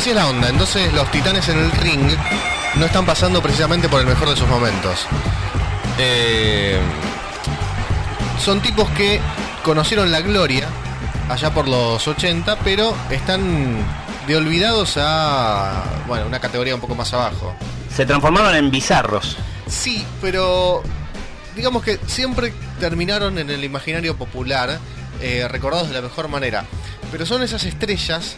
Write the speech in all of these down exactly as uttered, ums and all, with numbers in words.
así es la onda. Entonces los Titanes en el ring no están pasando precisamente por el mejor de sus momentos. Eh, son tipos que conocieron la gloria allá por los ochenta, pero están de olvidados a, bueno, una categoría un poco más abajo. Se transformaron en bizarros. Sí, pero digamos que siempre terminaron en el imaginario popular, eh, recordados de la mejor manera. Pero son esas estrellas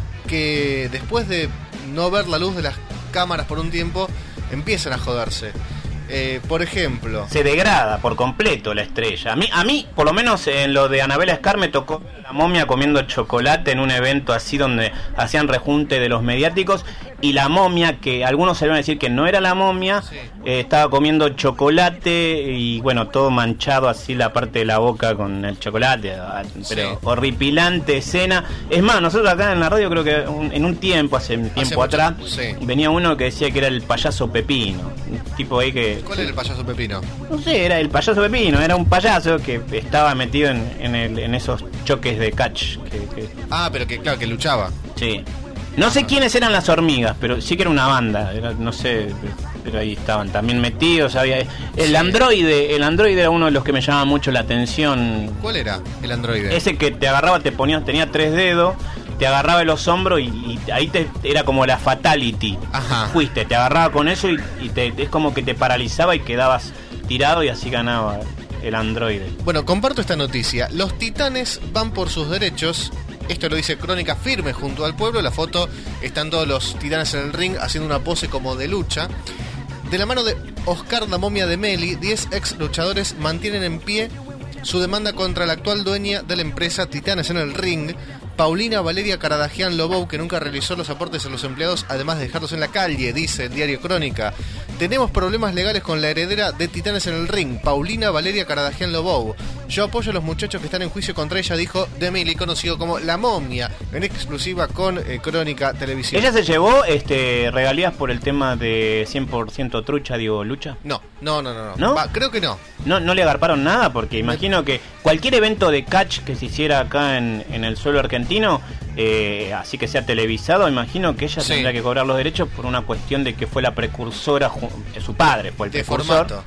que después de no ver la luz de las cámaras por un tiempo, empiezan a joderse. Eh, por ejemplo, se degrada por completo la estrella. A mí, a mí, por lo menos en lo de Anabela Escar, me tocó ver a la momia comiendo chocolate en un evento así donde hacían rejunte de los mediáticos, y la momia, que algunos se iban a decir que no era la momia, sí. eh, estaba comiendo chocolate y bueno, todo manchado así la parte de la boca con el chocolate, pero sí. Horripilante escena. Es más, nosotros acá en la radio creo que un, en un tiempo, hace un tiempo hace atrás, mucho, sí. venía uno que decía que era el payaso Pepino, un tipo ahí que... ¿Cuál era el payaso Pepino? No sé, era el payaso Pepino, era un payaso que estaba metido en, en, el, en esos choques de catch. Que, que... Ah, pero que claro, que luchaba. Sí. No sé quiénes eran las hormigas, pero sí que era una banda, era, no sé, pero ahí estaban también metidos. Había el sí. androide, el androide era uno de los que me llamaba mucho la atención. ¿Cuál era el androide? Ese que te agarraba, te ponía, tenía tres dedos, te agarraba de los hombros y, y ahí te, era como la fatality. Ajá. Fuiste, te agarraba con eso y, y te, es como que te paralizaba y quedabas tirado y así ganaba el androide. Bueno, comparto esta noticia. Los Titanes van por sus derechos. Esto lo dice Crónica Firme junto al pueblo. La foto están todos los Titanes en el ring haciendo una pose como de lucha. De la mano de Oscar la momia de Meli, diez ex luchadores mantienen en pie su demanda contra la actual dueña de la empresa Titanes en el ring, Paulina Valeria Caradagian Lobou, que nunca realizó los aportes a los empleados, además de dejarlos en la calle, dice el diario Crónica. Tenemos problemas legales con la heredera de Titanes en el ring, Paulina Valeria Caradagian Lobou. Yo apoyo a los muchachos que están en juicio contra ella, dijo Demeli, conocido como La Momia, en exclusiva con eh, Crónica Televisión. ¿Ella se llevó este regalías por el tema de cien por ciento trucha, digo, lucha? No, no, no, no. no. ¿No? Va, creo que no. no. No le agarparon nada, porque imagino que cualquier evento de catch que se hiciera acá en, en el suelo argentino, eh, así que sea televisado, imagino que ella sí. tendrá que cobrar los derechos por una cuestión de que fue la precursora, su padre fue el de precursor. Formato.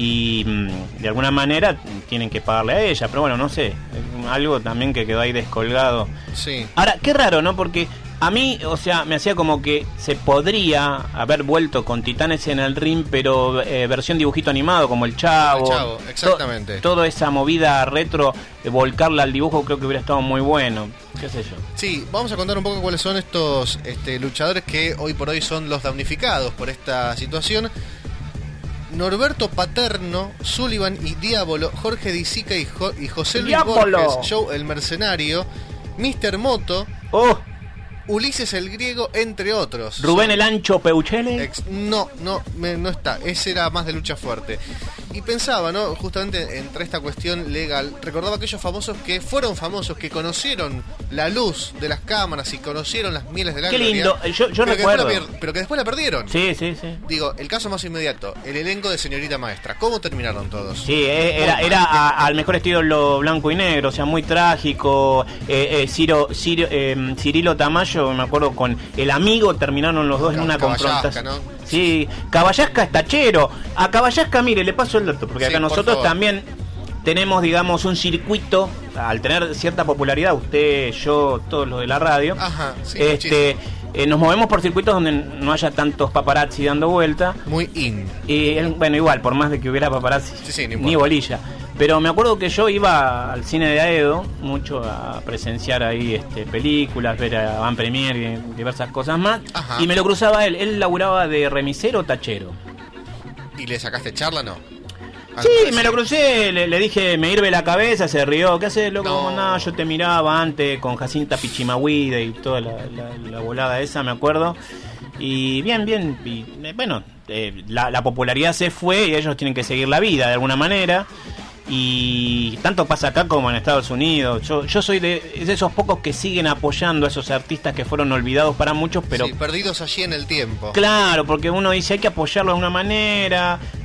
Y de alguna manera tienen que pagarle a ella, pero bueno, no sé, algo también que quedó ahí descolgado. Sí. Ahora, qué raro, ¿no? Porque a mí, o sea, me hacía como que se podría haber vuelto con Titanes en el ring, pero eh, versión dibujito animado, como el Chavo. El Chavo, exactamente. To- toda esa movida retro, eh, volcarla al dibujo, creo que hubiera estado muy bueno. ¿Qué sé yo? Sí, vamos a contar un poco cuáles son estos este, luchadores que hoy por hoy son los damnificados por esta situación. Norberto Paterno, Sullivan y Diablo, Jorge Disica y, jo- y José Luis ¡Diablo! Borges, Joe el Mercenario, míster Moto, ¡Oh! Ulises el Griego, entre otros. Rubén el Ancho Peuchele. Ex- no, no, me, no está. Ese era más de lucha fuerte. Y pensaba, ¿no? Justamente entre esta cuestión legal, recordaba aquellos famosos que fueron famosos, que conocieron la luz de las cámaras y conocieron las mieles de la Qué gloria. lindo, yo, yo pero recuerdo. Que per- pero que después la perdieron. Sí, sí, sí. Digo, el caso más inmediato, el elenco de Señorita Maestra. ¿Cómo terminaron todos? Sí, eh, era, era a, al mejor estilo blanco y negro, o sea, muy trágico. Eh, eh, Ciro, Ciro, eh, Cirilo Tamayo, me acuerdo, con el amigo, terminaron los dos en una confrontación. ¿No? Sí, Caballasca es tachero. A Caballasca, mire, le paso el dato, porque sí, acá nosotros favor. también tenemos, digamos, un circuito, al tener cierta popularidad, usted, yo, todos los de la radio. Ajá, sí, este eh, nos movemos por circuitos donde no haya tantos paparazzi dando vuelta. Muy in. Y bueno, igual, por más de que hubiera paparazzi, sí, sí, ni bolilla. Pero me acuerdo que yo iba al cine de Aedo mucho a presenciar ahí este, películas, ver a Van Premier y diversas cosas más. Ajá. Y me lo cruzaba él. Él laburaba de remisero o tachero. ¿Y le sacaste charla, no? Sí, me lo crucé, le, le dije, me hirve la cabeza, se rió. ¿Qué haces, loco? No. Como nada, yo te miraba antes con Jacinta Pichimahuide y toda la, la, la volada esa, me acuerdo. Y bien, bien, y, eh, bueno, eh, la, la popularidad se fue y ellos tienen que seguir la vida de alguna manera. Y tanto pasa acá como en Estados Unidos. Yo yo soy de, de esos pocos que siguen apoyando a esos artistas que fueron olvidados para muchos, pero sí, perdidos allí en el tiempo. Claro, porque uno dice hay que apoyarlo de una manera,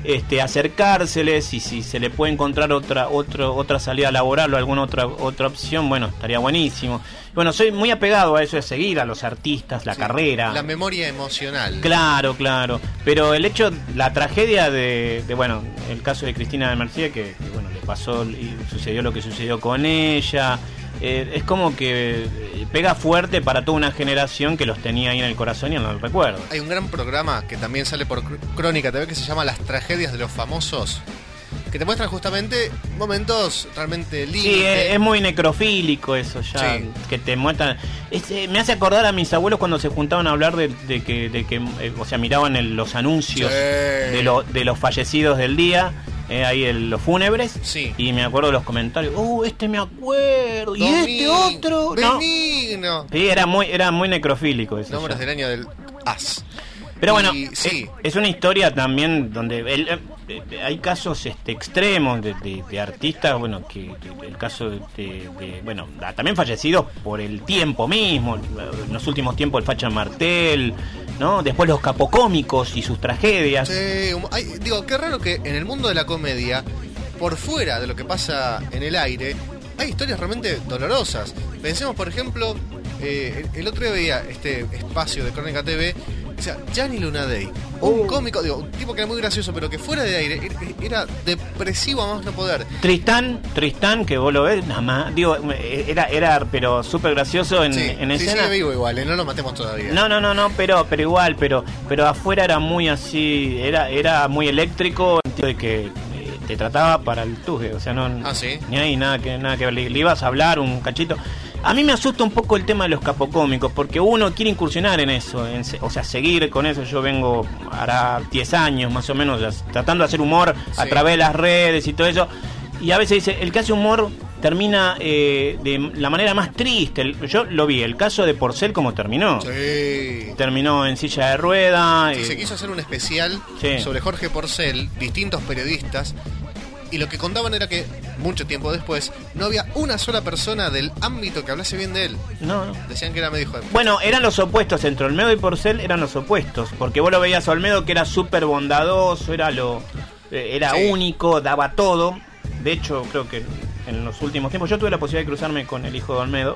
este, acercárseles y si se le puede encontrar otra otra otra salida laboral o alguna otra otra opción, bueno, estaría buenísimo. Bueno, soy muy apegado a eso de seguir a los artistas, la sí, carrera. La memoria emocional. Claro, claro. Pero el hecho, la tragedia de, de bueno, el caso de Cristina de Mercía, que, que bueno, le pasó y sucedió lo que sucedió con ella. Eh, es como que pega fuerte para toda una generación que los tenía ahí en el corazón y en el recuerdo. Hay un gran programa que también sale por Crónica T V que se llama Las tragedias de los famosos, que te muestran justamente momentos realmente lindos. Sí, es, es muy necrofílico eso ya, sí. Que te muestran. Es, eh, me hace acordar a mis abuelos cuando se juntaban a hablar de, de que, de que eh, o sea, miraban el, los anuncios sí. de, lo, de los fallecidos del día. Eh, ahí en los fúnebres sí. Y me acuerdo de los comentarios, uh, este me acuerdo, y este otro Benigno. No. Sí, era muy, era muy necrofílico eso. Nombres del año del as. Pero bueno, y, sí. es, es una historia también donde el, eh, hay casos este, extremos de, de, de artistas, bueno, que, que el caso de, de, de, bueno, también fallecidos por el tiempo mismo, en los últimos tiempos el Facha Martel, ¿no? Después los capocómicos y sus tragedias. Sí, hay, digo, qué raro que en el mundo de la comedia, por fuera de lo que pasa en el aire, hay historias realmente dolorosas. Pensemos, por ejemplo, eh, el, el otro día veía este espacio de Crónica T V. O sea, Gianni Lunadei, un uh. cómico, digo, un tipo que era muy gracioso, pero que fuera de aire era depresivo a más no poder. Tristán, Tristán, que vos lo ves, nada más, digo, era, era pero súper gracioso en, sí, en sí, escena. Sí, vivo igual, ¿eh? No lo matemos todavía. No, no, no, no, pero, pero igual, pero, pero afuera era muy así, era, era muy eléctrico, en el sentido de que te trataba para el tuje, o sea, no, ah, ¿sí? Ni ahí nada que nada que ver, le, le ibas a hablar un cachito. A mí me asusta un poco el tema de los capocómicos, porque uno quiere incursionar en eso, en, o sea, seguir con eso. Yo vengo, hará diez años más o menos, tratando de hacer humor sí. a través de las redes y todo eso, y a veces dice, el que hace humor termina eh, de la manera más triste. Yo lo vi, el caso de Porcel como terminó. Sí. Terminó en silla de ruedas. Sí, eh, se quiso hacer un especial sí. sobre Jorge Porcel, distintos periodistas, y lo que contaban era que mucho tiempo después no había una sola persona del ámbito que hablase bien de él. No, no. Decían que era medio hijo de... Bueno, eran los opuestos, entre Olmedo y Porcel eran los opuestos, porque vos lo veías a Olmedo que era súper bondadoso, era lo eh, era sí. único, daba todo. De hecho, creo que en los últimos tiempos yo tuve la posibilidad de cruzarme con el hijo de Olmedo,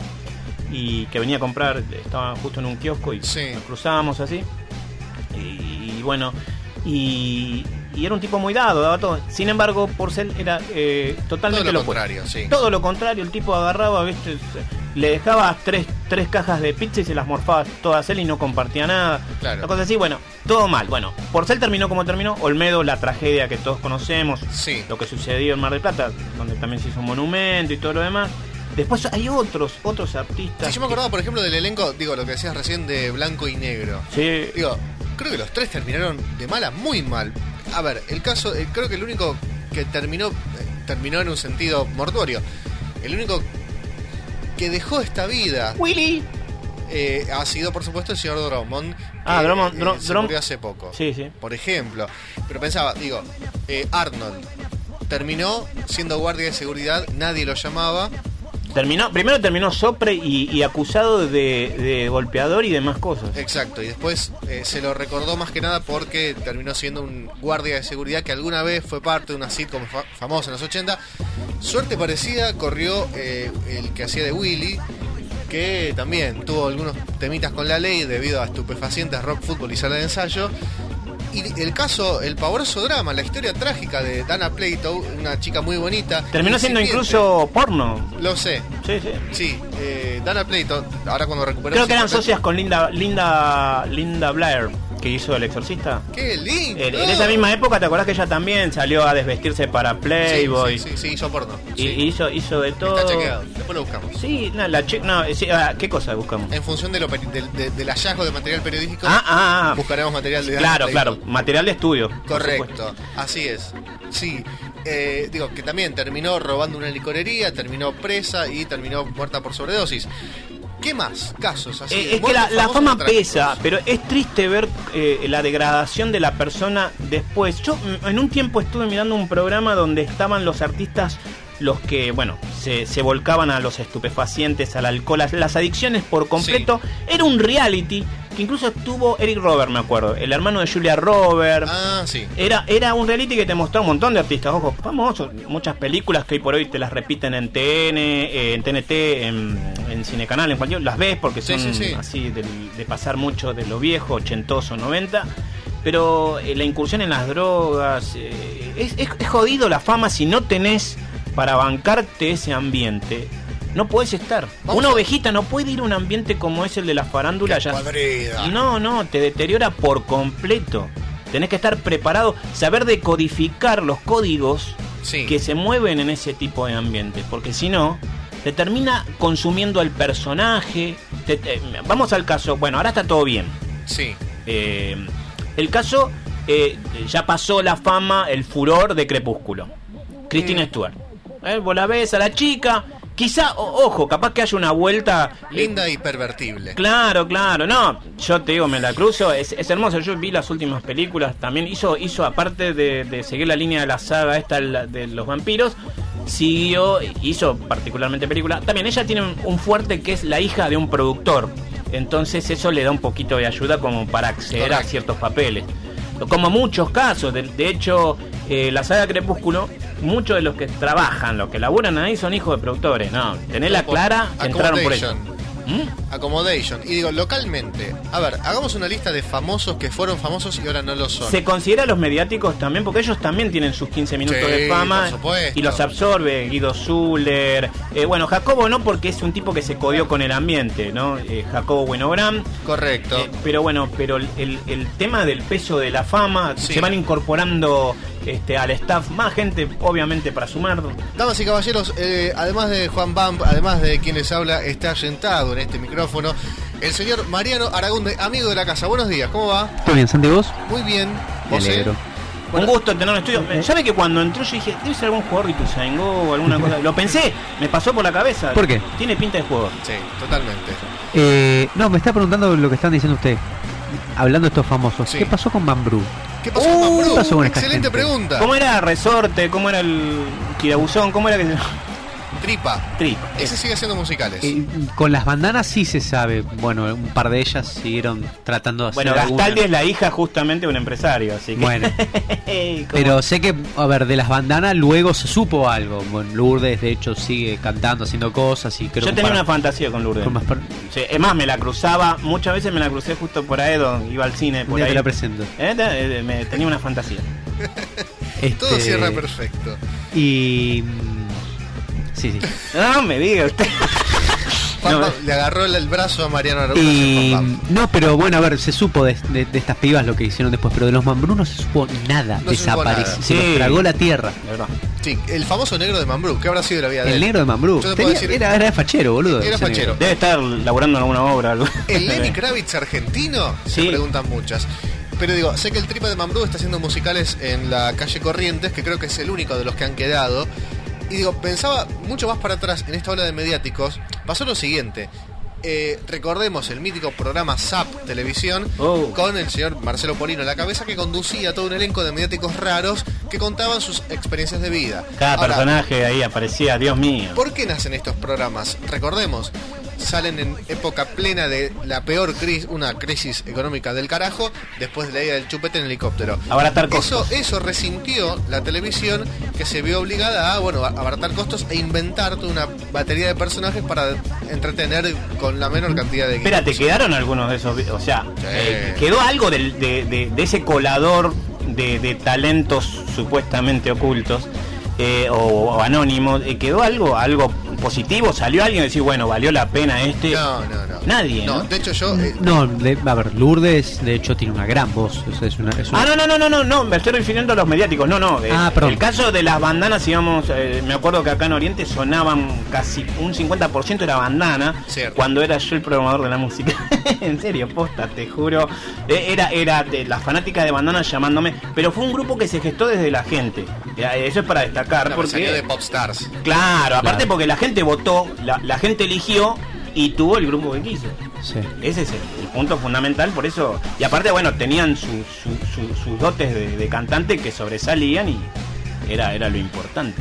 y que venía a comprar, estaba justo en un kiosco y sí. nos cruzábamos así. Y, y bueno, y... Y era un tipo muy dado, daba todo. Sin embargo, Porcel era eh, totalmente todo lo, lo contrario, sí. Todo lo contrario, el tipo agarraba, ¿viste? Le dejaba tres, tres cajas de pizza y se las morfaba todas él y no compartía nada. Claro. Una cosa así, bueno, todo mal. Bueno, Porcel terminó como terminó. Olmedo, la tragedia que todos conocemos. Sí. Lo que sucedió en Mar del Plata, donde también se hizo un monumento y todo lo demás. Después hay otros, otros artistas. Sí, yo me acordaba, por ejemplo, del elenco, digo, lo que decías recién de Blanco y Negro. Sí. Digo, creo que los tres terminaron de mala, muy mal. A ver, el caso, eh, creo que el único que terminó, eh, terminó en un sentido mortuorio. El único que dejó esta vida, Willy, eh, ha sido, por supuesto, el señor Drummond. Ah, que, Drummond, eh, Drummond, se murió hace poco. Sí, sí. Por ejemplo. Pero pensaba, digo, eh, Arnold terminó siendo guardia de seguridad, nadie lo llamaba. Terminó, primero terminó sopre y, y acusado de, de golpeador y demás cosas. Exacto, y después eh, se lo recordó más que nada porque terminó siendo un guardia de seguridad que alguna vez fue parte de una sitcom fa- famosa en los ochenta. Suerte parecida corrió eh, el que hacía de Willy, que también tuvo algunos temitas con la ley debido a estupefacientes, rock, fútbol y sala de ensayo. Y el caso, el pavoroso drama, la historia trágica de Dana Plato, una chica muy bonita. Terminó siendo incluso porno. Lo sé. Sí, sí. Sí, eh, Dana Plato, ahora cuando recuperó... Creo que eran socias con Linda Linda Linda Blair, que hizo El Exorcista. ¡Qué lindo! En, en esa misma época, ¿te acordás que ella también salió a desvestirse para Playboy? Sí, sí, sí, sí hizo porno. Y, Sí. Hizo, hizo de todo. Está chequeado, después lo buscamos. Sí, no, la che- no, sí, ah, ¿qué cosa buscamos? En función de lo, peri- del, de- del hallazgo de material periodístico, Ah, ah, ah. buscaremos material de Dana Claro, Plato. claro, material de estudio. por Correcto, supuesto. así es. Sí, eh, digo que también terminó robando una licorería, terminó presa y terminó muerta por sobredosis. ¿Qué más casos así? Eh, es que la, la fama pesa, pero es triste ver eh, la degradación de la persona después. Yo mm, en un tiempo estuve mirando un programa donde estaban los artistas, los que, bueno, se, se volcaban a los estupefacientes, al alcohol, a las adicciones por completo. Sí. Era un reality que incluso estuvo Eric Roberts, me acuerdo, el hermano de Julia Roberts. Ah, sí. Era, era un reality que te mostraba un montón de artistas, ojo, famosos, muchas películas que hoy por hoy te las repiten en T N, eh, en T N T, en, en Cinecanal, en cualquier, las ves porque son sí, sí, sí. así de, de pasar mucho de lo viejo, ochentoso, noventa. Pero eh, la incursión en las drogas, eh, es, es, es jodido la fama si no tenés para bancarte ese ambiente. No podés estar. Vamos Una a... ovejita no puede ir a un ambiente como es el de la farándula. Ya... Podrida. No, no, te deteriora por completo. Tenés que estar preparado, saber decodificar los códigos sí. que se mueven en ese tipo de ambiente. Porque si no, te termina consumiendo al personaje. Te, te... Vamos al caso. Bueno, ahora está todo bien. Sí. Eh, el caso, eh, ya pasó la fama, el furor de Crepúsculo. Kristen mm. Stewart. Eh, vos la ves a la chica... Quizá, o, ojo, capaz que haya una vuelta... Linda y pervertible. Claro, claro, no, yo te digo, me la cruzo, es, es hermoso, yo vi las últimas películas, también hizo, hizo aparte de, de seguir la línea de la saga esta de los vampiros, siguió, hizo particularmente películas, también ella tiene un, un fuerte que es la hija de un productor, entonces eso le da un poquito de ayuda como para acceder Correcto. a ciertos papeles. Como muchos casos, de, de hecho, eh, la saga Crepúsculo, muchos de los que trabajan, los que laburan ahí son hijos de productores, no, tenela clara, que entraron por eso. ¿Mm? Accommodation. Y digo, localmente, a ver, hagamos una lista de famosos que fueron famosos y ahora no lo son. Se considera a los mediáticos también, porque ellos también tienen sus quince minutos sí, de fama y los absorbe. Guido Zuller, eh, bueno, Jacobo no, porque es un tipo que se codió con el ambiente, ¿no? Eh, Jacobo Winogrand. Correcto. Eh, pero bueno, pero el, el, el tema del peso de la fama, sí. se van incorporando este, al staff más gente, obviamente, para sumar. Damas y caballeros, eh, además de Juan Bam, además de quien les habla, está sentado en este micrófono el señor Mariano Aragunde, amigo de la casa. Buenos días, ¿cómo va? ¿Todo bien, Santi, vos? Muy bien. Me alegro. Bueno, un gusto tener un estudio. ¿Sabe que cuando entró yo dije, debe ser algún jugador de Ituzaingó o alguna cosa? Lo pensé, me pasó por la cabeza. ¿Por qué? Tiene pinta de jugador. Sí, totalmente. Eh, no, me está preguntando lo que están diciendo ustedes. Hablando de estos famosos. Sí. ¿Qué pasó con Mambrú? ¿Qué pasó uh, con Mambrú? ¿Qué pasó con Excelente gente? pregunta. ¿Cómo era Resorte? ¿Cómo era el Tirabuzón? ¿Cómo era que se... Tripa. Tripa. Ese sigue haciendo musicales. Eh, con las bandanas sí se sabe. Bueno, un par de ellas siguieron tratando de hacer. Bueno, Gastaldi es la hija justamente de un empresario, así que. Bueno. Pero sé que, a ver, de las bandanas luego se supo algo. Bueno, Lourdes, de hecho, sigue cantando, haciendo cosas. Y creo Yo que tenía para... una fantasía con Lourdes. Con más per... sí, es más, me la cruzaba. Muchas veces me la crucé justo por ahí, donde iba al cine. Por ya ahí. Te la presento. ¿Eh? Me, tenía una fantasía. este... Todo cierra perfecto. Y. Sí, sí. No me diga usted. No, le agarró el, el brazo a Mariano Araújo. Y... No, pero bueno, a ver, se supo de, de, de estas pibas lo que hicieron después, pero de los Mambrú no se supo nada. No Desapareció. Se, se sí. los tragó la tierra. Sí, el famoso negro de Mambrú. ¿Qué habrá sido la vida de él? El negro de Mambrú. Tenía, decir... era, era fachero, boludo. Era fachero. Debe estar laburando en alguna obra. Algo. ¿El Lenny Kravitz argentino? Sí. Se preguntan muchas. Pero digo, sé que el Tripa de Mambrú está haciendo musicales en la calle Corrientes, que creo que es el único de los que han quedado. Y digo, pensaba mucho más para atrás en esta ola de mediáticos. Pasó lo siguiente. Eh, recordemos el mítico programa Zap Televisión oh. con el señor Marcelo Polino a la cabeza, que conducía todo un elenco de mediáticos raros que contaban sus experiencias de vida. Cada Ahora, personaje ahí aparecía, Dios mío. ¿Por qué nacen estos programas? Recordemos, salen en época plena de la peor crisis, una crisis económica del carajo, después de la ida del chupete en helicóptero. Abaratar costos. Eso, eso resintió la televisión, que se vio obligada a, bueno, a abaratar costos e inventar toda una batería de personajes para entretener con la menor cantidad de... Espérate, ¿quedaron algunos de esos? O sea, sí. eh, ¿quedó algo de, de, de, de ese colador de, de talentos supuestamente ocultos? Eh, o, o anónimo, eh, ¿quedó algo algo positivo? ¿Salió alguien a decir, bueno, valió la pena este? No, no, no. Nadie, ¿no? No, de hecho yo... Eh, no, de, a ver, Lourdes, de hecho, tiene una gran voz. O sea, es una, es una... Ah, no, no, no, no, no, no, me estoy refiriendo a los mediáticos, no, no. Ah, el, el caso de las bandanas, digamos, eh, me acuerdo que acá en Oriente sonaban casi un cincuenta por ciento era bandana, cierto. Cuando era yo el programador de la música. En serio, posta, te juro. Eh, era era de las fanáticas de bandana llamándome, pero fue un grupo que se gestó desde la gente. Eh, eso es para destacar. La porque de Popstars. Claro, aparte claro. Porque la gente votó, la, la gente eligió y tuvo el grupo que quiso. Sí. Ese es el, el punto fundamental, por eso. Y aparte, bueno, tenían su, su, su, sus dotes de, de cantante que sobresalían y era, era lo importante.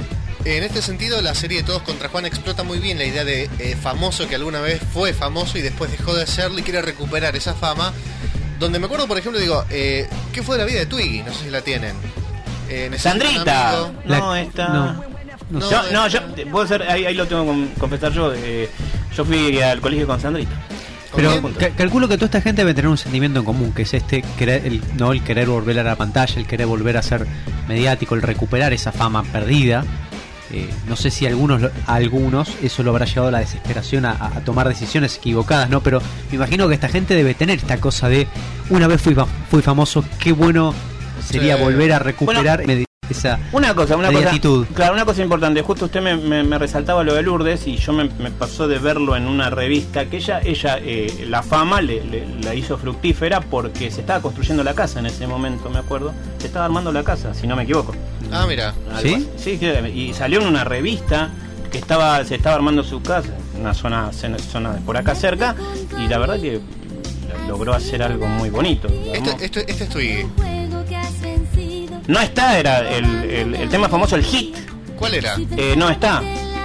En este sentido, la serie de Todos contra Juan explota muy bien la idea de eh, famoso que alguna vez fue famoso y después dejó de serlo y quiere recuperar esa fama. Donde me acuerdo, por ejemplo, digo, eh, ¿qué fue de la vida de Twiggy? No sé si la tienen. Eh, Sandrita. No, La- está... no. No, yo, no, eh, yo, puedo ser, ahí, ahí lo tengo que confesar yo. Eh, yo fui al colegio con Sandrita. Pero ¿Con ca- calculo que toda esta gente debe tener un sentimiento en común, que es este querer, el, no el querer volver a la pantalla, el querer volver a ser mediático, el recuperar esa fama perdida. Eh, no sé si a algunos, lo- a algunos eso lo habrá llevado a la desesperación a, a tomar decisiones equivocadas, ¿no? Pero me imagino que esta gente debe tener esta cosa de una vez fui, fa- fui famoso, qué bueno sería Sí. volver a recuperar medi- esa Una cosa, una cosa, mediatitud. claro, una cosa importante. Justo usted me, me, me resaltaba lo de Lourdes y yo me, me pasó de verlo en una revista que ella, ella eh, la fama le, le- la hizo fructífera porque se estaba construyendo la casa en ese momento, me acuerdo. Se estaba armando la casa, si no me equivoco. Ah, mira. Algo ¿Sí? así. Sí, que- y salió en una revista que estaba se estaba armando su casa, en una zona, zona de por acá cerca, y la verdad que logró hacer algo muy bonito. Este, ¿no? este, este es Twiggy. No está, era el, el, el tema famoso, el hit. ¿Cuál era? Eh, no está.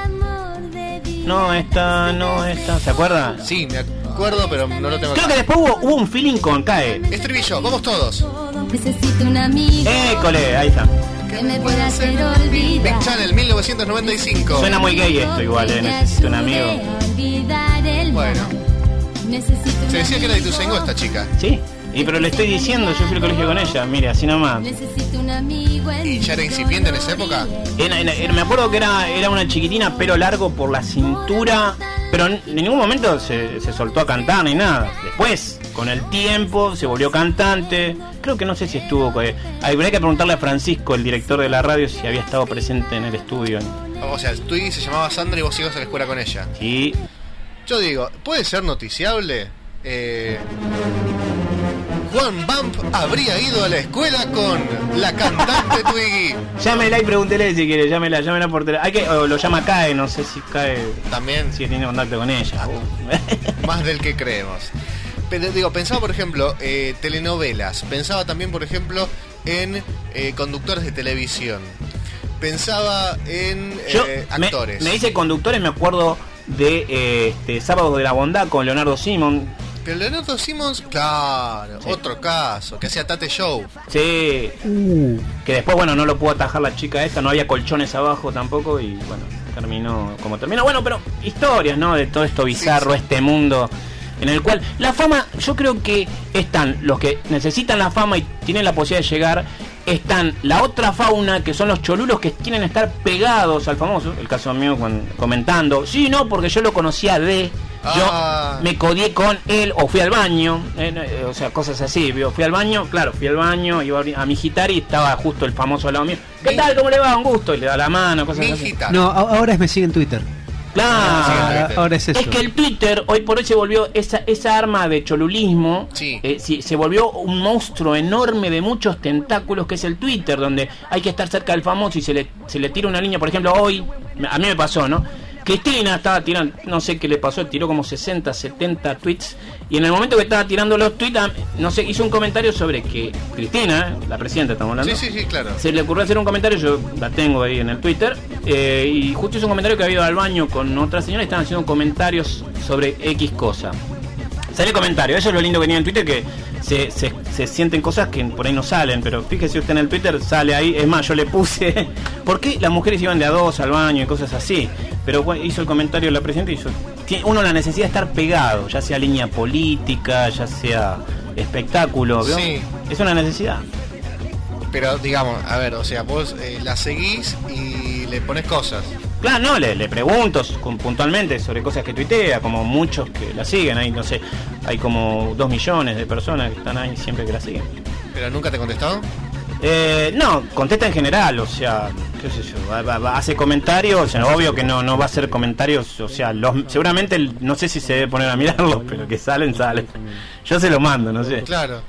No está, no está. ¿Se acuerda? Sí, me acuerdo, pero no lo tengo Creo que acá. después hubo, hubo un feeling con Cae. Estribillo, vamos todos. Necesito un amigo École, ahí está. que me pueda hacer olvidar. Big Channel, mil novecientos noventa y cinco. Suena muy gay esto igual, eh. Necesito un amigo. Bueno, se decía que era de Ituzaingó esta chica. Sí, y pero le estoy diciendo, yo fui al colegio con ella, mire, así nomás. Necesito un amigo en ¿Y ya era incipiente en esa época? Era- era- era- me acuerdo que era, era una chiquitina, pelo largo por la cintura, pero en, en ningún momento se, se soltó a cantar ni nada. Después, con el tiempo, se volvió cantante. Creo que no sé si estuvo. eh, Habría que preguntarle a Francisco, el director de la radio, si había estado presente en el estudio. O sea, Twiggy se llamaba Sandra y vos ibas a la escuela con ella. Sí. Yo digo, ¿puede ser noticiable? Eh, Juan Bump habría ido a la escuela con la cantante Twiggy. Llámela y pregúntele si quiere, llámela, llámela por teléfono. Hay que, o lo llama Cae, no sé si Cae También, si tiene contacto con ella. más del que creemos. Pero digo, pensaba por ejemplo, eh, telenovelas. Pensaba también, por ejemplo, en eh, conductores de televisión. Pensaba en eh, Yo, me, actores. me dice conductores, me acuerdo de eh, este, Sábados de la Bondad con Leonardo Simon. Pero Leonardo Simmons, claro, Sí. otro caso, que hacía Tate Show. Sí, Uh, que después, bueno, no lo pudo atajar la chica esta, no había colchones abajo tampoco y, bueno, terminó como terminó. Bueno, pero historias, ¿no? De todo esto bizarro, Sí, sí. este mundo en el cual la fama, yo creo que están los que necesitan la fama y tienen la posibilidad de llegar, están la otra fauna, que son los cholulos que quieren estar pegados al famoso, el caso mío cuando, comentando, sí, no, porque yo lo conocía de... Yo Ah. me codié con él o fui al baño, eh, eh, o sea, cosas así. ¿Vio? Fui al baño, claro, fui al baño, iba a mi gitar y estaba justo el famoso al lado mío. ¿Qué Mi- tal? ¿Cómo le va? Un gusto. Y le da la mano, cosas Mi así. hijita. no, a- ahora es me sigue en Twitter. Claro. Sí, en Ahora, Twitter. ahora es eso. Es que el Twitter hoy por hoy se volvió esa, esa arma de cholulismo, Sí. eh, sí, se volvió un monstruo enorme de muchos tentáculos que es el Twitter, donde hay que estar cerca del famoso y se le, se le tira una línea. Por ejemplo, hoy, a mí me pasó, ¿no? Cristina estaba tirando, no sé qué le pasó, tiró como sesenta, setenta tweets, y en el momento que estaba tirando los tweets, no sé, hizo un comentario sobre que Cristina, la presidenta estamos hablando, Sí, sí, sí, claro. se le ocurrió hacer un comentario, yo la tengo ahí en el Twitter, eh, y justo hizo un comentario que había ido al baño con otra señora y estaban haciendo comentarios sobre X cosa. Sale comentario, eso es lo lindo que tiene en Twitter, que se, se, se sienten cosas que por ahí no salen, pero fíjese usted en el Twitter, sale ahí, es más, yo le puse, ¿por qué las mujeres iban de a dos al baño y cosas así? Pero bueno, hizo el comentario la presidenta y hizo, tiene uno la necesidad de estar pegado, ya sea línea política, ya sea espectáculo, ¿vio? Sí. Es una necesidad. Pero digamos, a ver, o sea, vos eh, la seguís y le pones cosas. Claro, no, le, le pregunto con- puntualmente sobre cosas que tuitea, como muchos que la siguen, ahí no sé, hay como dos millones de personas que están ahí siempre que la siguen. ¿Pero nunca te contestó? Eh, no, contesta en general, o sea, qué sé yo, va- va- va- hace comentarios, o sea, obvio que no no va a hacer comentarios, o sea, los, seguramente, el- no sé si se debe poner a mirarlos, pero que salen, salen. Yo se lo mando, no sé. Claro.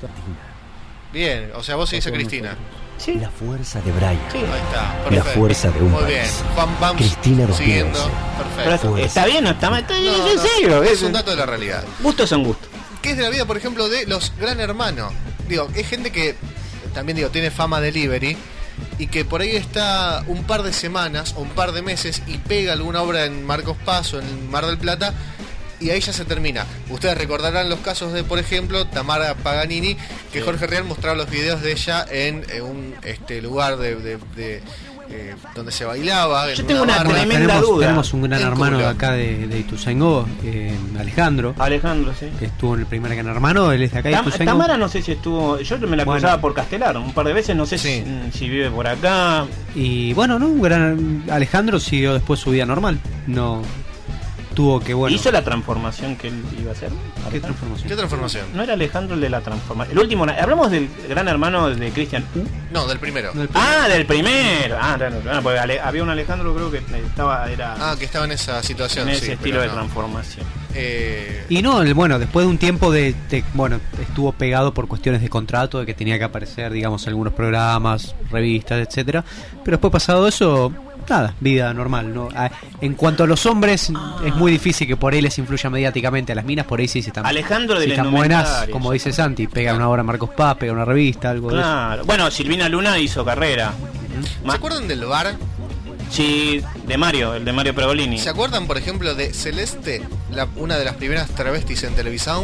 Bien, o sea, vos seguís a Cristina. Sí, La fuerza de Brian. sí. Ahí está, La perfecto. fuerza de un Muy bien. país. Juan Bams Cristina dos mil siguiendo. once. Pero Perfecto. es- está bien, no está mal, está bien, No, en no, serio, es es- un dato de la realidad. gustos son gustos. ¿Qué es de la vida, por ejemplo, de los Gran Hermano? Digo, es gente que también digo tiene fama delivery y que por ahí está un par de semanas o un par de meses y pega alguna obra en Marcos Paz o en Mar del Plata, y ahí ya se termina. Ustedes recordarán los casos de, por ejemplo, Tamara Paganini, que Sí. Jorge Rial mostraba los videos de ella en, en un este lugar de, de, de eh, donde se bailaba. Yo en tengo una barra. tremenda tenemos, duda. tenemos un gran El hermano culo. de acá de, de Ituzaingó, eh, Alejandro, Alejandro, sí. que estuvo en el primer Gran Hermano, él es de acá de Tam- Ituzaingó. Tamara no sé si estuvo, yo me la Bueno. cruzaba por Castelar un par de veces, no sé Sí. si, si vive por acá. Y bueno, no, un gran Alejandro siguió después su vida normal. No tuvo que, bueno. ¿Hizo la transformación que él iba a hacer? ¿Qué Alejandro? transformación? ¿Qué transformación? ¿No era Alejandro el de la transformación? El último, hablamos del gran hermano de Cristian U. No, del primero. No, el- Ah, del primero. Ah, claro, claro, porque Ale- había un Alejandro, creo que estaba, era Ah, que estaba en esa situación. en ese sí, estilo pero de no. transformación. Eh, Y no, el, bueno, después de un tiempo de, de- bueno, estuvo pegado por cuestiones de contrato, de que tenía que aparecer, digamos, en algunos programas, revistas, etcétera. Pero después pasado eso, nada, vida normal, ¿no? Ah, en cuanto a los hombres, es muy difícil que por ahí les influya mediáticamente. A las minas por ahí sí se están, Alejandro de si la están buenas, indumentaria, como sí. dice Santi, pega una obra Marcos Paz, pega una revista, algo de eso. Claro. Bueno, Silvina Luna hizo carrera. ¿Se Ma- acuerdan del bar? Sí, de Mario, el de Mario Pergolini. ¿Se acuerdan, por ejemplo, de Celeste, la, una de las primeras travestis en Televisaun?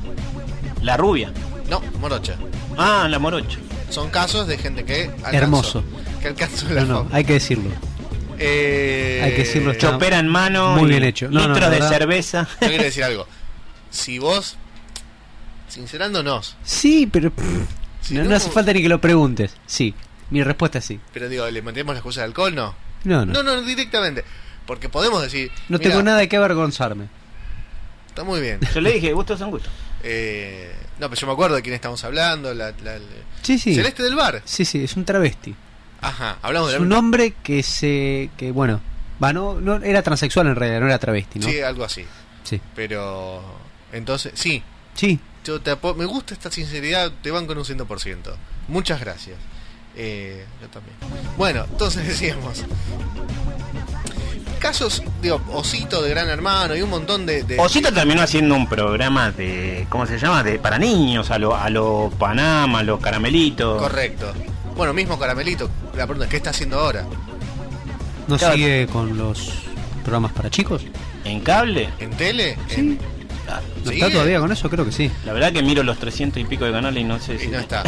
La rubia. No, Morocha. Ah, la morocha. Son casos de gente que alcanzó, Hermoso. que alcanzó la No, no, fama. hay que decirlo. Eh, hay que decirlo, está- Chopera en mano. Muy y bien hecho. No, no, litros la de verdad. cerveza. Yo quiero decir algo. Si vos, sincerándonos, Sí, pero pff, Si no, no- no hace falta ni que lo preguntes. Sí, mi respuesta es sí. pero digo, ¿le mantenemos la excusa de alcohol? No. No, no. No, no, directamente. Porque podemos decir. No "Mirá, tengo nada de qué avergonzarme. Está muy bien. Yo le dije, gustos son gustos. Eh, no, pero yo me acuerdo de quién estamos hablando. La, la- la- Sí, sí. Celeste del bar. Sí, sí, es un travesti. Ajá, hablamos Es de un la. hombre que se. que bueno. Va, no, no era transexual en realidad, no era travesti, ¿no? Sí, algo así. Sí. Pero. Entonces, sí. Sí. Yo te apo- me gusta esta sinceridad, te banco en un cien por ciento. Muchas gracias. Eh, yo también. Bueno, entonces decíamos. Casos, digo, Osito de Gran Hermano y un montón de. de Osito terminó haciendo un programa de, ¿cómo se llama? De para niños, a lo, a lo Panamá, a los caramelitos. Correcto. Bueno, mismo Caramelito. La pregunta es: ¿qué está haciendo ahora? ¿No Claro. sigue con los programas para chicos? ¿En cable? ¿En tele? Sí. En- ¿No ¿Sigue? está todavía con eso? Creo que sí. La verdad que miro los trescientos y pico de canales y no sé si... Y no está.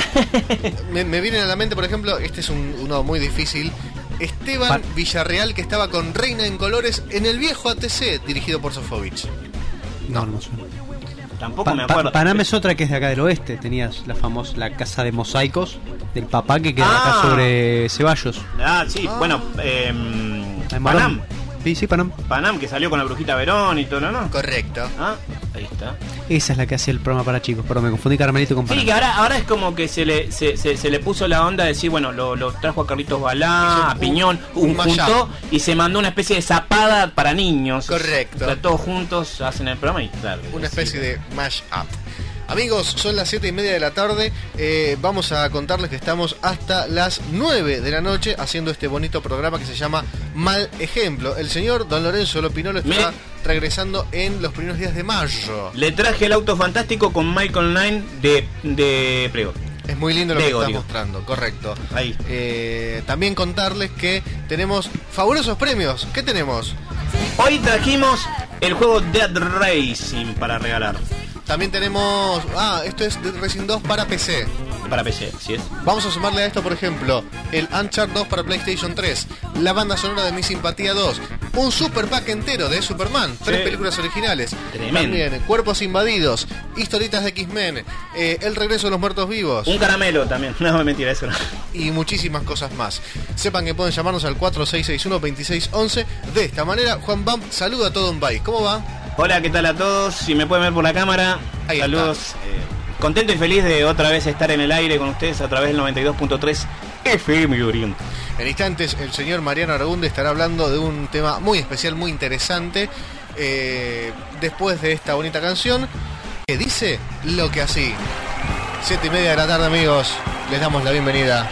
me, me viene a la mente, por ejemplo, este es un, uno muy difícil. Esteban Pa- Villarreal, que estaba con Reina en Colores en el viejo A T C, dirigido por Sofovich. No, no, me suena. Tampoco Pa- me Pa- acuerdo. Panam es otra que es de acá del oeste. Tenías la famosa la casa de mosaicos del papá que queda Ah. acá sobre Ceballos. Ah, sí, Ah. bueno, eh, En Panam. Morón. Sí, sí, Panam. Panam, que salió con la brujita Verón y todo, ¿no? ¿no? Correcto. Ah, ahí está. Esa es la que hacía el programa para chicos, pero me confundí Caramelito con Panam. Sí, que ahora, ahora es como que se le, se, se, se le puso la onda de decir, bueno, lo, lo trajo a Carlitos Hizo Balá, a un- Piñón, un un mashup. juntó y se mandó una especie de zapada para niños. Correcto. O sea, todos juntos hacen el programa y claro. Una sí. especie de mash-up. Amigos, son las siete y media de la tarde. Eh, vamos a contarles que estamos hasta las nueve de la noche haciendo este bonito programa que se llama Mal Ejemplo. El señor Don Lorenzo Lopinolo estará Mire. regresando en los primeros días de mayo. Le traje el auto fantástico con Michael Nine de, de Prego. Es muy lindo lo que Diego, está digo. mostrando, correcto. Ahí. Eh, también contarles que tenemos fabulosos premios. ¿Qué tenemos? Hoy trajimos el juego Dead Racing para regalar. También tenemos... Ah, esto es Dead Racing dos para P C. Para P C, ¿sí es? Vamos a sumarle a esto, por ejemplo, el Uncharted dos para PlayStation tres, la banda sonora de Mi Simpatía dos, un super pack entero de Superman, tres Sí. películas originales, Tremendo. también Cuerpos Invadidos, historietas de X-Men, eh, El Regreso de los Muertos Vivos Un caramelo también. No, mentira, eso no. y muchísimas cosas más. Sepan que pueden llamarnos al cuatro seis seis uno, dos seis uno uno. De esta manera, Juan Bump saluda a todo un país. ¿Cómo va? Hola, ¿qué tal a todos? Si me pueden ver por la cámara, Ahí saludos. Eh, contento y feliz de otra vez estar en el aire con ustedes a través del noventa y dos punto tres F M Oriente. En instantes, el señor Mariano Aragunde estará hablando de un tema muy especial, muy interesante, eh, después de esta bonita canción que dice lo que así. Siete y media de la tarde, amigos, les damos la bienvenida.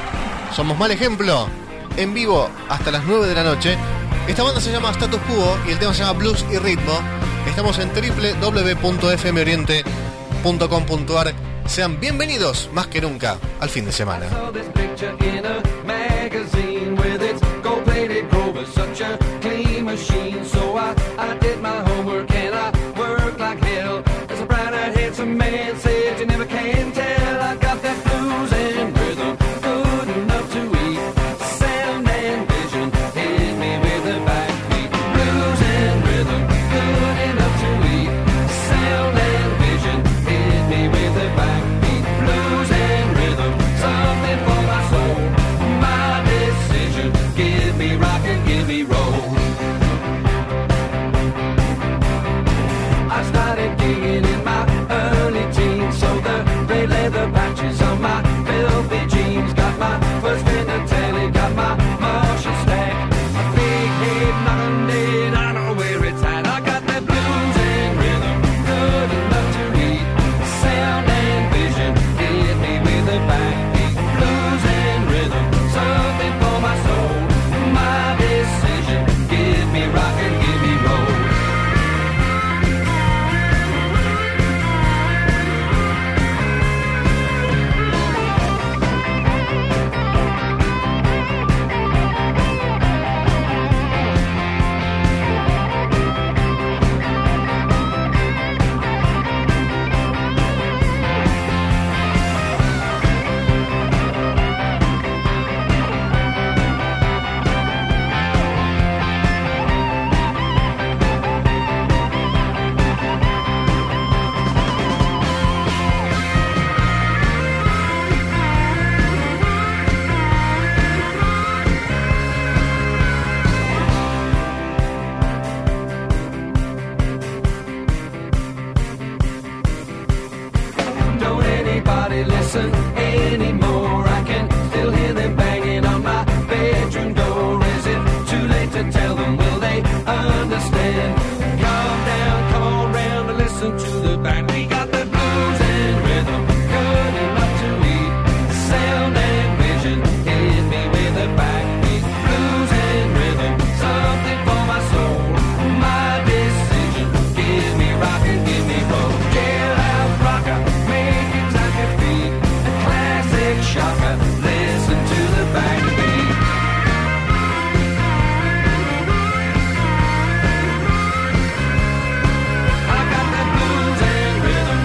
Somos Mal Ejemplo, en vivo hasta las nueve de la noche. Esta banda se llama Status Quo y el tema se llama Blues y Ritmo. Estamos en doble u doble u doble u punto f m oriente punto com punto a r. Sean bienvenidos más que nunca al fin de semana. saw this picture in a magazine. magazine with its gold-plated Grover, such a clean machine. So I, I did my homework and I worked like hell. As a brown-eyed handsome man said, you never can tell. I got that blues and rhythm, good enough to eat. Sound and vision, hit me with a backbeat. Blues and rhythm, good enough to eat. Sound and vision, hit me with a backbeat. Blues and rhythm, something for my soul. My decision, give me rock and give me roll. I started gigging in my early teens, so the red leather patches on my filthy jeans. Got my first Fender Telly, got my Marshall stack. A big head knocking dead, I know where it's at. I got that blues and rhythm, good enough to eat. Sound and vision, hit me with a backbeat. Blues and rhythm, something for my soul. My decision, give me rock and give me roll. Don't anybody listen anymore. I can still hear them banging on my bedroom door. Is it too late to tell them? Will they understand? Calm down, come on round and listen to the band. We got the blues and rhythm, good enough to eat. Sound and vision, hit me with a backbeat. Blues and rhythm, something for my soul. My decision, give me rock and give me roll. Jailhouse rocker, make it tap your feet. A classic shocker, listen to the backbeat. I got the blues and rhythm.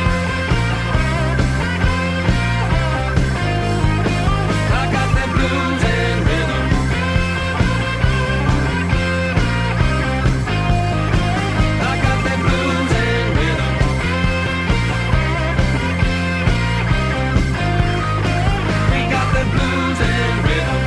I got the blues and rhythm. I got the blues and rhythm. We got the blues and rhythm.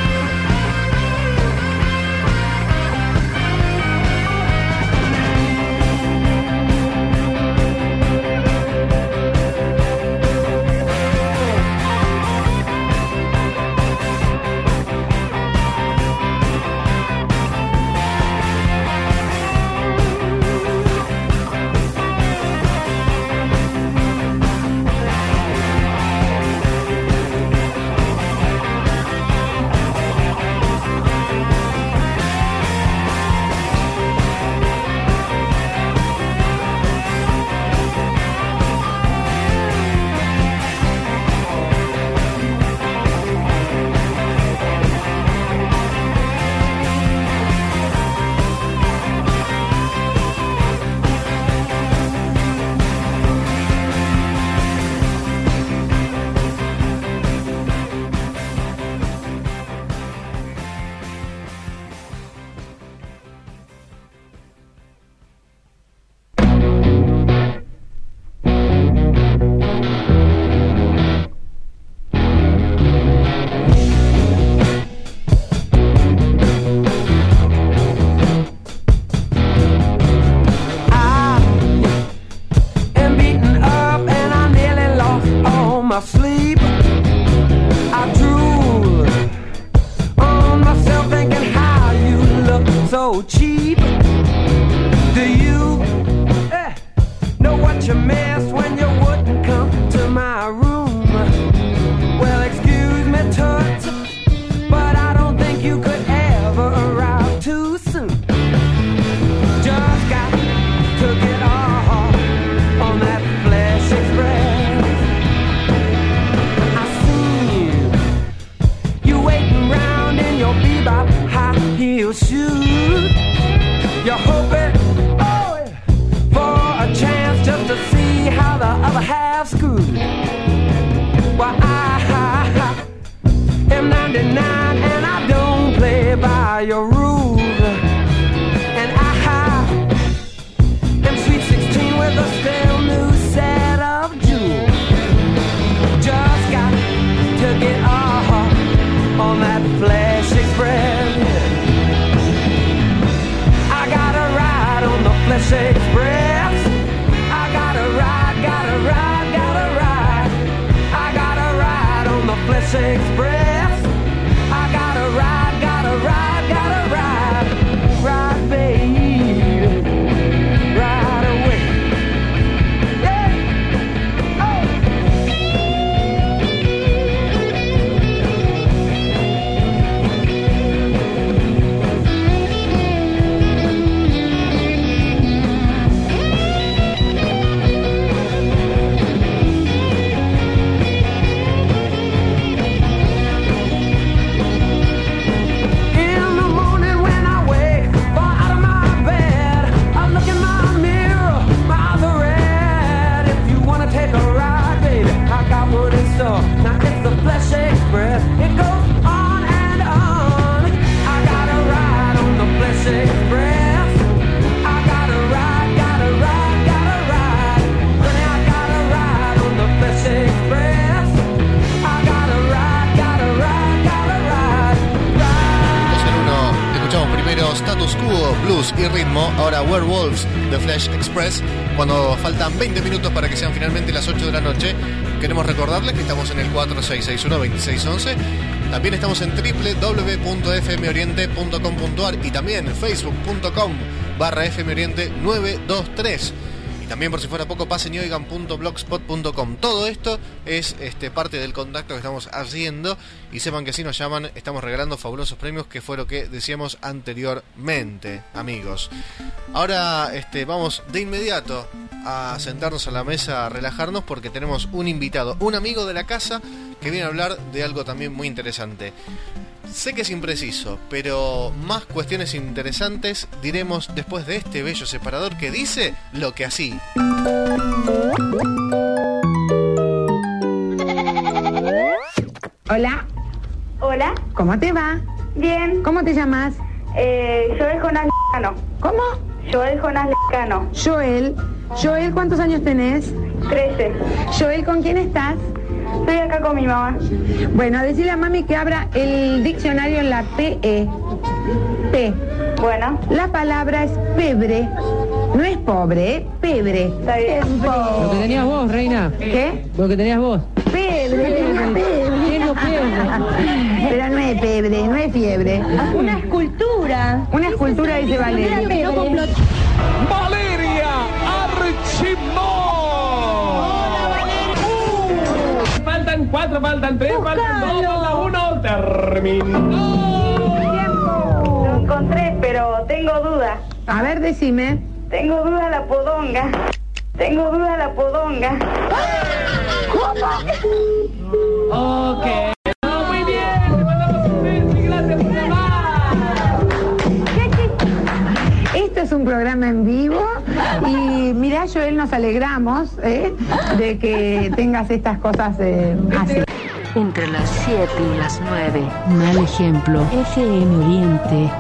Am beaten up and I nearly lost all my sleep. I drool on myself thinking how you look so cheap. Do you eh, know what you missed when you wouldn't come to my room? Well, excuse me, toots, but I don't think you could ever arrive too soon. Just got to get off on that flesh express. I seen you, you waiting right good. You're hoping, oh, for a chance just to see how the other half's good. Well, I, I, I am ninety-nine and I don't play by your rules. And I, I am sweet sixteen with a still new set of jewels. Just got to get off on that Flash Express. I gotta ride on the Flash Express. I gotta ride, gotta ride, gotta ride. I gotta ride on the Flash Express. I gotta ride, gotta ride, gotta ride. Ride, babe, ride away. Yeah. Oh. Now it's the Flash Express. It goes on and on. I gotta ride on the Flash Express. I gotta ride, gotta ride, gotta ride. Honey, I gotta ride on the Flash Express. I gotta ride, gotta ride, gotta ride. Ride. Dos en uno. Escuchamos primero Status Quo, Blues y Ritmo. Ahora Werewolves de Flash Express. Cuando faltan veinte minutos para que sean finalmente las ocho de la noche, queremos recordarles que estamos en el cuatro seis seis uno, dos seis uno uno. También estamos en doble u doble u doble u punto f m oriente punto com punto a r y también en facebook punto com barra fmoriente nueve dos tres. Y también, por si fuera poco, pasen y oigan punto blogspot punto com. Todo esto es este, parte del contacto que estamos haciendo. Y sepan que si nos llaman, estamos regalando fabulosos premios, que fue lo que decíamos anteriormente, amigos. Ahora este, vamos de inmediato a sentarnos a la mesa, a relajarnos, porque tenemos un invitado, un amigo de la casa, que viene a hablar de algo también muy interesante. Sé que es impreciso, pero más cuestiones interesantes diremos después de este bello separador que dice lo que así. Hola, Hola, ¿cómo te va? bien. ¿Cómo te llamas? Eh, Joel Jonás Lecano. ¿Cómo? Joel Jonás Lecano. Joel. Joel, ¿cuántos años tenés? trece. Joel, ¿con quién estás? Estoy acá con mi mamá. Bueno, decirle a mami que abra el diccionario en la P E. P. Bueno, La palabra es pebre. No es pobre, ¿eh? Pebre. está bien. Lo que tenías vos, reina. ¿Qué? Lo que tenías vos. Pebre. Tengo pebre. Pero no es pebre, no es fiebre. Una escultura. Una escultura dice Valeria. Valeria Archimón. Faltan cuatro, faltan tres, faltan dos, falta uno. Terminó. Lo encontré, pero tengo duda. A ver, decime. Tengo duda la podonga. Tengo duda la podonga. Ok. No, muy bien. Te mandamos un beso y gracias por llamar. Esto es un programa en vivo y mirá, Joel, nos alegramos ¿eh? de que tengas estas cosas eh, así. Entre las siete y las nueve. Mal ejemplo. F M Oriente.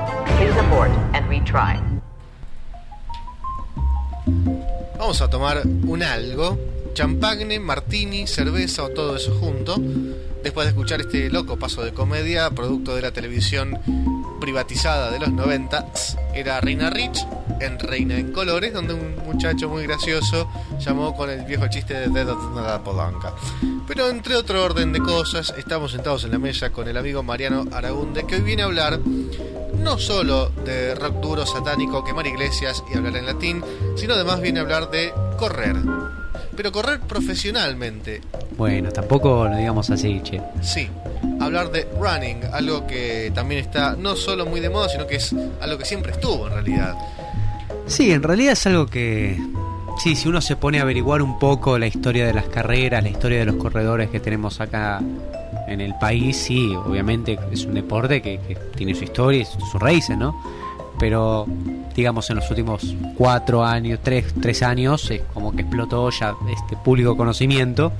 Vamos a tomar un algo, champagne, martini, cerveza o todo eso junto, después de escuchar este loco paso de comedia, producto de la televisión privatizada de los noventa. Era Reina Rich en Reina en Colores, donde un muchacho muy gracioso llamó con el viejo chiste de Dedo de la Polanca. Pero entre otro orden de cosas, estamos sentados en la mesa con el amigo Mariano Aragunde, que hoy viene a hablar no solo de rock duro satánico, quemar iglesias y hablar en latín, sino además viene a hablar de correr. Pero correr profesionalmente. Bueno, tampoco lo digamos así, che. Sí, hablar de running, algo que también está no solo muy de moda, sino que es algo que siempre estuvo en realidad. Sí, en realidad es algo que... Sí, si uno se pone a averiguar un poco la historia de las carreras, la historia de los corredores que tenemos acá en el país, sí, obviamente es un deporte que, que tiene su historia y sus raíces, ¿no? pero digamos en los últimos cuatro años, tres, tres años, eh, como que explotó ya este público conocimiento.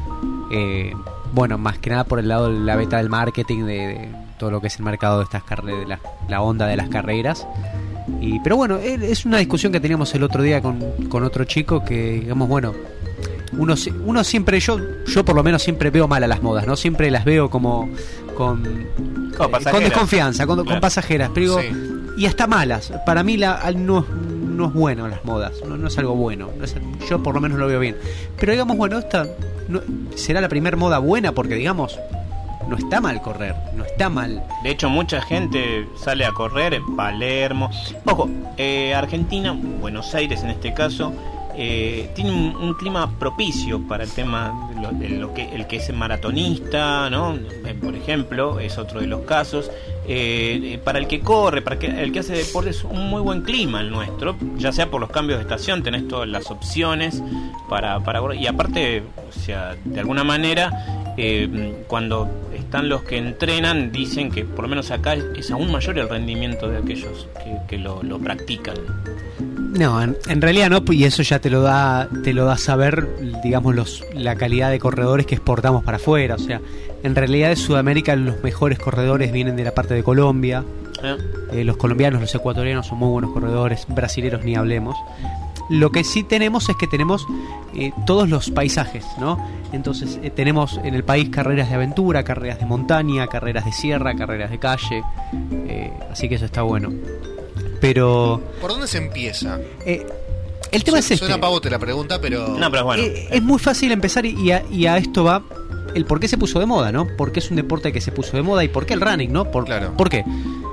Eh, bueno, más que nada por el lado de la beta del marketing, de, de todo lo que es el mercado de estas carreras, de la, la onda de las carreras. Y, pero bueno, es una discusión que teníamos el otro día con, con otro chico que, digamos, bueno, uno, uno siempre, yo yo por lo menos siempre veo mal a las modas, ¿no? Siempre las veo como con, eh, con desconfianza, con, claro. con pasajeras, pero digo, sí. y hasta malas. Para mí la, no, no es bueno las modas, no, no es algo bueno, no es, yo por lo menos lo veo bien. Pero digamos, bueno, esta no, será la primera moda buena porque, digamos, no está mal correr, no está mal. De hecho, mucha gente sale a correr en Palermo. Ojo, eh, Argentina, Buenos Aires en este caso, eh, tiene un, un clima propicio para el tema de lo, de lo que el que es maratonista, ¿no? Eh, por ejemplo, es otro de los casos. Eh, para el que corre, para que, el que hace deporte, es un muy buen clima el nuestro, ya sea por los cambios de estación, tenés todas las opciones para, para correr. Y aparte, o sea, de alguna manera, eh, cuando están los que entrenan, dicen que por lo menos acá es, es aún mayor el rendimiento de aquellos que, que lo, lo practican. No, en, en realidad no, y eso ya te lo da te lo da saber, digamos, los la calidad de corredores que exportamos para afuera. O sea, en realidad de Sudamérica los mejores corredores vienen de la parte de Colombia. ¿Eh? Eh, los colombianos, los ecuatorianos son muy buenos corredores, brasileros ni hablemos. Lo que sí tenemos es que tenemos eh, todos los paisajes, ¿no? Entonces eh, tenemos en el país carreras de aventura, carreras de montaña, carreras de sierra, carreras de calle, eh, así que eso está bueno. Pero ¿por dónde se empieza? Eh, el tema Su, es este. Suena pavote la pregunta, pero no, pero bueno. Eh, es muy fácil empezar y a, y a esto va el por qué se puso de moda, ¿no? ¿Por qué es un deporte que se puso de moda y por qué el running, ¿no? Por, claro. ¿Por qué?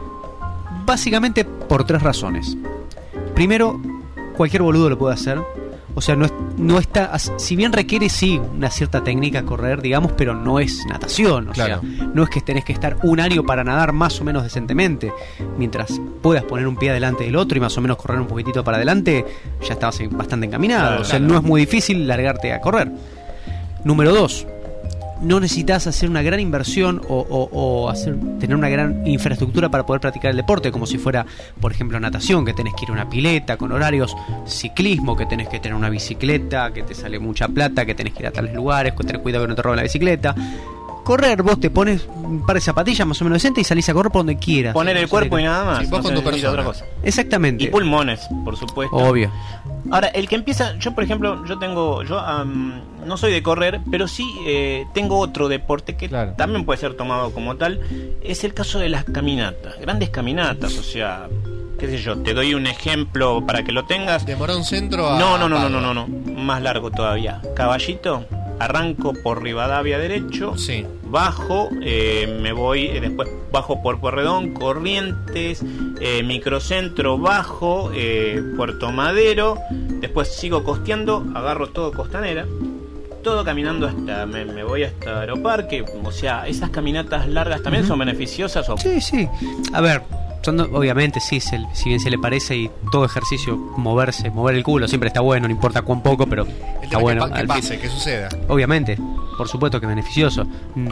Básicamente por tres razones. Primero, cualquier boludo lo puede hacer. O sea, no, es, no está... Si bien requiere, sí, una cierta técnica correr, digamos, pero no es natación. O claro. sea, no es que tenés que estar un año para nadar más o menos decentemente. Mientras puedas poner un pie adelante del otro y más o menos correr un poquitito para adelante, ya estabas bastante encaminado. Claro, o sea, claro. no es muy difícil largarte a correr. Número dos, no necesitas hacer una gran inversión o, o, o hacer, tener una gran infraestructura para poder practicar el deporte, como si fuera, por ejemplo, natación, que tenés que ir a una pileta con horarios, ciclismo, que tenés que tener una bicicleta, que te sale mucha plata, que tenés que ir a tales lugares, que tener cuidado que no te roben la bicicleta. Correr, vos te pones un par de zapatillas más o menos decentes y salís a correr por donde quieras. Poner el cuerpo y nada más. Sí, vos no con tu persona. otra cosa. Exactamente. Y pulmones, por supuesto. Obvio. Ahora, el que empieza, yo por ejemplo, yo tengo, yo um, no soy de correr, pero sí eh, tengo otro deporte que claro. también puede ser tomado como tal, es el caso de las caminatas, grandes caminatas, o sea, qué sé yo, te doy un ejemplo para que lo tengas. ¿De Morón Centro a No, no, no, Padua? no, no, no, no, más largo todavía. Caballito, arranco por Rivadavia derecho, sí. bajo, eh, me voy, eh, después bajo por Pueyrredón, Corrientes, eh, Microcentro, bajo, eh, Puerto Madero, después sigo costeando, agarro todo Costanera, todo caminando hasta, me, me voy hasta Aeroparque, o sea, esas caminatas largas también uh-huh. son beneficiosas. ¿O? Sí, sí, a ver... Son, obviamente sí, se, si bien se le parece, y todo ejercicio, moverse, mover el culo siempre está bueno, no importa cuán poco, pero el está bueno. Que, que pase, que suceda. Obviamente, por supuesto que es beneficioso,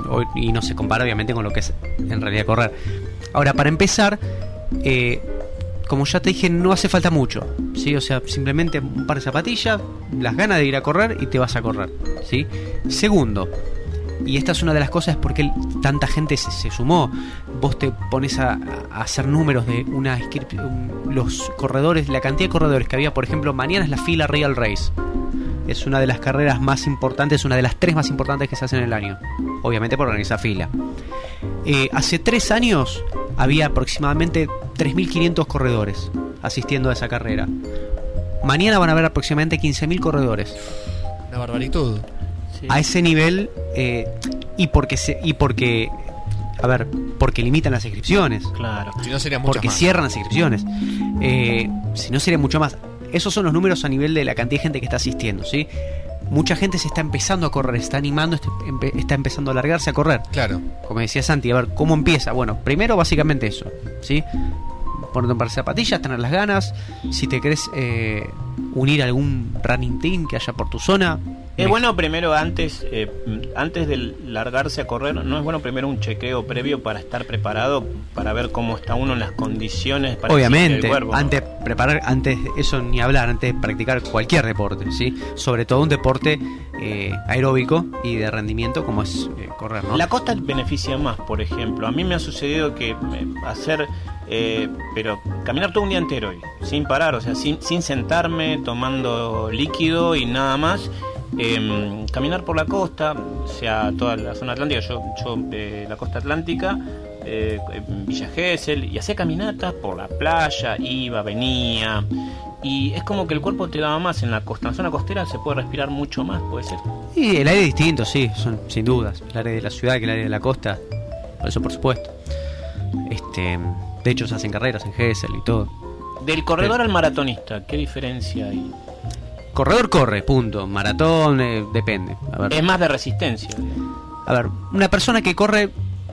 y no se compara obviamente con lo que es en realidad correr. Ahora, para empezar, eh, como ya te dije, no hace falta mucho, ¿sí? O sea, simplemente un par de zapatillas, las ganas de ir a correr y te vas a correr, ¿sí? Segundo, y esta es una de las cosas por qué tanta gente se, se sumó. Vos te pones a, a hacer números de una los corredores, la cantidad de corredores que había. Por ejemplo, mañana es la fila Real Race. Es una de las carreras más importantes, una de las tres más importantes que se hacen en el año. Obviamente por organizar fila. Eh, hace tres años había aproximadamente tres mil quinientos corredores asistiendo a esa carrera. Mañana van a haber aproximadamente quince mil corredores. Una barbaritud. Sí. A ese nivel, eh, y porque se, y porque a ver, porque limitan las inscripciones. Claro. Si no sería mucho porque más. cierran las inscripciones. Eh, si no sería mucho más. Esos son los números a nivel de la cantidad de gente que está asistiendo, ¿sí? Mucha gente se está empezando a correr, está animando, está empezando a largarse a correr. Claro. Como decía Santi, a ver, ¿cómo empieza? Bueno, primero básicamente eso, ¿sí? Ponerte un par de zapatillas, tener las ganas. Si te querés eh, unir a algún running team que haya por tu zona, Es bueno primero, antes eh, antes de largarse a correr, ¿no es bueno primero un chequeo previo para estar preparado, para ver cómo está uno en las condiciones para Obviamente, el cuerpo, ¿no? antes preparar, antes eso ni hablar, antes de practicar cualquier deporte, ¿sí? Sobre todo un deporte eh, aeróbico y de rendimiento como es eh, correr, ¿no? La costa beneficia más, por ejemplo. A mí me ha sucedido que eh, hacer, eh, pero caminar todo un día entero, sin parar, o sea, sin, sin sentarme, tomando líquido y nada más. Eh, caminar por la costa, sea toda la zona atlántica, yo, yo eh, la costa atlántica, eh, Villa Gesell, y hacía caminatas por la playa, iba, venía, y es como que el cuerpo te daba más en la costa. En la zona costera se puede respirar mucho más, puede ser. Y el aire es distinto, sí, son sin dudas. El aire de la ciudad que el aire de la costa, por eso por supuesto. Este, de hecho se hacen carreras en Gesell y todo. Del corredor al maratonista, ¿qué diferencia hay? Corredor corre, punto. Maratón, eh, depende. A ver. Es más de resistencia. A ver, una persona que corre...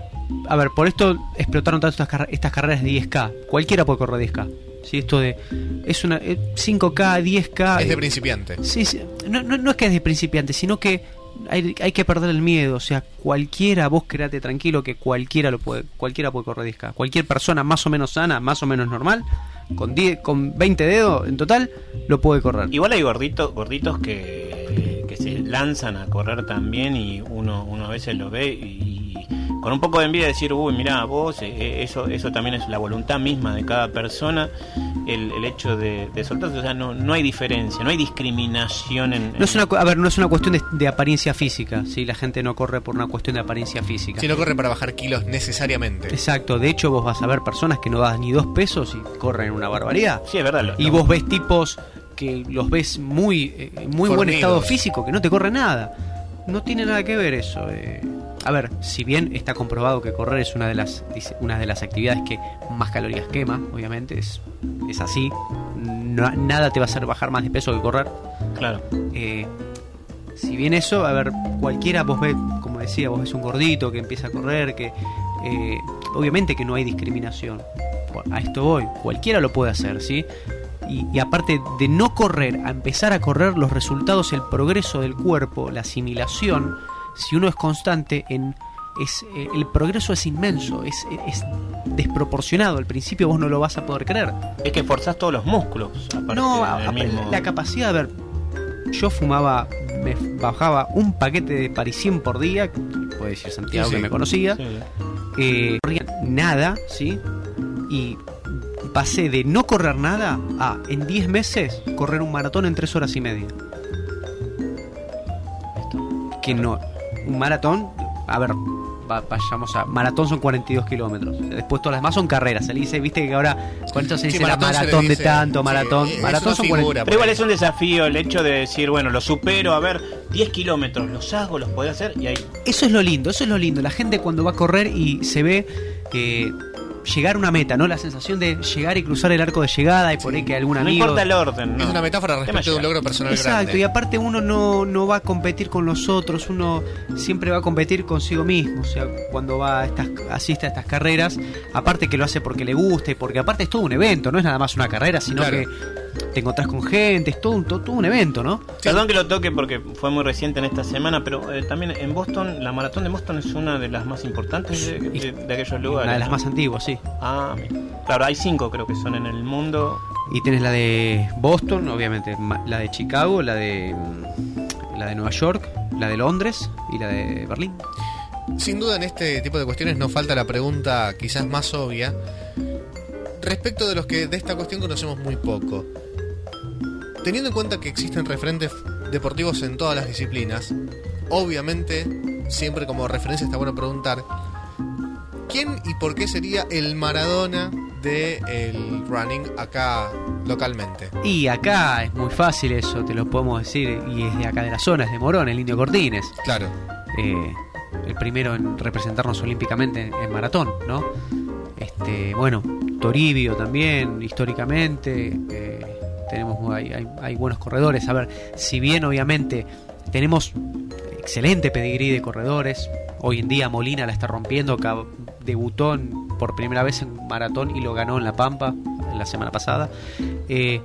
A ver, por esto explotaron tanto estas, car- estas carreras de diez K. Cualquiera puede correr diez K. ¿Sí? Esto de... Es una... Eh, cinco K, diez K... Es de eh, principiante. Sí, sí. No, no, no es que es de principiante, sino que hay, hay que perder el miedo. O sea, cualquiera, vos quedate tranquilo que cualquiera lo puede, cualquiera puede correr diez K. Cualquier persona más o menos sana, más o menos normal, con diez, con veinte dedos en total, lo puede correr. Igual hay gorditos, gorditos que, que se lanzan a correr también, y uno, uno a veces lo ve y, y con un poco de envidia decir, uy, mirá, vos, eh, eso, eso también es la voluntad misma de cada persona, el, el hecho de, de soltarse. O sea, no, no hay diferencia, no hay discriminación en, en... No es una, cu- a ver, no es una cuestión de, de apariencia física, ¿sí? La gente no corre por una cuestión de apariencia física. Si no corre para bajar kilos necesariamente. Exacto, de hecho vos vas a ver personas que no das ni dos pesos y corren una barbaridad. Sí, es verdad. Lo, Y lo- vos ves tipos que los ves muy eh, muy buen Fornidos. estado físico, que no te corre nada. No tiene nada que ver eso. eh. A ver, si bien está comprobado que correr es una de las dice- una de las actividades que más calorías quema, obviamente, es, es así. No- nada te va a hacer bajar más de peso que correr. Claro. Eh, si bien eso, a ver, cualquiera, vos ves, como decía, vos ves un gordito que empieza a correr, que eh, obviamente que no hay discriminación. A esto voy, cualquiera lo puede hacer, ¿sí? Y, y aparte de no correr a empezar a correr, los resultados, el progreso del cuerpo, la asimilación, si uno es constante, en es eh, el progreso es inmenso, es, es desproporcionado. Al principio vos no lo vas a poder creer. Es que forzás todos los músculos. Aparte No, a- del a- mismo... la capacidad, a ver, yo fumaba, me bajaba un paquete de parisien por día, puede decir Santiago Sí, sí. que me conocía, Sí. eh, corría nada, ¿sí? Y pasé de no correr nada a, en diez meses, correr un maratón en tres horas y media. Que no, un maratón, a ver, va- vayamos a, maratón son cuarenta y dos kilómetros, después todas las demás son carreras, se le dice, viste que ahora, con esto se Sí, dice la maratón se le maratón de dice, tanto, sí, maratón, es maratón una son figura, cuarenta. Pero igual es un desafío el hecho de decir, bueno, lo supero, a ver, diez kilómetros, los hago, los puedo hacer, y ahí... Eso es lo lindo, eso es lo lindo. La gente cuando va a correr y se ve eh, llegar a una meta, ¿no? La sensación de llegar y cruzar el arco de llegada y por ahí que algún No amigo... importa el orden, ¿no? Es una metáfora Tema respecto de un llegar. logro personal Exacto, grande. y aparte uno no, no va a competir con los otros, uno siempre va a competir consigo mismo. O sea, cuando va a estas, asiste a estas carreras, aparte que lo hace porque le gusta y porque aparte es todo un evento, no es nada más una carrera, sino Claro. que te encontrás con gente, es todo un, todo, todo un evento, ¿no? Perdón que lo toque porque fue muy reciente en esta semana, pero eh, también en Boston, la maratón de Boston es una de las más importantes de, de- de aquellos lugares. Una de las ¿no? más antiguas, sí. Ah, mira. Claro, hay cinco creo que son en el mundo. Y tenés la de Boston, obviamente, ma- la de Chicago, la de mm, la de Nueva York, la de Londres y la de Berlín. Sin duda en este tipo de cuestiones no falta la pregunta quizás más obvia respecto de los que de esta cuestión conocemos muy poco. Teniendo en cuenta que existen referentes deportivos en todas las disciplinas, obviamente siempre como referencia está bueno preguntar ¿quién y por qué sería el Maradona del running acá localmente? Y acá es muy fácil eso, te lo podemos decir, y es de acá de la zona, es de Morón, el Indio Cortines. Claro. Eh, el primero en representarnos olímpicamente en, en maratón, ¿no? Este, bueno, Toribio también, históricamente, eh, tenemos hay, hay, hay buenos corredores. A ver, si bien obviamente tenemos excelente pedigrí de corredores, hoy en día Molina la está rompiendo, cab- debutó en- por primera vez en maratón y lo ganó en La Pampa la semana pasada. Eh,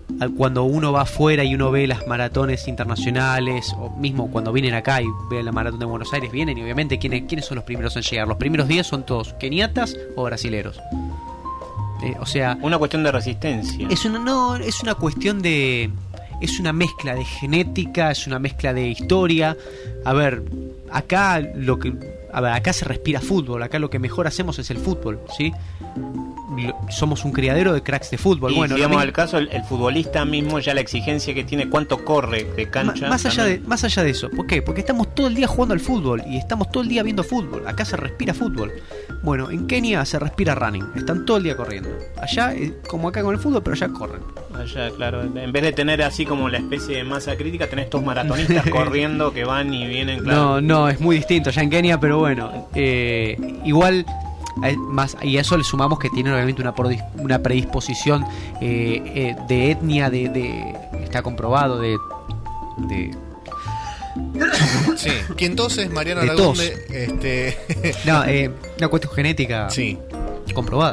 cuando uno va afuera y uno ve las maratones internacionales, o mismo cuando vienen acá y ven la maratón de Buenos Aires, vienen y obviamente ¿quiénes, quiénes son los primeros en llegar? Los primeros diez son todos keniatas o brasileros. Eh, o sea, una cuestión de resistencia. Es una, no, es una cuestión de... Es una mezcla de genética, es una mezcla de historia. A ver, acá lo que... A ver, acá se respira fútbol, acá lo que mejor hacemos es el fútbol, ¿sí? Somos un criadero de cracks de fútbol. Y bueno, digamos mismo, al caso, el, el futbolista mismo, ya la exigencia que tiene, cuánto corre de cancha. Más allá de, más allá de eso, ¿por qué? Porque estamos todo el día jugando al fútbol y estamos todo el día viendo fútbol. Acá se respira fútbol. Bueno, en Kenia se respira running, están todo el día corriendo. Allá, como acá con el fútbol, pero allá corren. Allá, claro, en vez de tener así como la especie de masa crítica, tenés estos maratonistas corriendo que van y vienen, claro. No, no, es muy distinto allá en Kenia, pero bueno, eh, igual... Más, y a eso le sumamos que tienen obviamente una, una predisposición eh, eh, de etnia, de, de está comprobado, de, de sí, que entonces Mariano de Aragonde, este... no, eh, una cuestión genética sí. comprobada.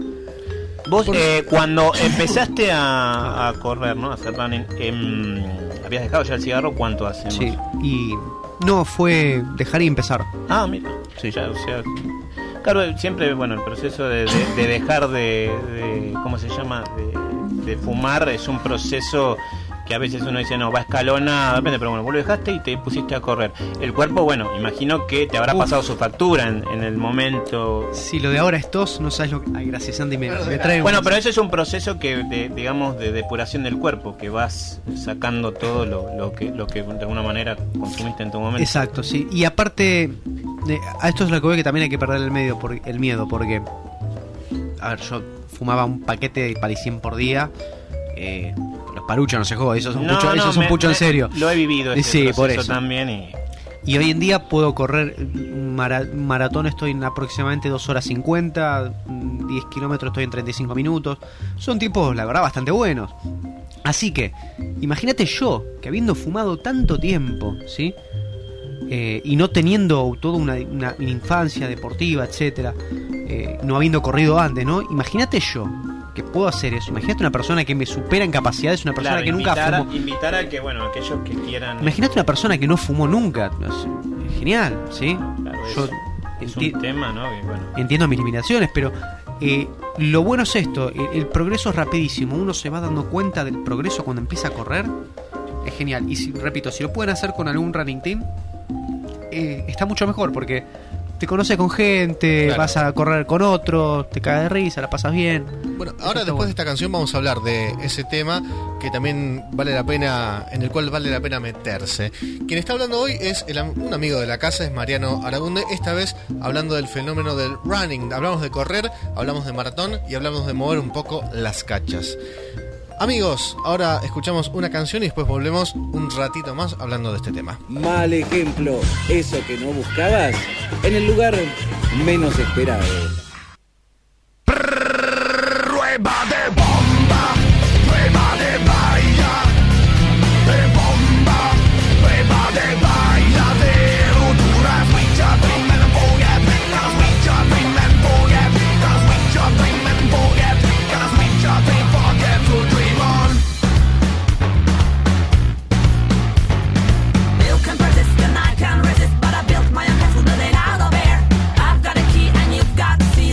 Vos eh, cuando empezaste a, a correr, ¿no? A hacer running, eh, ¿habías dejado ya el cigarro? ¿Cuánto hace? Sí, y no, fue dejar y empezar. Ah, mira, sí, ya, o sea... Claro, siempre, bueno, el proceso de, de, de dejar de, de, ¿cómo se llama? De, de fumar es un proceso que a veces uno dice, no, va escalona, depende, pero bueno, vos lo dejaste y te pusiste a correr. El cuerpo, bueno, imagino que te habrá Uf. pasado su factura en, en el momento. Si lo de ahora es tos, no sabes lo que... Ay, gracias, Andy, me, me trae... Bueno, pero eso es un proceso que, de, digamos, de depuración del cuerpo, que vas sacando todo lo, lo, que, lo que de alguna manera consumiste en tu momento. Exacto, sí. Y aparte, de, a esto es lo que veo que también hay que perder el, medio por, el miedo, porque... A ver, yo fumaba un paquete de parisien por día... Eh, los paruchos no se jodan, eso es un no, pucho, no, eso es un me, pucho me, en serio. Lo he vivido ese sí, por eso también y... y hoy en día puedo correr un mara, maratón, estoy en aproximadamente dos horas cincuenta, diez kilómetros estoy en treinta y cinco minutos. Son tiempos, la verdad, bastante buenos. Así que, imagínate yo, que habiendo fumado tanto tiempo, ¿sí? Eh, y no teniendo toda una, una, una infancia deportiva, etcétera, eh, no habiendo corrido antes, ¿no? Imagínate yo que puedo hacer eso. Imagínate una persona que me supera en capacidades, una persona claro, que nunca invitar, fumó. Invitar a que, bueno, aquellos que quieran... Imagínate una persona que no fumó nunca. Es genial, ¿sí? Claro, yo es, enti- es un tema, ¿no? Que, bueno. Entiendo mis limitaciones, pero eh, lo bueno es esto, el, el progreso es rapidísimo. Uno se va dando cuenta del progreso cuando empieza a correr. Es genial. Y si, repito, si lo pueden hacer con algún running team, eh, está mucho mejor porque te conoces con gente, claro. Vas a correr con otros, te cagas de risa, la pasas bien. Bueno, ahora después bueno. de esta canción vamos a hablar de ese tema que también vale la pena, en el cual vale la pena meterse. Quien está hablando hoy es el, un amigo de la casa, es Mariano Aragonde, esta vez hablando del fenómeno del running. Hablamos de correr, hablamos de maratón y hablamos de mover un poco las cachas. Amigos, ahora escuchamos una canción y después volvemos un ratito más hablando de este tema. Mal ejemplo, eso que no buscabas en el lugar menos esperado. Prueba de bomba, prueba de baila, de bomba, prueba de baila, de ruptura, switch up, dream and forget, gonna switch up, dream and forget, gonna switch up, dream and forget, gonna switch up, dream, forget to dream on. You can persist and I can resist, but I built my own castle building out of air. I've got a key and you've got to see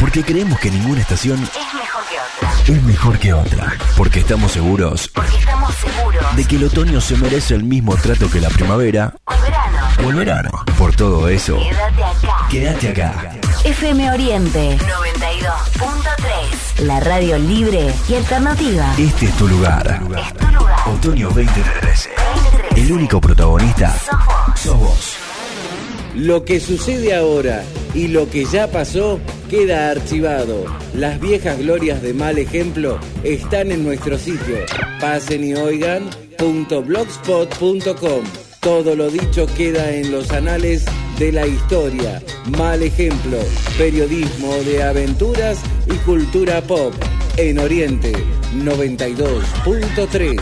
Porque creemos que ninguna estación Es mejor que otra. es mejor que otra. Porque estamos seguros Porque estamos seguros. de que el otoño se merece el mismo trato que la primavera O el verano. o el verano. Por todo eso, Quédate acá. quédate acá. F M Oriente noventa y dos punto tres. La radio libre y alternativa. Este es tu lugar. Es tu lugar. Otoño veinte trece. veinte trece. El único protagonista Sos vos. sos vos. Lo que sucede ahora y lo que ya pasó queda archivado. Las viejas glorias de Mal Ejemplo están en nuestro sitio. Pasen y oigan punto blogspot punto com. Todo lo dicho queda en los anales de la historia. Mal Ejemplo, periodismo de aventuras y cultura pop. En Oriente noventa y dos punto tres.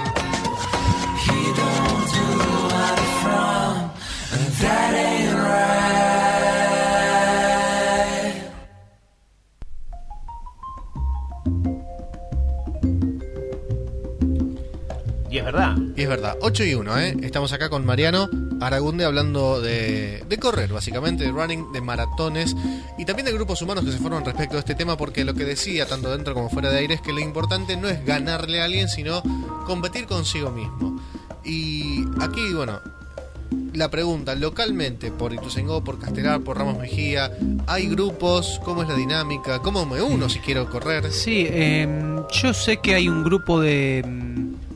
Y es verdad. Y es verdad, ocho y uno, ¿eh? Estamos acá con Mariano Aragunde hablando de, de correr, básicamente, de running, de maratones y también de grupos humanos que se forman respecto a este tema, porque lo que decía, tanto dentro como fuera de aire, es que lo importante no es ganarle a alguien, sino competir consigo mismo. Y aquí, bueno, la pregunta, localmente, por Ituzaingó, por Castelar, por Ramos Mejía, ¿hay grupos? ¿Cómo es la dinámica? ¿Cómo me uno si quiero correr? Sí, eh, yo sé que hay un grupo de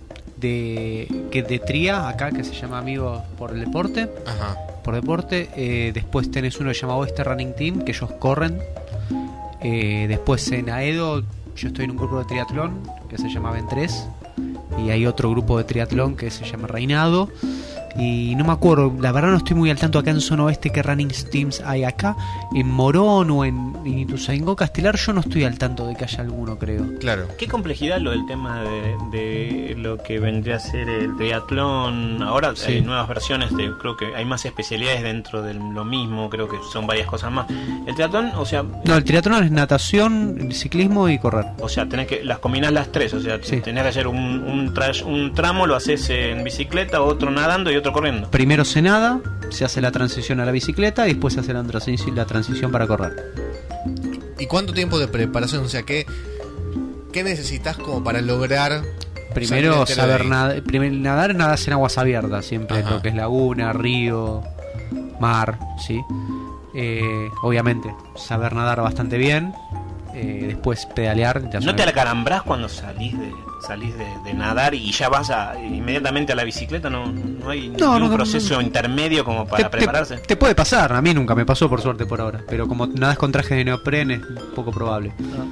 de que de tría acá que se llama Amigos por el Deporte. Ajá. Por deporte. Eh, después tenés uno llamado Oeste Running Team, que ellos corren. Eh, después en Aedo yo estoy en un grupo de triatlón que se llama Ben tres. Y hay otro grupo de triatlón que se llama Reinado. Y no me acuerdo, la verdad no estoy muy al tanto acá en Zona Oeste qué running teams hay acá. En Morón o en, en Ituzaingó, Castelar, yo no estoy al tanto de que haya alguno, creo. Claro. Qué complejidad lo del tema de, de lo que vendría a ser el triatlón. Ahora Sí. hay nuevas versiones, de, creo que hay más especialidades dentro de lo mismo, creo que son varias cosas más. El triatlón, o sea... No, el triatlón es natación, ciclismo y correr. O sea, tenés que las combinás las tres, o sea, Sí. tenés que hacer un, un, tra- un tramo, lo haces en bicicleta, otro nadando y otro corriendo. Primero se nada, se hace la transición a la bicicleta y después se hace la transición, la transición para correr. ¿Y cuánto tiempo de preparación? O sea, ¿qué, qué necesitas como para lograr Primero salir entero de saber ahí? nadar, primero nadar, nadar en aguas abiertas, siempre Ajá. lo que es laguna, río, mar, ¿sí? Eh, obviamente, saber nadar bastante bien, eh, después pedalear. ya ¿No sabes. te acalambrás cuando salís de salís de, de nadar y ya vas a, inmediatamente a la bicicleta? ¿No, no hay No, ningún no, no, proceso no. intermedio como para Te- te- prepararse? Te, puede pasar, a mí nunca me pasó por suerte por ahora, pero como nadas con traje de neopren es poco probable.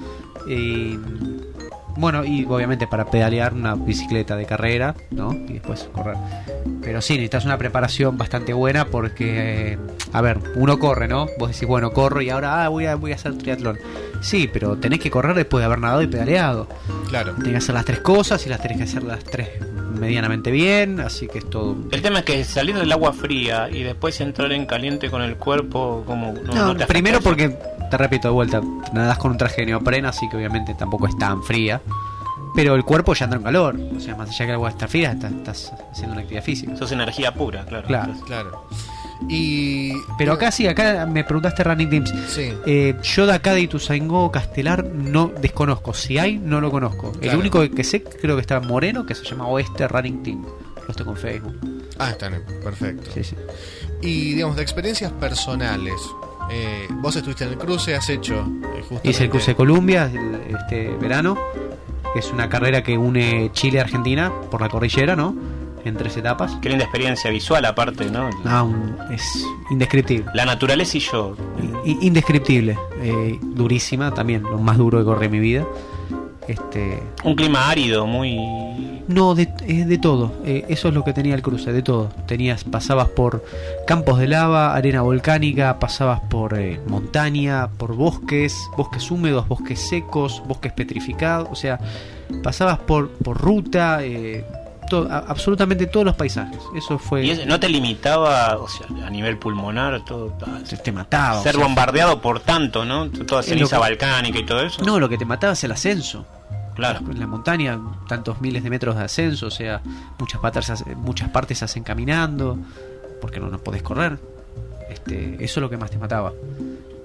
Y bueno, y obviamente para pedalear una bicicleta de carrera, ¿no? Y después correr. Pero sí, necesitas una preparación bastante buena porque, eh, a ver, uno corre, ¿no? Vos decís, bueno, corro y ahora ah, voy, a, voy a hacer triatlón. Sí, pero tenés que correr después de haber nadado y pedaleado. Claro. Tenés que hacer las tres cosas y las tenés que hacer las tres medianamente bien, así que es todo. El tema es que salir del agua fría y después entrar en caliente con el cuerpo, como no, No, no te afecta primero eso? porque, te repito de vuelta, nadás con un traje de neopren, así que obviamente tampoco es tan fría. Pero el cuerpo ya entra en calor. O sea, más allá que el agua está fría, estás, estás haciendo una actividad física. Sos energía pura, claro. Claro. Claro. Y. Pero acá sí, acá me preguntaste Running Teams. Sí. Eh, yo de acá de Ituzaingó, Castelar, no desconozco. Si hay, no lo conozco. El Claro. único que sé, creo que está en Moreno, que se llama Oeste Running Team. Lo estoy con Facebook. Ah, están en- perfecto. Sí, sí. Y digamos, de experiencias personales. Eh, vos estuviste en el cruce, has hecho eh, justamente... Hice el cruce de Columbia el- este verano, que es una carrera que une Chile y Argentina por la cordillera, ¿no? En tres etapas. Qué linda experiencia visual aparte, ¿no? Ah, un- es indescriptible. La naturaleza y yo. I- Indescriptible. Eh, durísima también, lo más duro que corrí en mi vida. Este, Un clima árido, muy... no, de, eh, de todo. Eh, eso es lo que tenía el cruce, de todo. Tenías, pasabas por campos de lava, arena volcánica, pasabas por eh, montaña, por bosques, bosques húmedos, bosques secos, bosques petrificados. O sea, pasabas por, por ruta, eh, to- a- absolutamente todos los paisajes. Eso fue. Y eso no te limitaba, o sea, a nivel pulmonar, todo... Te, te mataba. Ser o sea, bombardeado por tanto, ¿no? Toda Es ceniza lo que- volcánica y todo eso. No, lo que te mataba es el ascenso. Claro. En la montaña, tantos miles de metros de ascenso, o sea, muchas partes, muchas partes se hacen caminando, porque no, no podés correr. Este, eso es lo que más te mataba.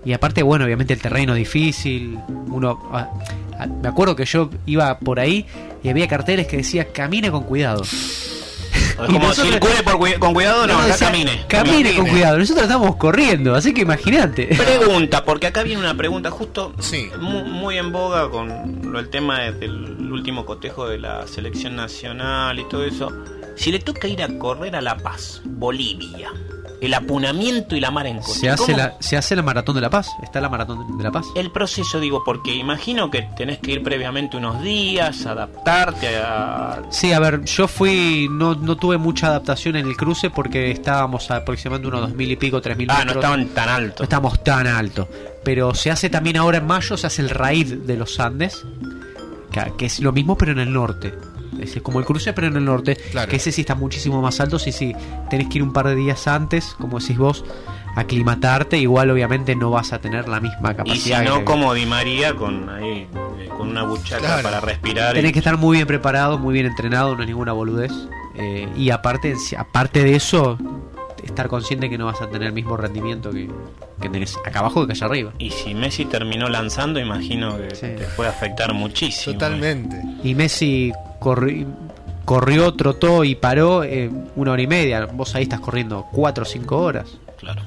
Y aparte, bueno, obviamente el terreno difícil. Uno, a, a, me acuerdo que yo iba por ahí y había carteles que decía camine con cuidado. Como nosotros, circule por cu- con cuidado, no, no acá camine. Camine, camine con cuidado. Nosotros estamos corriendo, así que imagínate. Pregunta, porque acá viene una pregunta justo sí. muy, muy en boga con lo, el tema del último cotejo de la selección nacional y todo eso. Si le toca ir a correr a La Paz, Bolivia, el apunamiento y la mar en coche. Se hace, la, se hace la Maratón de La Paz, está la Maratón de La Paz. El proceso, digo, porque imagino que tenés que ir previamente unos días, adaptarte a... Sí, a ver, yo fui, no, no tuve mucha adaptación en el cruce porque estábamos aproximadamente unos dos mil y pico, tres mil ah, metros. Ah, no estaban tan altos. No estábamos tan altos. Pero se hace también ahora en mayo, se hace el Raid de los Andes, que, que es lo mismo pero en el norte. Es como el cruce pero en el norte, claro. Que ese sí está muchísimo más alto, sí, sí, tenés que ir un par de días antes, como decís vos, aclimatarte, igual obviamente no vas a tener la misma capacidad. Y si no, que... como Di María, con ahí, con una buchaca claro. para respirar. Tenés y... que estar muy bien preparado, muy bien entrenado, no es ninguna boludez. Eh, y aparte, aparte de eso, estar consciente que no vas a tener el mismo rendimiento que, que tenés acá abajo que allá arriba. Y si Messi terminó lanzando, imagino que sí. te puede afectar muchísimo. Totalmente. Eh. Y Messi corri- corrió, trotó y paró eh, una hora y media. Vos ahí estás corriendo cuatro o cinco horas. Claro.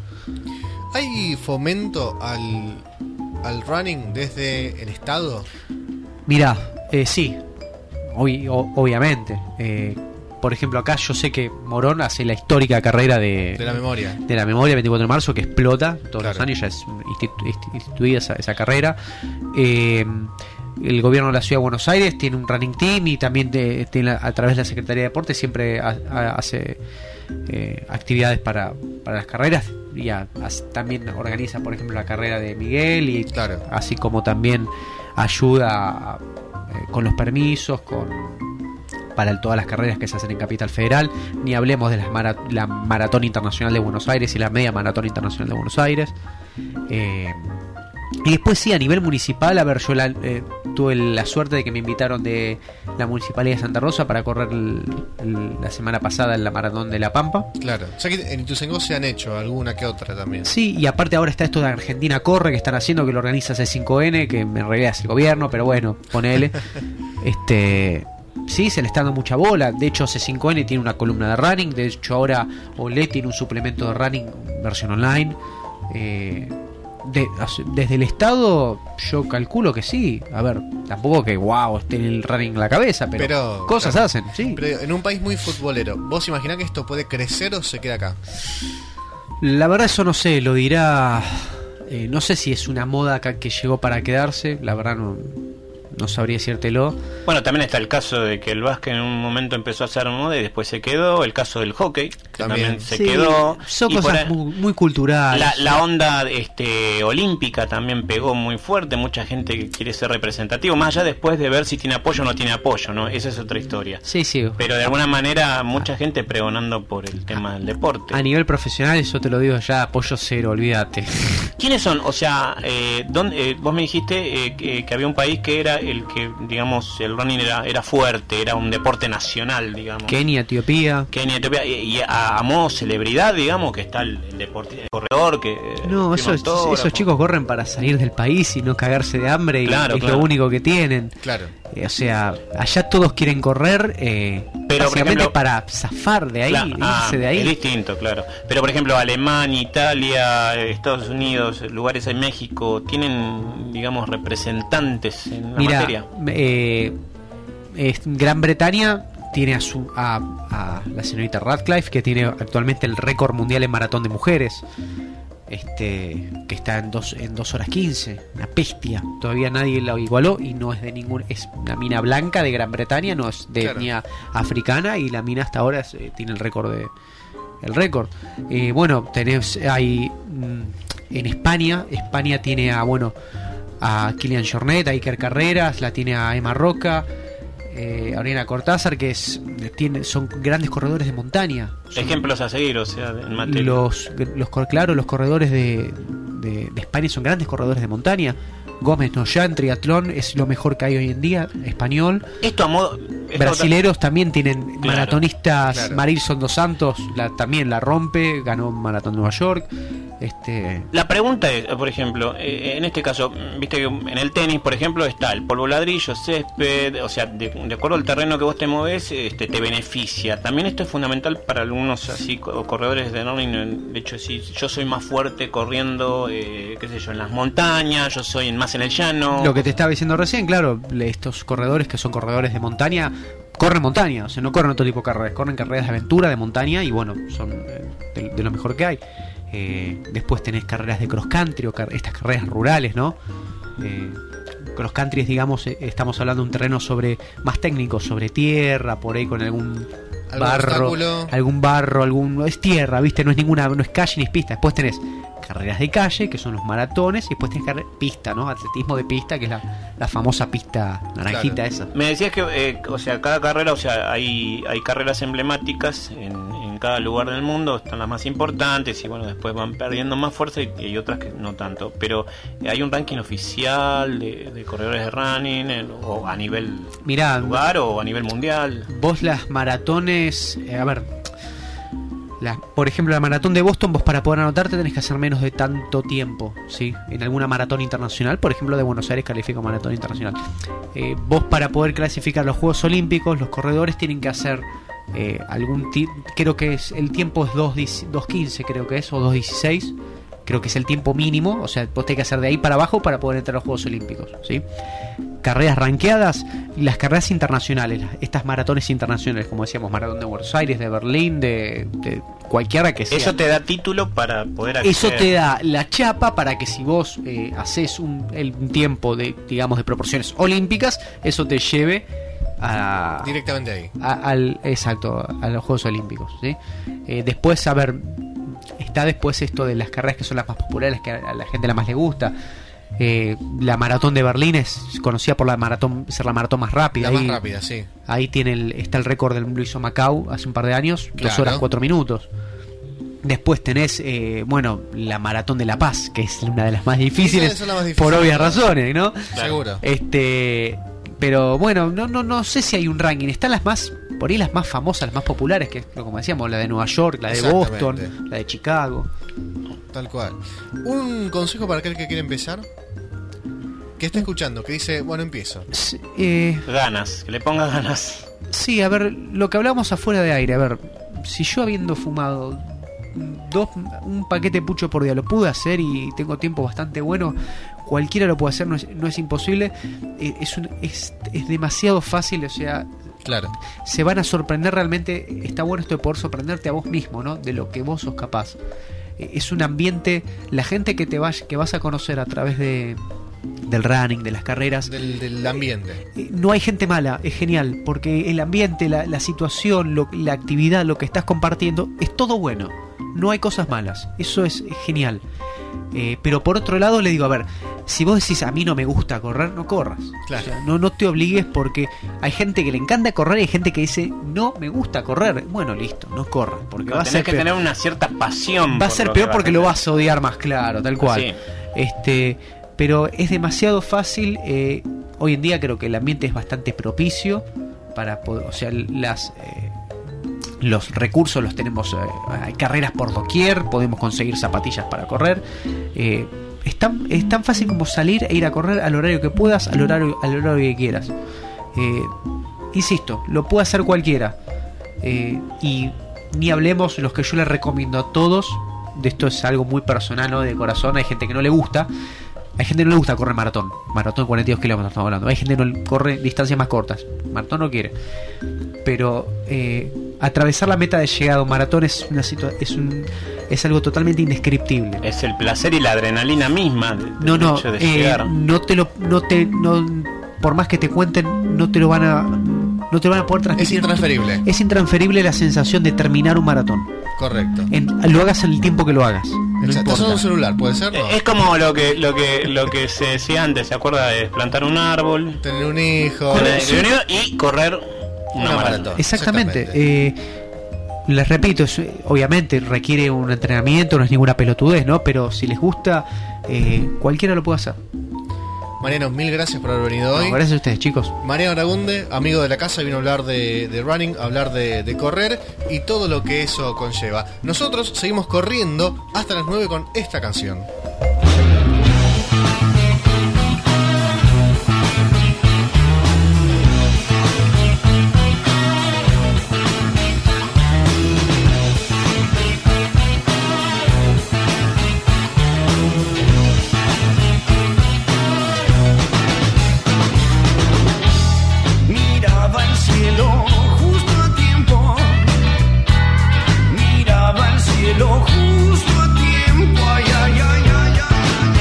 ¿Hay fomento al, al running desde el Estado? Mirá, eh, sí, Ob- o- obviamente. Eh, por ejemplo, acá yo sé que Morón hace la histórica carrera de, de la memoria. De la memoria, veinticuatro de marzo, que explota todos claro. los años, ya es institu- instituida esa, esa carrera. Eh, el gobierno de la Ciudad de Buenos Aires tiene un running team y también te, tiene, a través de la Secretaría de Deportes siempre ha, ha, hace eh, actividades para, para las carreras y a, a, también organiza, por ejemplo, la carrera de Miguel y claro. así como también ayuda a, eh, con los permisos, con para todas las carreras que se hacen en Capital Federal, ni hablemos de las mara- la Maratón Internacional de Buenos Aires y la Media Maratón Internacional de Buenos Aires. Eh, y después sí, a nivel municipal, a ver, yo la, eh, tuve la suerte de que me invitaron de la Municipalidad de Santa Rosa para correr el, el, la semana pasada en la Maratón de La Pampa. Claro, o sea que en Ituzaingó se han hecho alguna que otra también. Sí, y aparte ahora está esto de Argentina Corre que están haciendo, que lo organiza C cinco N, que en realidad es el gobierno, pero bueno, ponele. este... Sí, se le está dando mucha bola. De hecho, C cinco N tiene una columna de running. De hecho, ahora Olé tiene un suplemento de running versión online. Eh, de, desde el Estado, yo calculo que sí. A ver, tampoco que wow, esté el running en la cabeza, pero, pero cosas claro, hacen. Sí. Pero en un país muy futbolero, ¿vos imaginás que esto puede crecer o se queda acá? La verdad, eso no sé. Lo dirá. Eh, no sé si es una moda acá que llegó para quedarse. La verdad, no. No sabría decírtelo. Bueno, también está el caso de que el básquet en un momento empezó a ser moda y después se quedó. El caso del hockey, que también, también se sí, quedó. Son y cosas muy, muy culturales. La, la onda este, olímpica también pegó muy fuerte. Mucha gente quiere ser representativo, más allá después de ver si tiene apoyo o no tiene apoyo, ¿no? Esa es otra historia. Sí, sí. Pero de alguna manera mucha gente pregonando por el tema del deporte. A nivel profesional, eso te lo digo ya, apoyo cero, olvídate. ¿Quiénes son? O sea, eh, ¿dónde, eh, vos me dijiste eh, que, que había un país que era el que, digamos, el running era, era fuerte, era un deporte nacional, digamos. Kenia, Etiopía. Kenia, Etiopía. Y, y a, a modo celebridad, digamos, que está el, el deporte, el corredor que... No, esos, esos chicos corren para salir del país y no cagarse de hambre y claro, es claro. lo único que tienen. Claro. Eh, o sea, allá todos quieren correr, eh, pero básicamente para zafar de ahí, claro, irse ah, de ahí. Es distinto, claro. Pero por ejemplo, Alemania, Italia, Estados Unidos, lugares en México, tienen, digamos, representantes en la Mira, materia. Eh, eh, Gran Bretaña tiene a su a, a la señorita Radcliffe, que tiene actualmente el récord mundial en maratón de mujeres. Este, que está en dos en dos horas quince, una bestia. Todavía nadie la igualó y no es de ningún, es una mina blanca de Gran Bretaña, no es de claro. etnia africana y la mina hasta ahora es, eh, tiene el récord de el récord. Eh, bueno, tenés hay mm, en España, España tiene a bueno a Kilian Jornet, a Iker Carreras, la tiene a Emma Roca. Eh, Oriana Cortázar, que es tiene son grandes corredores de montaña. Son ejemplos a seguir, o sea, en materia. Los, los claro, los corredores de, de, de España son grandes corredores de montaña. Gómez Noya en triatlón es lo mejor que hay hoy en día, español. Esto a modo... Brasileros también tienen claro, maratonistas, claro. Marilson dos Santos la, también la rompe, ganó un maratón de Nueva York. Este... La pregunta es, por ejemplo, eh, en este caso, viste que en el tenis, por ejemplo, está el polvo ladrillo, césped, o sea, de, de acuerdo al terreno que vos te moves, este, te beneficia. También esto es fundamental para algunos así co- corredores de running. De hecho, si yo soy más fuerte corriendo, eh, qué sé yo, en las montañas, yo soy más en el llano. Lo que te estaba diciendo recién, claro, estos corredores que son corredores de montaña, corren montaña, o sea, no corren otro tipo de carreras, corren carreras de aventura, de montaña, y bueno, son eh, de, de lo mejor que hay. Eh, después tenés carreras de cross country o car- estas carreras rurales, ¿no? Eh, cross country es, digamos, eh, estamos hablando de un terreno sobre más técnico, sobre tierra, por ahí con algún barro, obstáculo? algún barro, algún es tierra, ¿viste? No es ninguna, no es calle ni es pista. Después tenés carreras de calle, que son los maratones, y después tenés carre- pista, ¿no? Atletismo de pista, que es la, la famosa pista naranjita Claro. esa. Me decías que, eh, o sea, cada carrera, o sea, hay, hay carreras emblemáticas en, en cada lugar del mundo, están las más importantes y bueno, después van perdiendo más fuerza y, y hay otras que no tanto. Pero eh, hay un ranking oficial de, de corredores de running, en- o a nivel Mirá, lugar o a nivel mundial. Vos las maratones, eh, a ver, la, por ejemplo la maratón de Boston, vos para poder anotarte tenés que hacer menos de tanto tiempo, ¿sí? En alguna maratón internacional, por ejemplo de Buenos Aires califica maratón internacional. Eh, vos para poder clasificar los Juegos Olímpicos, los corredores tienen que hacer eh, algún ti- creo que es el tiempo es dos quince creo que es, o dos dieciséis, creo que es el tiempo mínimo, o sea, vos tenés que hacer de ahí para abajo para poder entrar a los Juegos Olímpicos, ¿sí? Carreras ranqueadas y las carreras internacionales, estas maratones internacionales, como decíamos, maratón de Buenos Aires, de Berlín, de, de cualquiera que sea. Eso te da título para poder acceder. Eso te da la chapa para que si vos eh, haces un, el, un tiempo de, digamos, de proporciones olímpicas, eso te lleve a, directamente ahí. A, al, exacto, a los Juegos Olímpicos, ¿sí? Eh, después, a ver, está después esto de las carreras que son las más populares, que a la gente la más le gusta. Eh, la maratón de Berlín es conocida por la maratón ser la maratón más rápida. La ahí, más rápida, sí. Ahí tiene el, está el récord del Luis Macau hace un par de años, Claro. dos horas cuatro minutos. Después tenés, eh, bueno, la maratón de La Paz, que es una de las más difíciles, Esa es la más difícil, por obvias claro. razones, ¿no? Seguro. Este, pero bueno, no, no, no sé si hay un ranking. Están las más, por ahí las más famosas, las más populares, que es como decíamos, la de Nueva York, la de Exactamente. Boston, la de Chicago. Tal cual. Un consejo para aquel que quiere empezar, que está escuchando, que dice, bueno, empiezo. Sí, eh, Ganas, que le pongas ganas. sí, a ver, lo que hablamos afuera de aire, a ver, si yo habiendo fumado dos, un paquete de pucho por día lo pude hacer y tengo tiempo bastante bueno, cualquiera lo puede hacer, no es, no es imposible, eh, es, un, es, es demasiado fácil, o sea, Claro. se van a sorprender realmente. Está bueno esto de poder sorprenderte a vos mismo, ¿no? De lo que vos sos capaz. Eh, es un ambiente, la gente que te vas, que vas a conocer a través de del running, de las carreras, Del, del ambiente. eh, no hay gente mala, es genial, porque el ambiente, la, la situación, lo, la actividad, lo que estás compartiendo, es todo bueno, no hay cosas malas, eso es genial. Eh, pero por otro lado le digo, a ver, si vos decís a mí no me gusta correr, no corras. Claro. O sea, no, no te obligues, porque hay gente que le encanta correr y hay gente que dice no me gusta correr. Bueno, listo, no corras, porque No, va a tenés ser que peor. tener una cierta pasión. Va a por ser lo peor que porque a lo hacer. vas a odiar más, claro, tal cual. Sí. Este, pero es demasiado fácil. Eh, hoy en día creo que el ambiente es bastante propicio para poder, o sea, las eh, los recursos los tenemos, eh, hay carreras por doquier, podemos conseguir zapatillas para correr. Eh, es tan, es tan fácil como salir e ir a correr al horario que puedas, al horario, al horario que quieras. Eh, insisto, lo puede hacer cualquiera. Eh, y ni hablemos los que yo les recomiendo a todos. De esto es algo muy personal, ¿no? De corazón. Hay gente que no le gusta. Hay gente que no le gusta correr maratón. Maratón cuarenta y dos kilómetros estamos hablando. Hay gente que no corre distancias más cortas. Maratón no quiere. Pero eh, atravesar la meta de llegada a un maratón es una situa- es un es algo totalmente indescriptible. Es el placer y la adrenalina misma de, No, del no, hecho de eh, llegar. no te lo, no te, no, por más que te cuenten, no te lo van a, no te lo van a poder transmitir. Es intransferible. Es intransferible la sensación de terminar un maratón. Correcto. En, lo hagas en el tiempo que lo hagas. No Exacto. importa. Solo un celular, ¿puede ser? No. Es como lo que lo que lo que se decía antes, ¿se acuerda? De plantar un árbol, Tener un hijo. tener- sí. y correr una, Una maratón. maratón. Exactamente. Eh, les repito, es, obviamente requiere un entrenamiento, no es ninguna pelotudez, ¿no? Pero si les gusta, eh, cualquiera lo puede hacer. Mariano, mil gracias por haber venido hoy. No, gracias a ustedes, chicos. Mariano Aragunde, amigo de la casa, vino a hablar de, de running, a hablar de, de correr y todo lo que eso conlleva. Nosotros seguimos corriendo hasta las nueve con esta canción. Miraba el cielo justo a tiempo. Miraba el cielo justo a tiempo. Ay, ay, ay, ay, ay.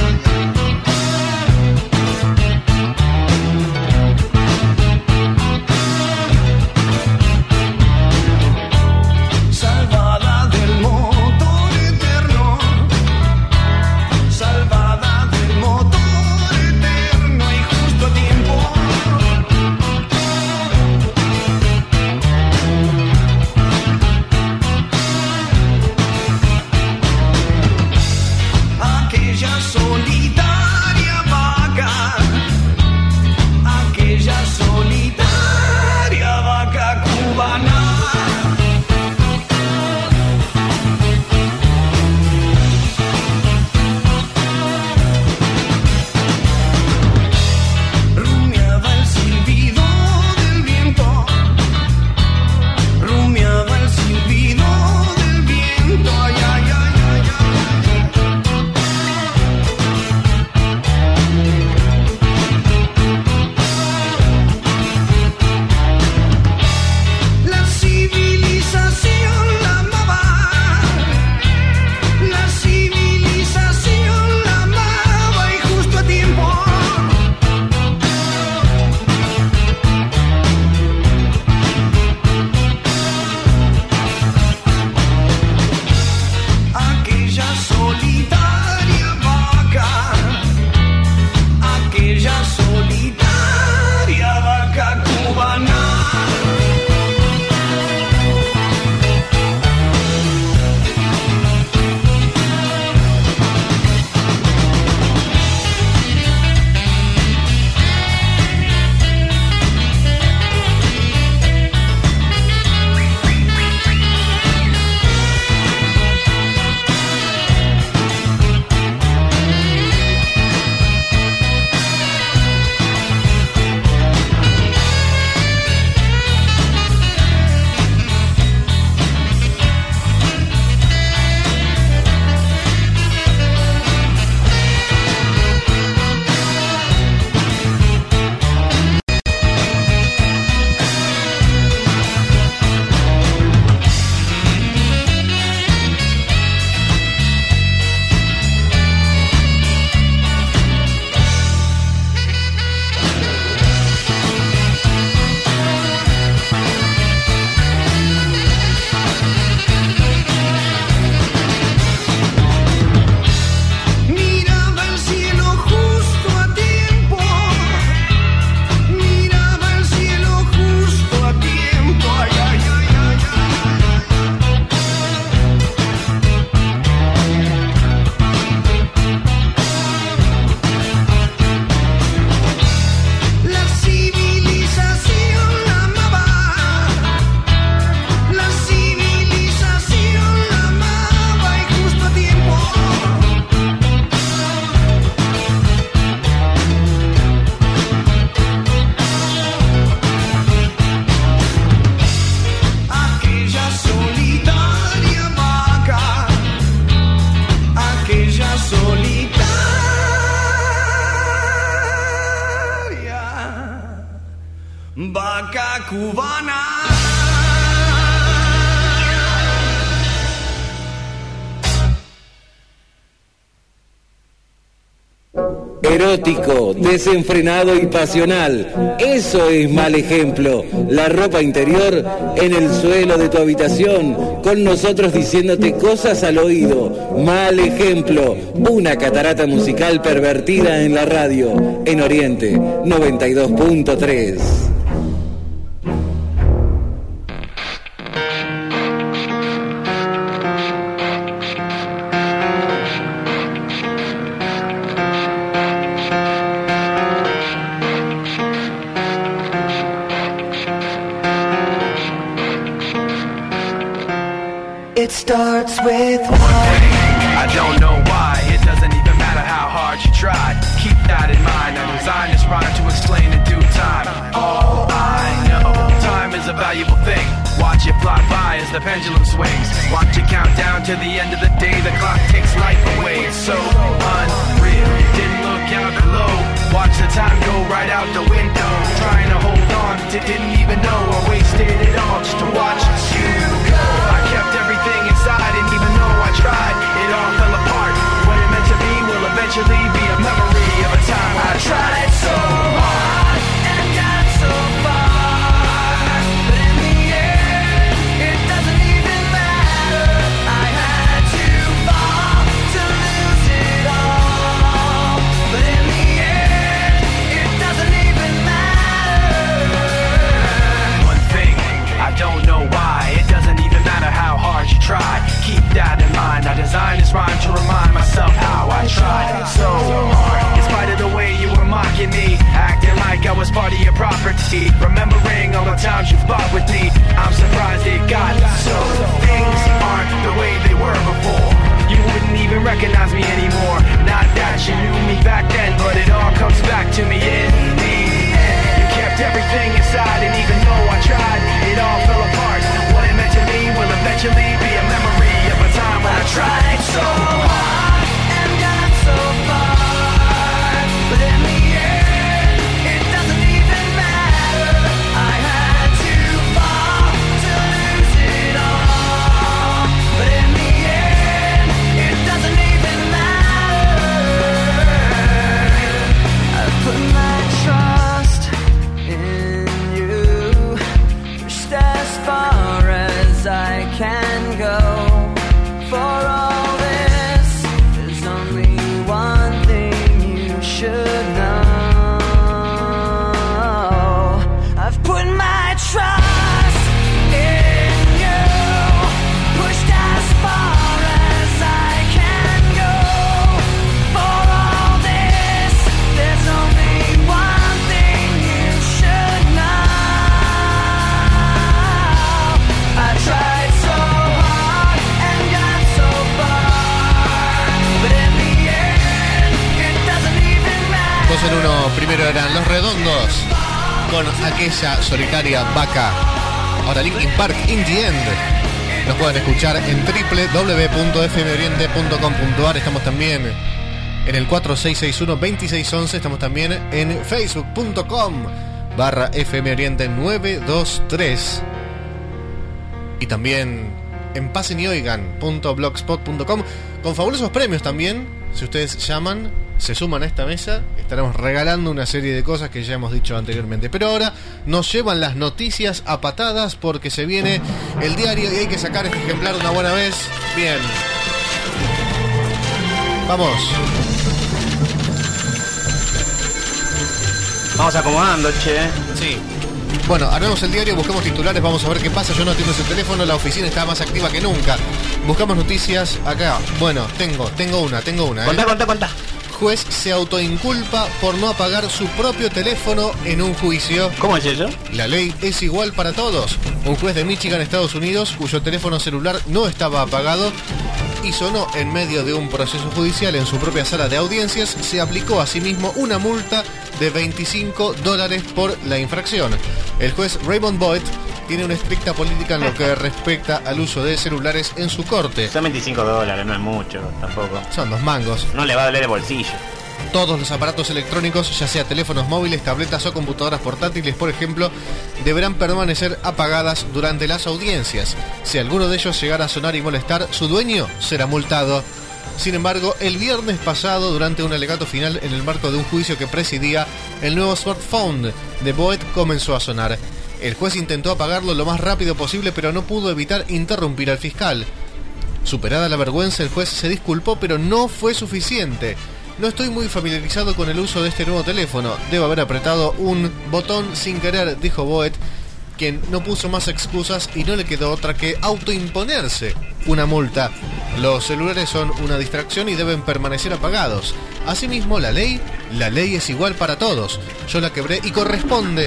Salvada del motor eterno. Salvada del motor eterno y justo a tiempo. Aquella solitaria vaca, aquella solitaria vaca cubana. Rumiaba el silbido del viento, rumiaba el silbido del viento, ay, ay, ay, ay, ay. La civilización la amaba, la civilización la amaba y justo a tiempo. Aquella solitaria vaca, aquella solitaria vaca cubana. Miraba el cielo justo a tiempo, miraba el cielo justo a tiempo, ay, ay, ay, ay, ay. La civilización la amaba, la civilización la amaba y justo a tiempo. Aquella solitaria vaca, aquella solitaria vaca cubana. Erótico, desenfrenado y pasional. Eso es Mal Ejemplo. La ropa interior en el suelo de tu habitación, con nosotros diciéndote cosas al oído. Mal Ejemplo, una catarata musical pervertida en la radio. En Oriente, noventa y dos punto tres. It starts with one thing. I don't know why. It doesn't even matter how hard you try. Keep that in mind. I designed this rhyme to explain in due time. All I know, time is a valuable thing. Watch it fly by as the pendulum swings. Watch it count down to the end of the day. The clock takes life away. It's so unreal. Didn't look out below. Watch the time go right out the window. Trying to hold on to didn't even know I wasted it all just to watch you go. I kept everything inside and even though I tried, it all fell apart. What it meant to be will eventually be a memory of a time I tried so hard and got so far. But in the end, it doesn't even matter. I had to fall to lose it all. But in the end, it doesn't even matter. One thing, I don't know why. It doesn't even matter how hard you try. Keep that in mind. I designed this rhyme to remind myself how I tried so hard. In spite of the way you were mocking me, acting like I was part of your property, remembering all the times you fought with me, I'm surprised it got so. Things aren't the way they were before. You wouldn't even recognize me anymore. Not that you knew me back then, but it all comes back to me in the end. You kept everything inside, and even though I tried, it all fell apart. What it meant to me will eventually be a memory of a time when I tried so hard and got so far. But in the end, it doesn't even matter. I had to fall to lose it all. But in the end, it doesn't even matter. I put my trust in you, pushed as far as I can go. For all this, there's only one thing you should know. I've put my trust in you, pushed as far as I can go. For all this, there's only one thing you should know. I tried so hard and got so far, but in the end, it doesn't even matter. Dos en uno, primero eran Los Redondos con aquella solitaria vaca. Ahora Linkin Park, In the End. Nos pueden escuchar en doble u doble u doble u punto f m oriente punto com punto a r. Estamos también en el cuatro seis seis uno, dos seis uno uno. Estamos también en facebook punto com barra fm oriente nueve dos tres. Y también en pasen y oigan punto blogspot punto com, con fabulosos premios también. Si ustedes llaman, se suman a esta mesa, estaremos regalando una serie de cosas que ya hemos dicho anteriormente. Pero ahora nos llevan las noticias a patadas porque se viene el diario y hay que sacar este ejemplar una buena vez. Bien, vamos. Vamos acomodando, che. Sí. Bueno, armemos el diario, buscamos titulares, vamos a ver qué pasa. Yo no atiendo ese teléfono, la oficina está más activa que nunca. Buscamos noticias acá. Bueno, tengo, tengo una, tengo una. Contá, ¿eh? contá, contá. Juez se autoinculpa por no apagar su propio teléfono en un juicio. ¿Cómo es eso? La ley es igual para todos. Un juez de Michigan, Estados Unidos, cuyo teléfono celular no estaba apagado y sonó en medio de un proceso judicial en su propia sala de audiencias, se aplicó a sí mismo una multa de veinticinco dólares por la infracción. El juez Raymond Boyd tiene una estricta política en lo que respecta al uso de celulares en su corte. Son veinticinco dólares, no es mucho tampoco. Son dos mangos. No le va a doler el bolsillo. Todos los aparatos electrónicos, ya sea teléfonos móviles, tabletas o computadoras portátiles, por ejemplo, deberán permanecer apagadas durante las audiencias. Si alguno de ellos llegara a sonar y molestar, su dueño será multado. Sin embargo, el viernes pasado, durante un alegato final en el marco de un juicio que presidía, el nuevo smartphone de Boyd comenzó a sonar. El juez intentó apagarlo lo más rápido posible, pero no pudo evitar interrumpir al fiscal. Superada la vergüenza, el juez se disculpó, pero no fue suficiente. No estoy muy familiarizado con el uso de este nuevo teléfono. Debo haber apretado un botón sin querer, dijo Boyd, quien no puso más excusas y no le quedó otra que autoimponerse una multa. Los celulares son una distracción y deben permanecer apagados. Asimismo, la ley, la ley es igual para todos. Yo la quebré y corresponde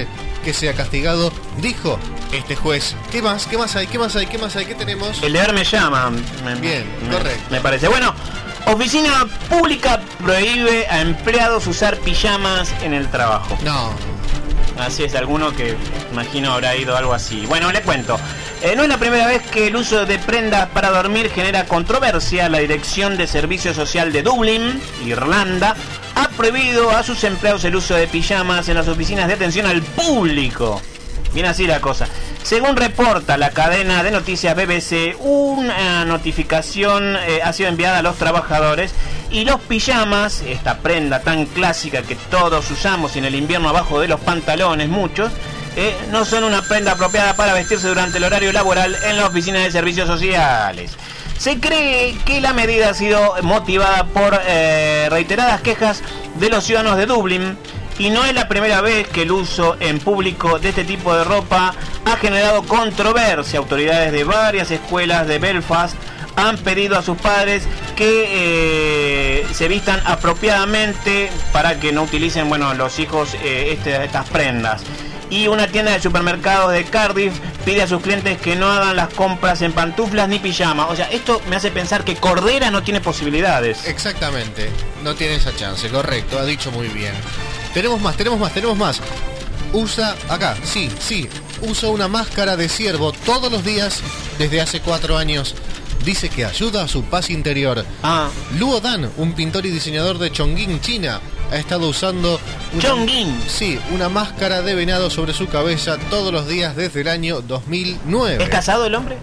que sea castigado, dijo este juez. ¿Qué más? ¿Qué más hay? ¿Qué más hay? ¿Qué más hay? ¿Qué tenemos? El deber me llama. Me, Bien, me, correcto. Me parece. Bueno, oficina pública prohíbe a empleados usar pijamas en el trabajo. No. Así es, alguno que imagino habrá ido algo así. Bueno, le cuento. Eh, no es la primera vez que el uso de prendas para dormir genera controversia. La Dirección de Servicio Social de Dublín, Irlanda, ha prohibido a sus empleados el uso de pijamas en las oficinas de atención al público. Viene así la cosa. Según reporta la cadena de noticias B B C, una notificación eh, ha sido enviada a los trabajadores y los pijamas, esta prenda tan clásica que todos usamos en el invierno abajo de los pantalones, muchos, eh, no son una prenda apropiada para vestirse durante el horario laboral en la oficina de servicios sociales. Se cree que la medida ha sido motivada por eh, reiteradas quejas de los ciudadanos de Dublín. Y no es la primera vez que el uso en público de este tipo de ropa ha generado controversia. Autoridades de varias escuelas de Belfast han pedido a sus padres que eh, se vistan apropiadamente para que no utilicen, bueno, los hijos eh, este, estas prendas. Y una tienda de supermercados de Cardiff pide a sus clientes que no hagan las compras en pantuflas ni pijamas. O sea, esto me hace pensar que Cordera no tiene posibilidades. Exactamente, no tiene esa chance, correcto, ha dicho muy bien. Tenemos más, tenemos más, tenemos más. Usa, acá, sí, sí, usa una máscara de ciervo todos los días desde hace cuatro años. Dice que ayuda a su paz interior. Ah. Luo Dan, un pintor y diseñador de Chongqing, China, ha estado usando una, Chongqing. Sí, una máscara de venado sobre su cabeza todos los días desde el año dos mil nueve. ¿Es casado el hombre?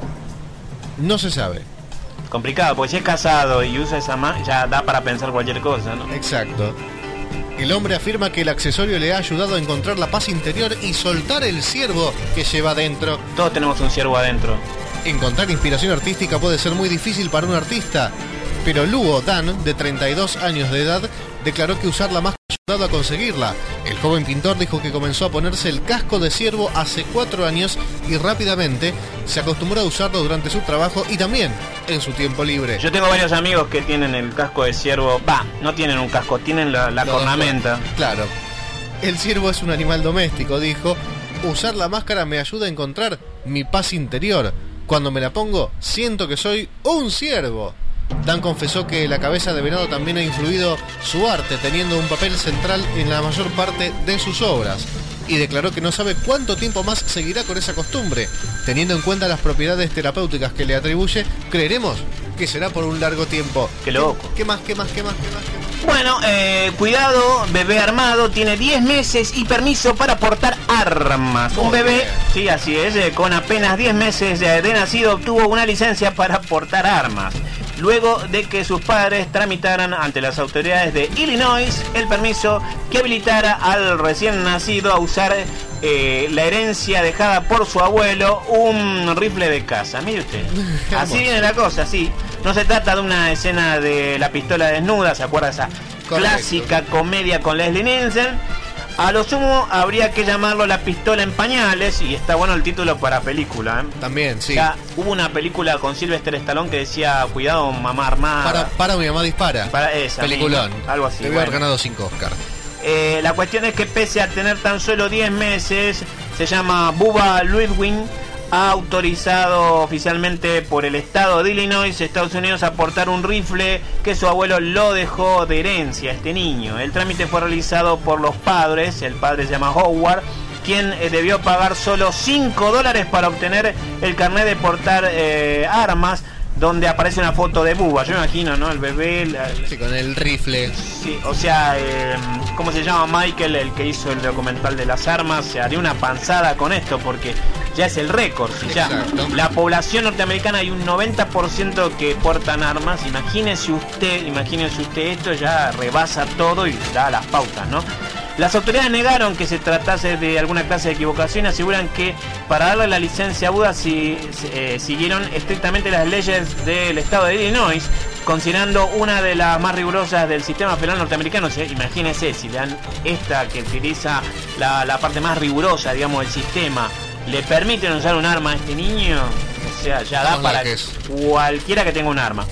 No se sabe. Complicado, porque si es casado y usa esa máscara, ya da para pensar cualquier cosa, ¿no? Exacto. El hombre afirma que el accesorio le ha ayudado a encontrar la paz interior y soltar el ciervo que lleva adentro. Todos tenemos un ciervo adentro. Encontrar inspiración artística puede ser muy difícil para un artista, pero Luo Dan, de treinta y dos años de edad, declaró que usar la máscara ha ayudado a conseguirla. El joven pintor dijo que comenzó a ponerse el casco de ciervo hace cuatro años y rápidamente se acostumbró a usarlo durante su trabajo y también en su tiempo libre. Yo tengo varios amigos que tienen el casco de ciervo. Va, no tienen un casco, tienen la, la cornamenta. Claro. El ciervo es un animal doméstico, dijo. Usar la máscara me ayuda a encontrar mi paz interior. Cuando me la pongo, siento que soy un ciervo. Dan confesó que la cabeza de venado también ha influido su arte, teniendo un papel central en la mayor parte de sus obras. Y declaró que no sabe cuánto tiempo más seguirá con esa costumbre. Teniendo en cuenta las propiedades terapéuticas que le atribuye, creeremos que será por un largo tiempo. ¡Qué loco! ¿Qué, qué más, qué más, qué más, qué más? Qué más? Bueno, eh, cuidado, bebé armado, tiene diez meses y permiso para portar armas. Un bebé, sí, así es, eh, con apenas diez meses de, de nacido obtuvo una licencia para portar armas. Luego de que sus padres tramitaran ante las autoridades de Illinois el permiso que habilitara al recién nacido a usar eh, la herencia dejada por su abuelo, un rifle de caza. Mire usted, así viene la cosa, sí. No se trata de una escena de La pistola desnuda, ¿se acuerda esa Correcto. clásica comedia con Leslie Nielsen? A lo sumo habría que llamarlo La pistola en pañales, y está bueno el título para película, ¿eh? También, sí. Ya hubo una película con Sylvester Stallone que decía cuidado mamá armada. Para, para mi mamá dispara. Para esa. Peliculón. Misma, algo así. Debe bueno. haber ganado cinco Oscar. Eh, la cuestión es que pese a tener tan solo diez meses, se llama Bubba Ludwig, ha autorizado oficialmente por el estado de Illinois, Estados Unidos, a portar un rifle que su abuelo lo dejó de herencia a este niño. El trámite fue realizado por los padres, el padre se llama Howard, quien eh, debió pagar solo cinco dólares para obtener el carnet de portar eh, armas, donde aparece una foto de Bubba. Yo me imagino, ¿no? El bebé... La, sí, con el rifle. Sí, o sea, eh, ¿cómo se llama Michael, el que hizo el documental de las armas? Se haría una panzada con esto, porque ya es el récord. Si ya la población norteamericana hay un noventa por ciento que portan armas. Imagínese usted, imagínese usted esto, ya rebasa todo y da las pautas, ¿no? Las autoridades negaron que se tratase de alguna clase de equivocación y aseguran que para darle la licencia a Bubba si, eh, siguieron estrictamente las leyes del estado de Illinois, considerando una de las más rigurosas del sistema penal norteamericano. O sea, imagínense, si le dan esta que utiliza la, la parte más rigurosa, digamos, del sistema, le permiten usar un arma a este niño, o sea, ya da para cualquiera que tenga un arma.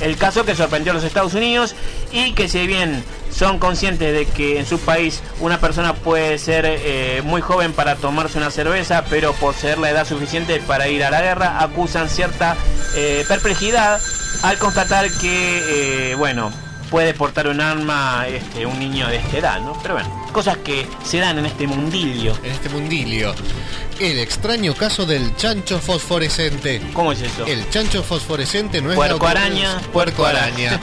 el caso que sorprendió a los Estados Unidos y que si bien son conscientes de que en su país una persona puede ser eh, muy joven para tomarse una cerveza, pero poseer la edad suficiente para ir a la guerra, acusan cierta eh, perplejidad al constatar que, eh, bueno, puede portar un arma este, un niño de esta edad, ¿no? Pero bueno, cosas que se dan en este mundilio. En este mundilio. El extraño caso del chancho fosforescente. ¿Cómo es eso? El chancho fosforescente no es puerco la araña, puerco araña.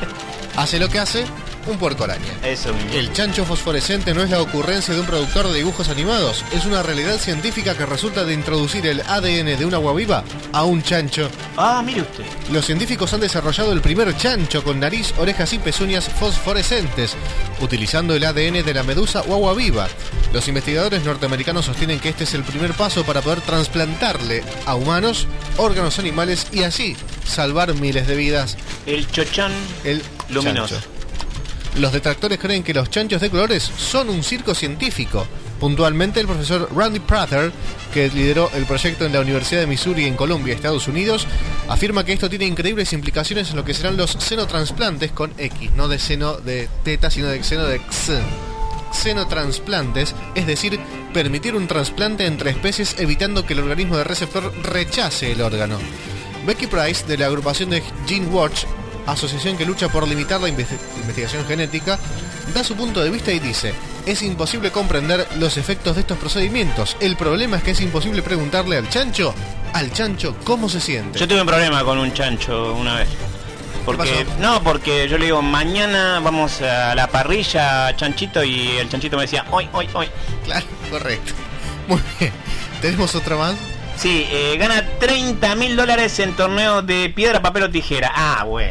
Hace lo que hace un puerco araña. Eso mismo. El chancho fosforescente no es la ocurrencia de un productor de dibujos animados, es una realidad científica que resulta de introducir el A D N de un agua viva a un chancho. Ah, mire usted. Los científicos han desarrollado el primer chancho con nariz, orejas y pezuñas fosforescentes, utilizando el A D N de la medusa o agua viva. Los investigadores norteamericanos sostienen que este es el primer paso para poder trasplantarle a humanos órganos animales y así salvar miles de vidas. El chochán el luminoso. Chancho. Los detractores creen que los chanchos de colores son un circo científico. Puntualmente, el profesor Randy Prather, que lideró el proyecto en la Universidad de Missouri en Columbia, Estados Unidos, afirma que esto tiene increíbles implicaciones en lo que serán los xenotransplantes con X, no de seno de teta, sino de xeno de X. Xenotransplantes, es decir, permitir un trasplante entre especies evitando que el organismo de receptor rechace el órgano. Becky Price, de la agrupación de Gene Watch, asociación que lucha por limitar la investigación genética, da su punto de vista y dice: es imposible comprender los efectos de estos procedimientos. El problema es que es imposible preguntarle al chancho, al chancho cómo se siente. Yo tuve un problema con un chancho una vez. Porque, no, porque yo le digo, mañana vamos a la parrilla, chanchito, y el chanchito me decía, hoy, hoy, hoy. Claro, correcto. Muy bien. ¿Tenemos otra más? Sí, eh, gana treinta mil dólares en torneo de piedra, papel o tijera. Ah, güey.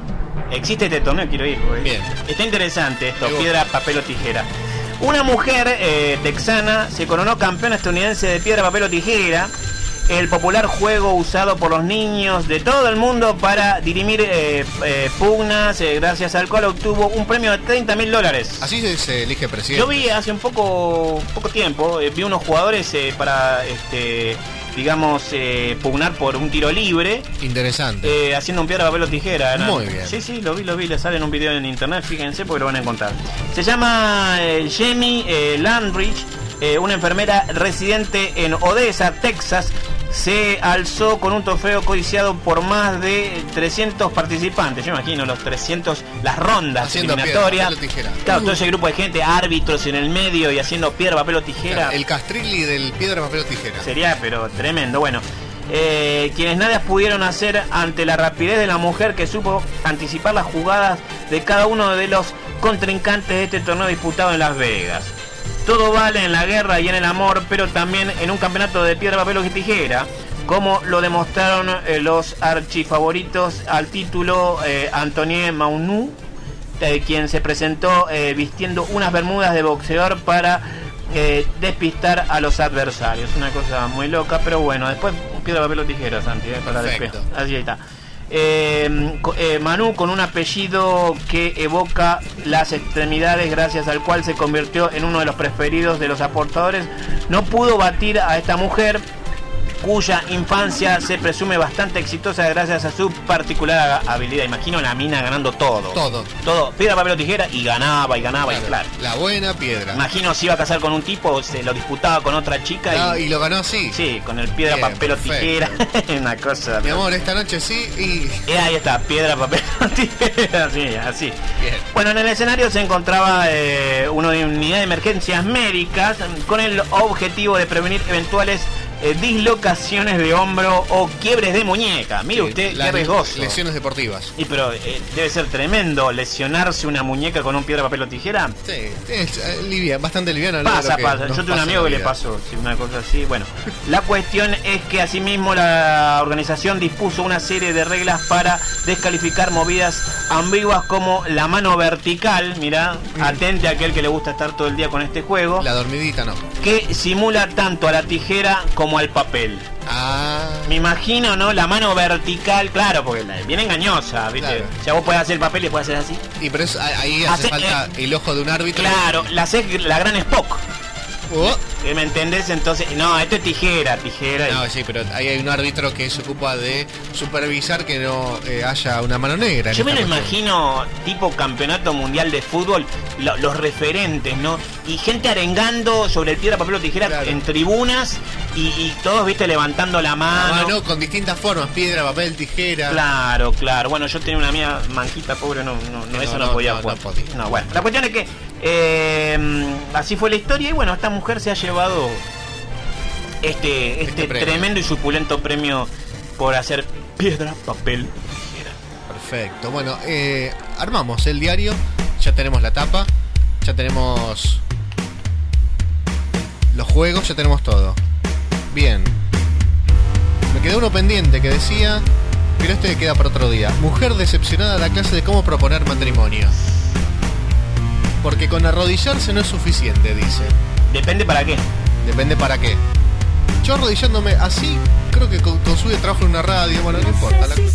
Existe este torneo, quiero ir, güey. Bien. Está interesante esto, piedra, papel o tijera. Una mujer eh, texana se coronó campeona estadounidense de piedra, papel o tijera. El popular juego usado por los niños de todo el mundo para dirimir eh, eh, pugnas, eh, gracias al cual obtuvo un premio de treinta mil dólares. Así se, se elige presidente. Yo vi hace un poco poco tiempo, eh, vi unos jugadores eh, para, este, digamos, eh, pugnar por un tiro libre. Interesante. Eh, haciendo un piedra, papel o tijera. ¿no? Muy bien. Sí, sí, lo vi, lo vi, le sale en un video en internet, fíjense porque lo van a encontrar. Se llama eh, Jamie eh, Landridge, eh, una enfermera residente en Odessa, Texas. Se alzó con un trofeo codiciado por más de trescientos participantes. Yo imagino los trescientos, las rondas haciendo eliminatorias. Piedra, papel o tijera. Claro, todo ese grupo de gente, árbitros en el medio y haciendo piedra, papel o tijera. Claro, el Castrilli del piedra, papel o tijera. Sería, pero tremendo. Bueno, eh, quienes nada pudieron hacer ante la rapidez de la mujer que supo anticipar las jugadas de cada uno de los contrincantes de este torneo disputado en Las Vegas. Todo vale en la guerra y en el amor, pero también en un campeonato de piedra, papel o tijera, como lo demostraron eh, los archifavoritos al título eh, Antoine Maunou, eh, quien se presentó eh, vistiendo unas bermudas de boxeador para eh, despistar a los adversarios. Una cosa muy loca, pero bueno, después piedra, papel o tijera, Santi, eh, para después. Así está. Eh, eh, Manu, con un apellido que evoca las extremidades, gracias al cual se convirtió en uno de los preferidos de los aportadores, no pudo batir a esta mujer, cuya infancia se presume bastante exitosa gracias a su particular habilidad. Imagino la mina ganando todo. Todo. Todo. Piedra, papel o tijera y ganaba y ganaba. Claro, y claro. La buena piedra. Imagino si iba a casar con un tipo, se lo disputaba con otra chica. No, y, y lo ganó así. Sí, con el piedra, Bien, papel o tijera. Una cosa. Mi amor, esta noche sí y... y ahí está, piedra, papel o tijera. Sí, así. Bien. Bueno, en el escenario se encontraba eh, una unidad de emergencias médicas con el objetivo de prevenir eventuales Eh, dislocaciones de hombro o quiebres de muñeca. Mire sí, usted, qué riesgoso. Lesiones deportivas. Y pero eh, debe ser tremendo lesionarse una muñeca con un piedra, papel o tijera. Sí, es eh, livia, bastante liviano. Pasa, pasa. Yo tengo un amigo que le pasó, sí, una cosa así. Bueno, la cuestión es que asimismo la organización dispuso una serie de reglas para descalificar movidas ambiguas como la mano vertical. Mirá, mm. atente a aquel que le gusta estar todo el día con este juego. La dormidita no. Que simula tanto a la tijera como como al papel. Ah. Me imagino, ¿no? La mano vertical, claro, porque viene engañosa, ¿viste? Claro. O sea, vos podés hacer el papel y podés hacer así. Y pero es, ahí hace, hace falta eh, el ojo de un árbitro. Claro, la haces la gran Spock. Oh. ¿Me entendés? Entonces, no, esto es tijera, tijera. No, sí, pero ahí hay un árbitro que se ocupa de supervisar que no eh, haya una mano negra. Yo me lo imagino tipo campeonato mundial de fútbol, lo, los referentes, ¿no? Y gente arengando sobre el piedra, papel o tijera, claro, en tribunas y, y todos, viste, levantando la mano. La mano con distintas formas, piedra, papel, tijera. Claro, claro. Bueno, yo tenía una mía manquita pobre, no, no, no, no eso no, no podía no, jugar. No, podía. No, bueno, la cuestión es que eh, así fue la historia y bueno, esta mujer se ha llevado este, este, este tremendo y suculento premio por hacer piedra, papel, tijera. Perfecto. Bueno, eh, armamos el diario, ya tenemos la tapa, ya tenemos los juegos, ya tenemos todo. Bien. Me quedó uno pendiente que decía, pero este queda para otro día. Mujer decepcionada da clase de cómo proponer matrimonio. Porque con arrodillarse no es suficiente, dice. Depende para qué. Depende para qué. Yo arrodillándome así, creo que con, con su trabajo en una radio, bueno, no importa. La...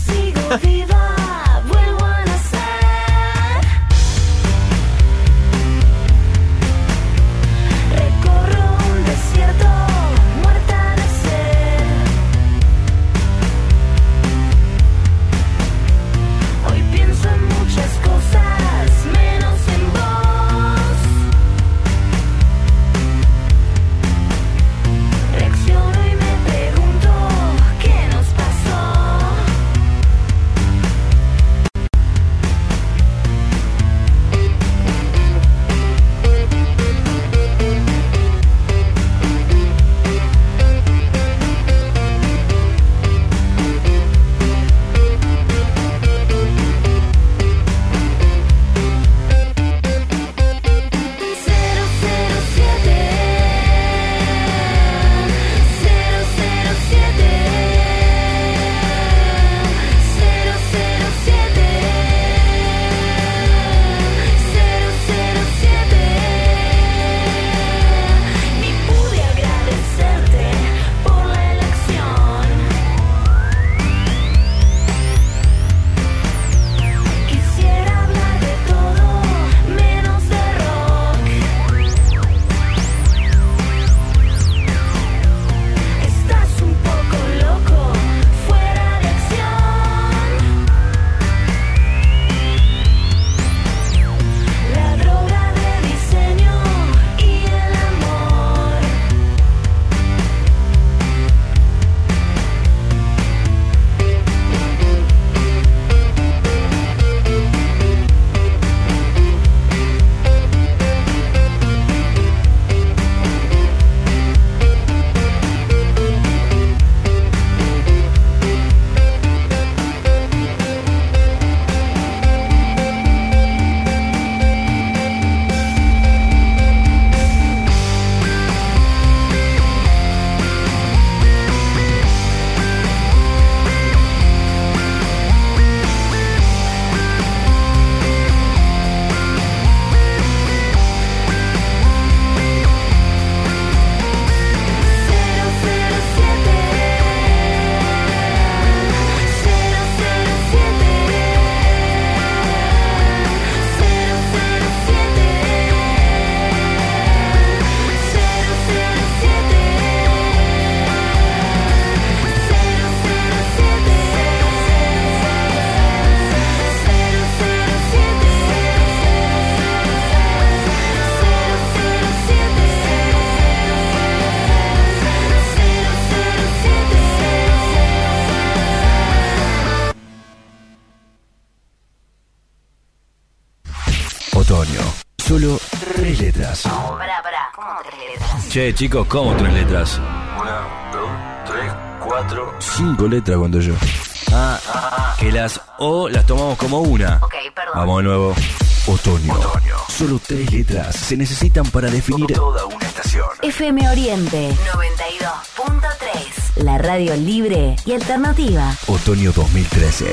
Otoño. Solo tres letras. Pará, pará, ¿cómo tres letras? Che, chicos, ¿cómo tres letras? Una, dos, tres, cuatro. Cinco letras cuando yo. Ah, ah, que las O las tomamos como una. Ok, perdón. Vamos de nuevo. Otoño. Otoño. Solo tres letras se necesitan para definir toda una estación. F M Oriente noventa y dos punto tres. La radio libre y alternativa. Otoño dos mil trece.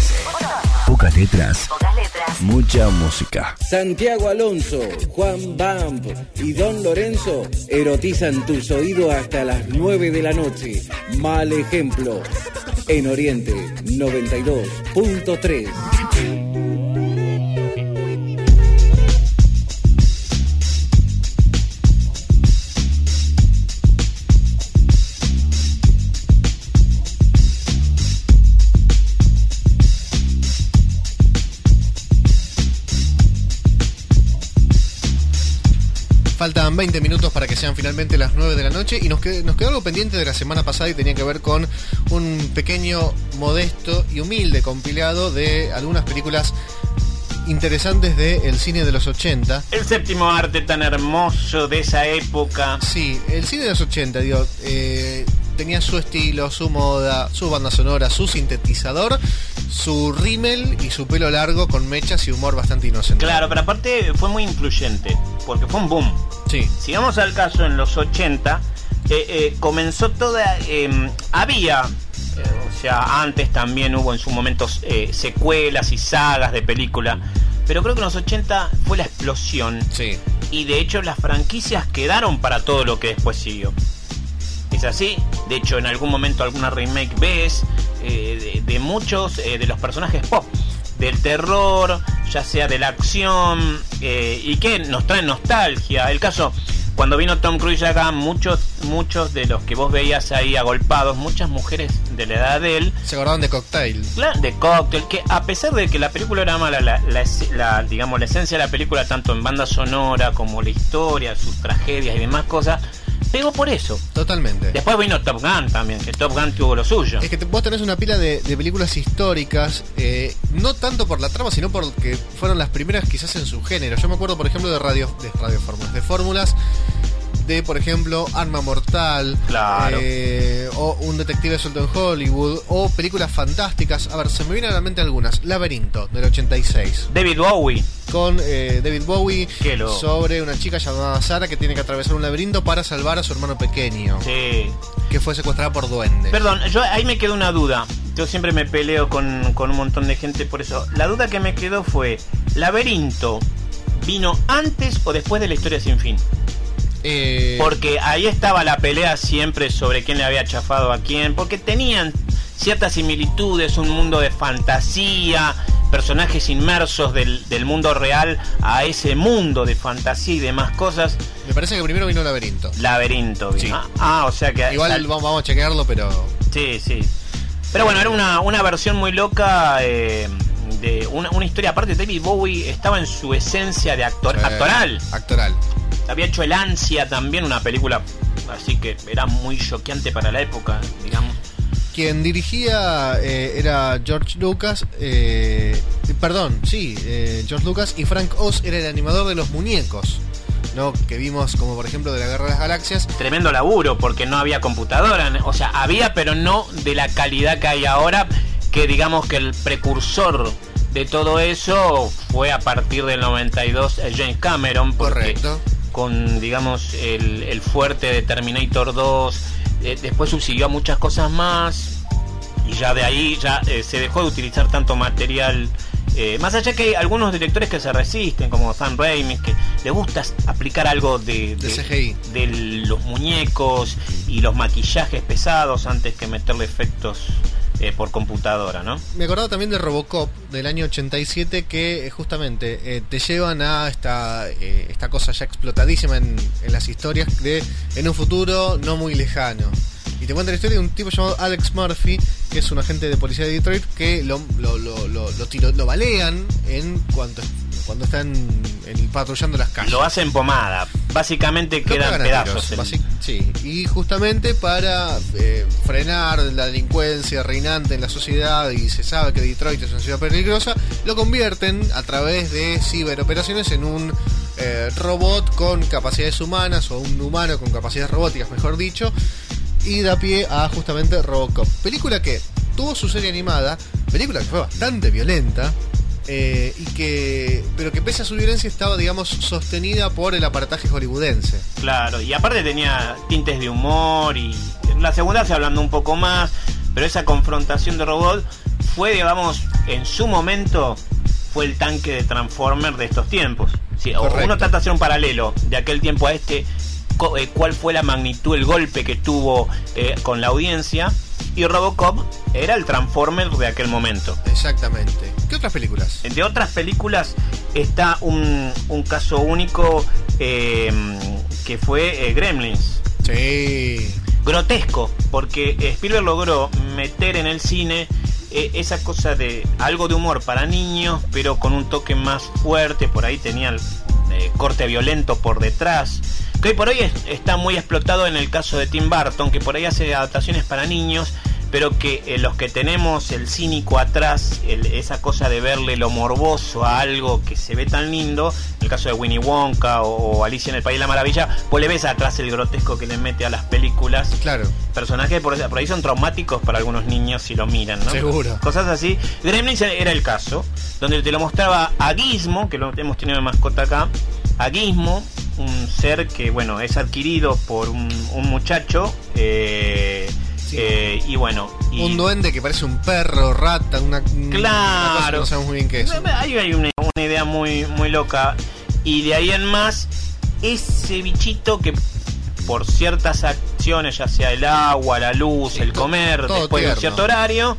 Pocas letras. Pocas letras. Mucha música. Santiago Alonso, Juan Bamp y Don Lorenzo erotizan tus oídos hasta las nueve de la noche. Mal ejemplo. En Oriente noventa y dos punto tres. Faltan veinte minutos para que sean finalmente las nueve de la noche y nos quedó, nos quedó algo pendiente de la semana pasada y tenía que ver con un pequeño, modesto y humilde compilado de algunas películas interesantes del cine de los ochenta. El séptimo arte tan hermoso de esa época. Sí, el cine de los ochenta, digo, eh, tenía su estilo, su moda, su banda sonora, su sintetizador, su rímel y su pelo largo con mechas y humor bastante inocente. Claro, pero aparte fue muy influyente, porque fue un boom. Sí. Sigamos al caso, en los ochenta eh, eh, comenzó toda... Eh, había... Eh, o sea, antes también hubo en sus momentos eh, secuelas y sagas de película, pero creo que en los ochenta fue la explosión. Sí. Y de hecho las franquicias quedaron para todo lo que después siguió. Es así. De hecho, en algún momento alguna remake ves eh, de, de muchos eh, de los personajes pop, del terror, ya sea de la acción, eh, y que nos traen nostalgia. El caso, cuando vino Tom Cruise acá, muchos muchos de los que vos veías ahí agolpados, muchas mujeres de la edad de él, se acordaban de Cocktail. Claro, de Cocktail, que a pesar de que la película era mala, la, la, la, digamos, la esencia de la película, tanto en banda sonora como la historia, sus tragedias y demás cosas, pegó por eso. Totalmente. Después vino Top Gun también, que Top Gun tuvo lo suyo. Es que te, vos tenés una pila de, de películas históricas, eh, no tanto por la trama, sino porque fueron las primeras quizás en su género. Yo me acuerdo, por ejemplo, de radio, de radiofórmulas, de fórmulas de, por ejemplo, Arma Mortal, claro. eh, o Un detective suelto en Hollywood, o películas fantásticas. A ver, se me vienen a la mente algunas. Laberinto, del ochenta y seis. David Bowie. Con eh, David Bowie, lo... sobre una chica llamada Sara que tiene que atravesar un laberinto para salvar a su hermano pequeño. Sí. Que fue secuestrada por duendes. Perdón, yo ahí me quedó una duda. Yo siempre me peleo con, con un montón de gente por eso. La duda que me quedó fue, ¿Laberinto vino antes o después de La historia sin fin? Eh... Porque ahí estaba la pelea siempre sobre quién le había chafado a quién, porque tenían ciertas similitudes, un mundo de fantasía, personajes inmersos del, del mundo real a ese mundo de fantasía y demás cosas. Me parece que primero vino Laberinto. Laberinto vino. Sí. Ah, ah, o sea que... Igual sal... vamos, vamos a chequearlo, pero... Sí, sí. Pero bueno, era una, una versión muy loca eh, de una, una historia. Aparte, David Bowie estaba en su esencia de actor, sí, actoral. Actoral. Había hecho El Ansia también, una película así que era muy choqueante para la época, digamos. Quien dirigía eh, era George Lucas, eh, perdón, sí, eh, George Lucas, y Frank Oz era el animador de los muñecos, ¿no? Que vimos como por ejemplo de la Guerra de las Galaxias. Tremendo laburo, porque no había computadora, o sea, había, pero no de la calidad que hay ahora, que digamos que el precursor de todo eso fue a partir del noventa y dos James Cameron. Correcto. Con, digamos, el, el fuerte de Terminator dos, eh, después subsiguió a muchas cosas más, y ya de ahí ya eh, se dejó de utilizar tanto material, eh, más allá que hay algunos directores que se resisten, como Sam Raimi, que le gusta aplicar algo de, de, de C G I, de los muñecos y los maquillajes pesados antes que meterle efectos Eh, por computadora, ¿no? Me acordaba también de Robocop del año ochenta y siete, que eh, justamente eh, te llevan a esta eh, esta cosa ya explotadísima en, en las historias de en un futuro no muy lejano. Y te cuenta la historia de un tipo llamado Alex Murphy, que es un agente de policía de Detroit, que lo lo lo lo, lo, tiro, lo balean en cuanto cuando están en, patrullando las calles. Lo hacen pomada, básicamente quedan pedazos. Tiros, basic, sí, y justamente para eh, frenar la delincuencia reinante en la sociedad, y se sabe que Detroit es una ciudad peligrosa, lo convierten a través de ciberoperaciones en un eh, robot con capacidades humanas, o un humano con capacidades robóticas, mejor dicho, y da pie a justamente Robocop. Película que tuvo su serie animada, película que fue bastante violenta, Eh, y que pero que pese a su violencia estaba, digamos, sostenida por el aparataje hollywoodense. Claro, y aparte tenía tintes de humor, y la segunda se hablando un poco más, pero esa confrontación de robot fue, digamos, en su momento fue el tanque de Transformer de estos tiempos. Sí, uno trata de hacer un paralelo de aquel tiempo a este, cuál fue la magnitud, el golpe que tuvo eh, con la audiencia, y Robocop era el Transformer de aquel momento. Exactamente. ¿Qué otras películas? De otras películas está un, un caso único eh, que fue eh, Gremlins. Sí. Grotesco, porque Spielberg logró meter en el cine eh, esa cosa de algo de humor para niños, pero con un toque más fuerte. Por ahí tenía eh, corte violento por detrás, que hoy por hoy es, está muy explotado en el caso de Tim Burton, que por ahí hace adaptaciones para niños, pero que eh, los que tenemos el cínico atrás, el, esa cosa de verle lo morboso a algo que se ve tan lindo, en el caso de Winnie Wonka o, o Alicia en el País de la Maravilla, pues le ves atrás el grotesco que le mete a las películas. Claro. Personajes por, por ahí son traumáticos para algunos niños si lo miran, ¿no? Seguro. Cosas así. Gremlins era el caso, donde te lo mostraba a Gizmo, que lo hemos tenido de mascota acá, a Gizmo, un ser que, bueno, es adquirido por un, un muchacho, eh... Sí. Eh, y bueno y... un duende que parece un perro, rata, una, claro, una cosa que no sabemos muy bien qué es. Hay, hay una, una idea muy, muy loca. Y de ahí en más, ese bichito que por ciertas acciones, ya sea el agua, la luz, sí, el comer, todo después tierno. De un cierto horario,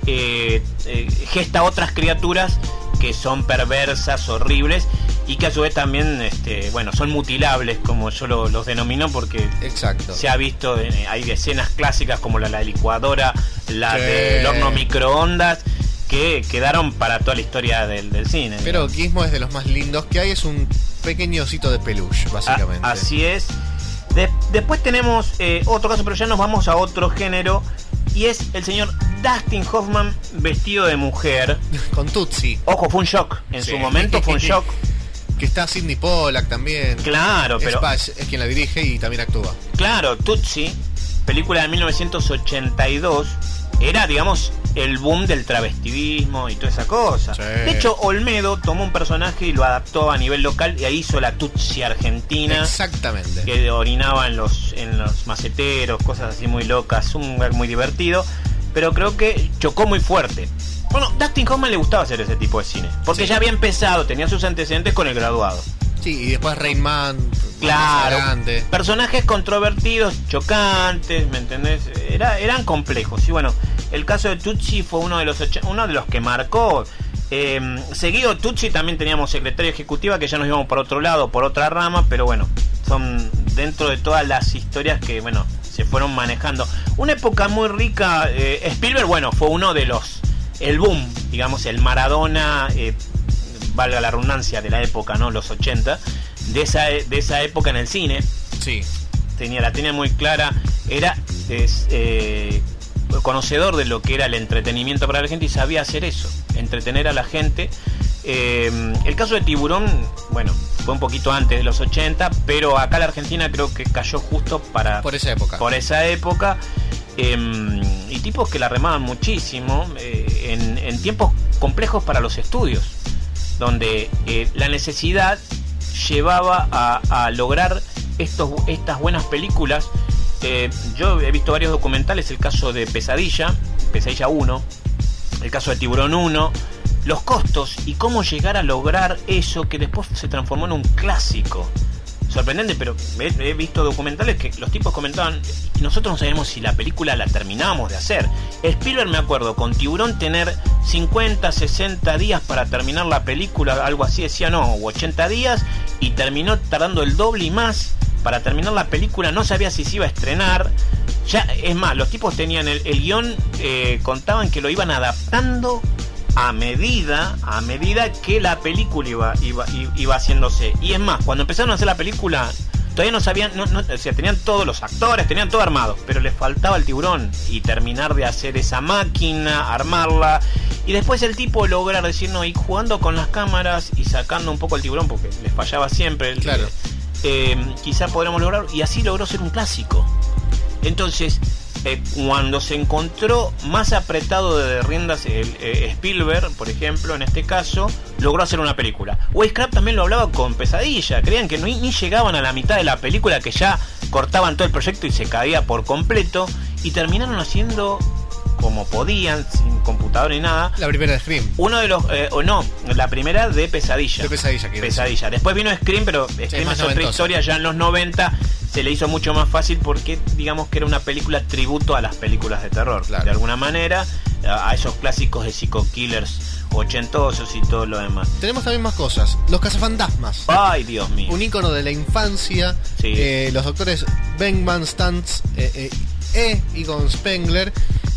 eh, eh, gesta otras criaturas que son perversas, horribles, y que a su vez también, este, bueno, son mutilables, como yo lo, los denomino, porque exacto. Se ha visto, eh, hay escenas clásicas como la de la licuadora, la sí. del horno microondas, que quedaron para toda la historia del, del cine. Pero Gizmo es de los más lindos que hay, es un pequeño osito de peluche, básicamente. A, así es. De, después tenemos eh, otro caso, pero ya nos vamos a otro género, y es el señor Dustin Hoffman vestido de mujer. Con Tootsie. Ojo, fue un shock. En sí. su momento fue un shock. Que está Sidney Pollack también. Claro, pero... Spash es quien la dirige y también actúa. Claro, Tootsie, película de mil novecientos ochenta y dos, era, digamos, el boom del travestivismo y toda esa cosa. Sí. De hecho, Olmedo tomó un personaje y lo adaptó a nivel local y ahí hizo la Tootsie argentina. Exactamente. Que orinaba en los, en los maceteros, cosas así muy locas, un lugar muy divertido. Pero creo que chocó muy fuerte. Bueno, Dustin Hoffman le gustaba hacer ese tipo de cine, porque sí. ya había empezado, tenía sus antecedentes con El Graduado. Sí, y después Rain Man. Claro, personajes controvertidos, chocantes, ¿me entendés? Era, eran complejos. Y bueno, el caso de Tootsie fue uno de los uno de los que marcó. Eh, seguido Tootsie también teníamos secretaria ejecutiva, que ya nos íbamos por otro lado, por otra rama, pero bueno, son dentro de todas las historias que, bueno, se fueron manejando. Una época muy rica. eh, Spielberg, bueno, fue uno de los... el boom, digamos, el Maradona, eh, valga la redundancia, de la época, ¿no? Los ochenta, de esa, de esa época en el cine. Sí. Tenía, la tenía muy clara, era es, eh, conocedor de lo que era el entretenimiento para la gente y sabía hacer eso, entretener a la gente. Eh, el caso de Tiburón, bueno, fue un poquito antes de los ochenta, pero acá la Argentina creo que cayó justo para... Por esa época. Por esa época. Eh, y tipos que la remaban muchísimo eh, en, en tiempos complejos para los estudios, donde eh, la necesidad llevaba a, a lograr estos, estas buenas películas. Eh, yo he visto varios documentales, el caso de Pesadilla, Pesadilla uno, el caso de Tiburón uno, los costos y cómo llegar a lograr eso que después se transformó en un clásico. Sorprendente, pero he, he visto documentales que los tipos comentaban y nosotros no sabíamos si la película la terminábamos de hacer. Spielberg, me acuerdo, con Tiburón tener cincuenta, sesenta días para terminar la película, algo así decía, no, o ochenta días, y terminó tardando el doble y más para terminar la película. No sabía si se iba a estrenar. Ya, es más, los tipos tenían el, el guión, eh, contaban que lo iban adaptando a medida a medida que la película iba, iba, iba haciéndose. Y es más, cuando empezaron a hacer la película todavía no sabían, no, no, o sea, tenían todos los actores, tenían todo armado, pero les faltaba el tiburón y terminar de hacer esa máquina, armarla, y después el tipo lograr decir, no, y jugando con las cámaras y sacando un poco el tiburón porque les fallaba siempre el, claro. eh, quizá podremos lograr, y así logró ser un clásico. Entonces, Eh, cuando se encontró más apretado de riendas el, eh, Spielberg, por ejemplo, en este caso, logró hacer una película. Wisecraft también lo hablaba con Pesadilla, creían que no, ni llegaban a la mitad de la película, que ya cortaban todo el proyecto y se caía por completo, y terminaron haciendo como podían, sin computadora ni nada. La primera de Scream. Uno de los, eh, o no, la primera de Pesadilla. De Pesadilla, quiero Pesadilla. decir. Después vino Scream, pero Scream sí, es otra noventosa. Historia, ya en los noventa se le hizo mucho más fácil porque digamos que era una película tributo a las películas de terror, claro. De alguna manera, a esos clásicos de Psycho Killers ochentosos y todo lo demás. Tenemos también más cosas. Los cazafantasmas. Ay, Dios mío. Un ícono de la infancia. Sí. Eh, los doctores Bengman, Stantz, eh, eh, e. Egon Spengler.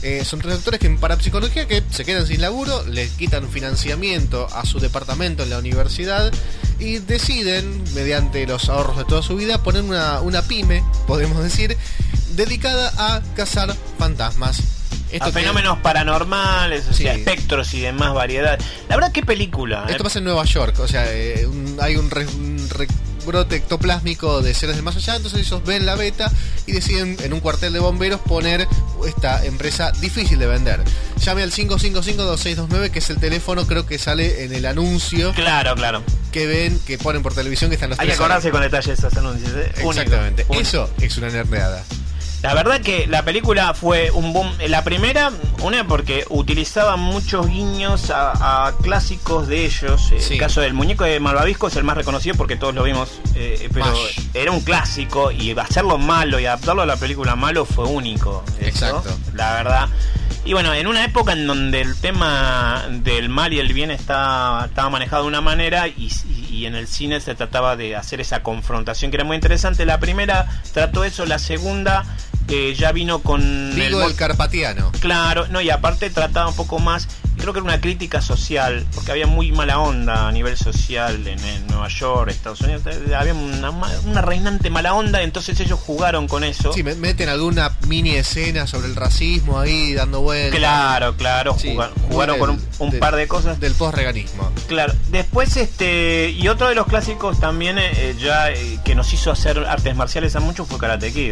Eh, son tres doctores que en parapsicología que se quedan sin laburo, les quitan financiamiento a su departamento en la universidad y deciden, mediante los ahorros de toda su vida, poner una, una pyme, podemos decir, dedicada a cazar fantasmas. Esto a fenómenos que... paranormales, o sí. sea, espectros y demás variedad. La verdad, qué película. Esto ¿eh? pasa en Nueva York, o sea, eh, un, hay un, re, un rebrote ectoplásmico de seres del más allá, entonces ellos ven la beta y deciden en un cuartel de bomberos poner esta empresa difícil de vender. Llame al cinco cinco cinco, dos seis dos nueve, que es el teléfono, creo que sale en el anuncio. Claro, claro. Que ven, que ponen por televisión, que están los Hay tres. que acordarse con detalles esos anuncios. ¿eh? Exactamente. Único. Eso es una nerdeada. La verdad que la película fue un boom. La primera, una porque utilizaba muchos guiños a, a clásicos de ellos. Sí. El caso del muñeco de Malvavisco es el más reconocido porque todos lo vimos, eh, pero Mash. Era un clásico y hacerlo malo y adaptarlo a la película malo fue único. Eso, exacto. La verdad. Y bueno, en una época en donde el tema del mal y el bien estaba, estaba manejado de una manera y, y, y en el cine se trataba de hacer esa confrontación que era muy interesante. La primera trató eso, la segunda eh, ya vino con... Digo el, el carpatiano. Claro, no, y aparte trataba un poco más, creo que era una crítica social, porque había muy mala onda a nivel social en, en Nueva York, Estados Unidos, había una, una reinante mala onda, entonces ellos jugaron con eso. Sí, meten alguna mini escena sobre el racismo ahí, dando vueltas. Claro, claro, sí, jugaron, jugaron del, con un, un del, par de cosas. Del posreganismo. Claro, después este, y otro de los clásicos también, eh, ya eh, que nos hizo hacer artes marciales a muchos fue Karate Kid.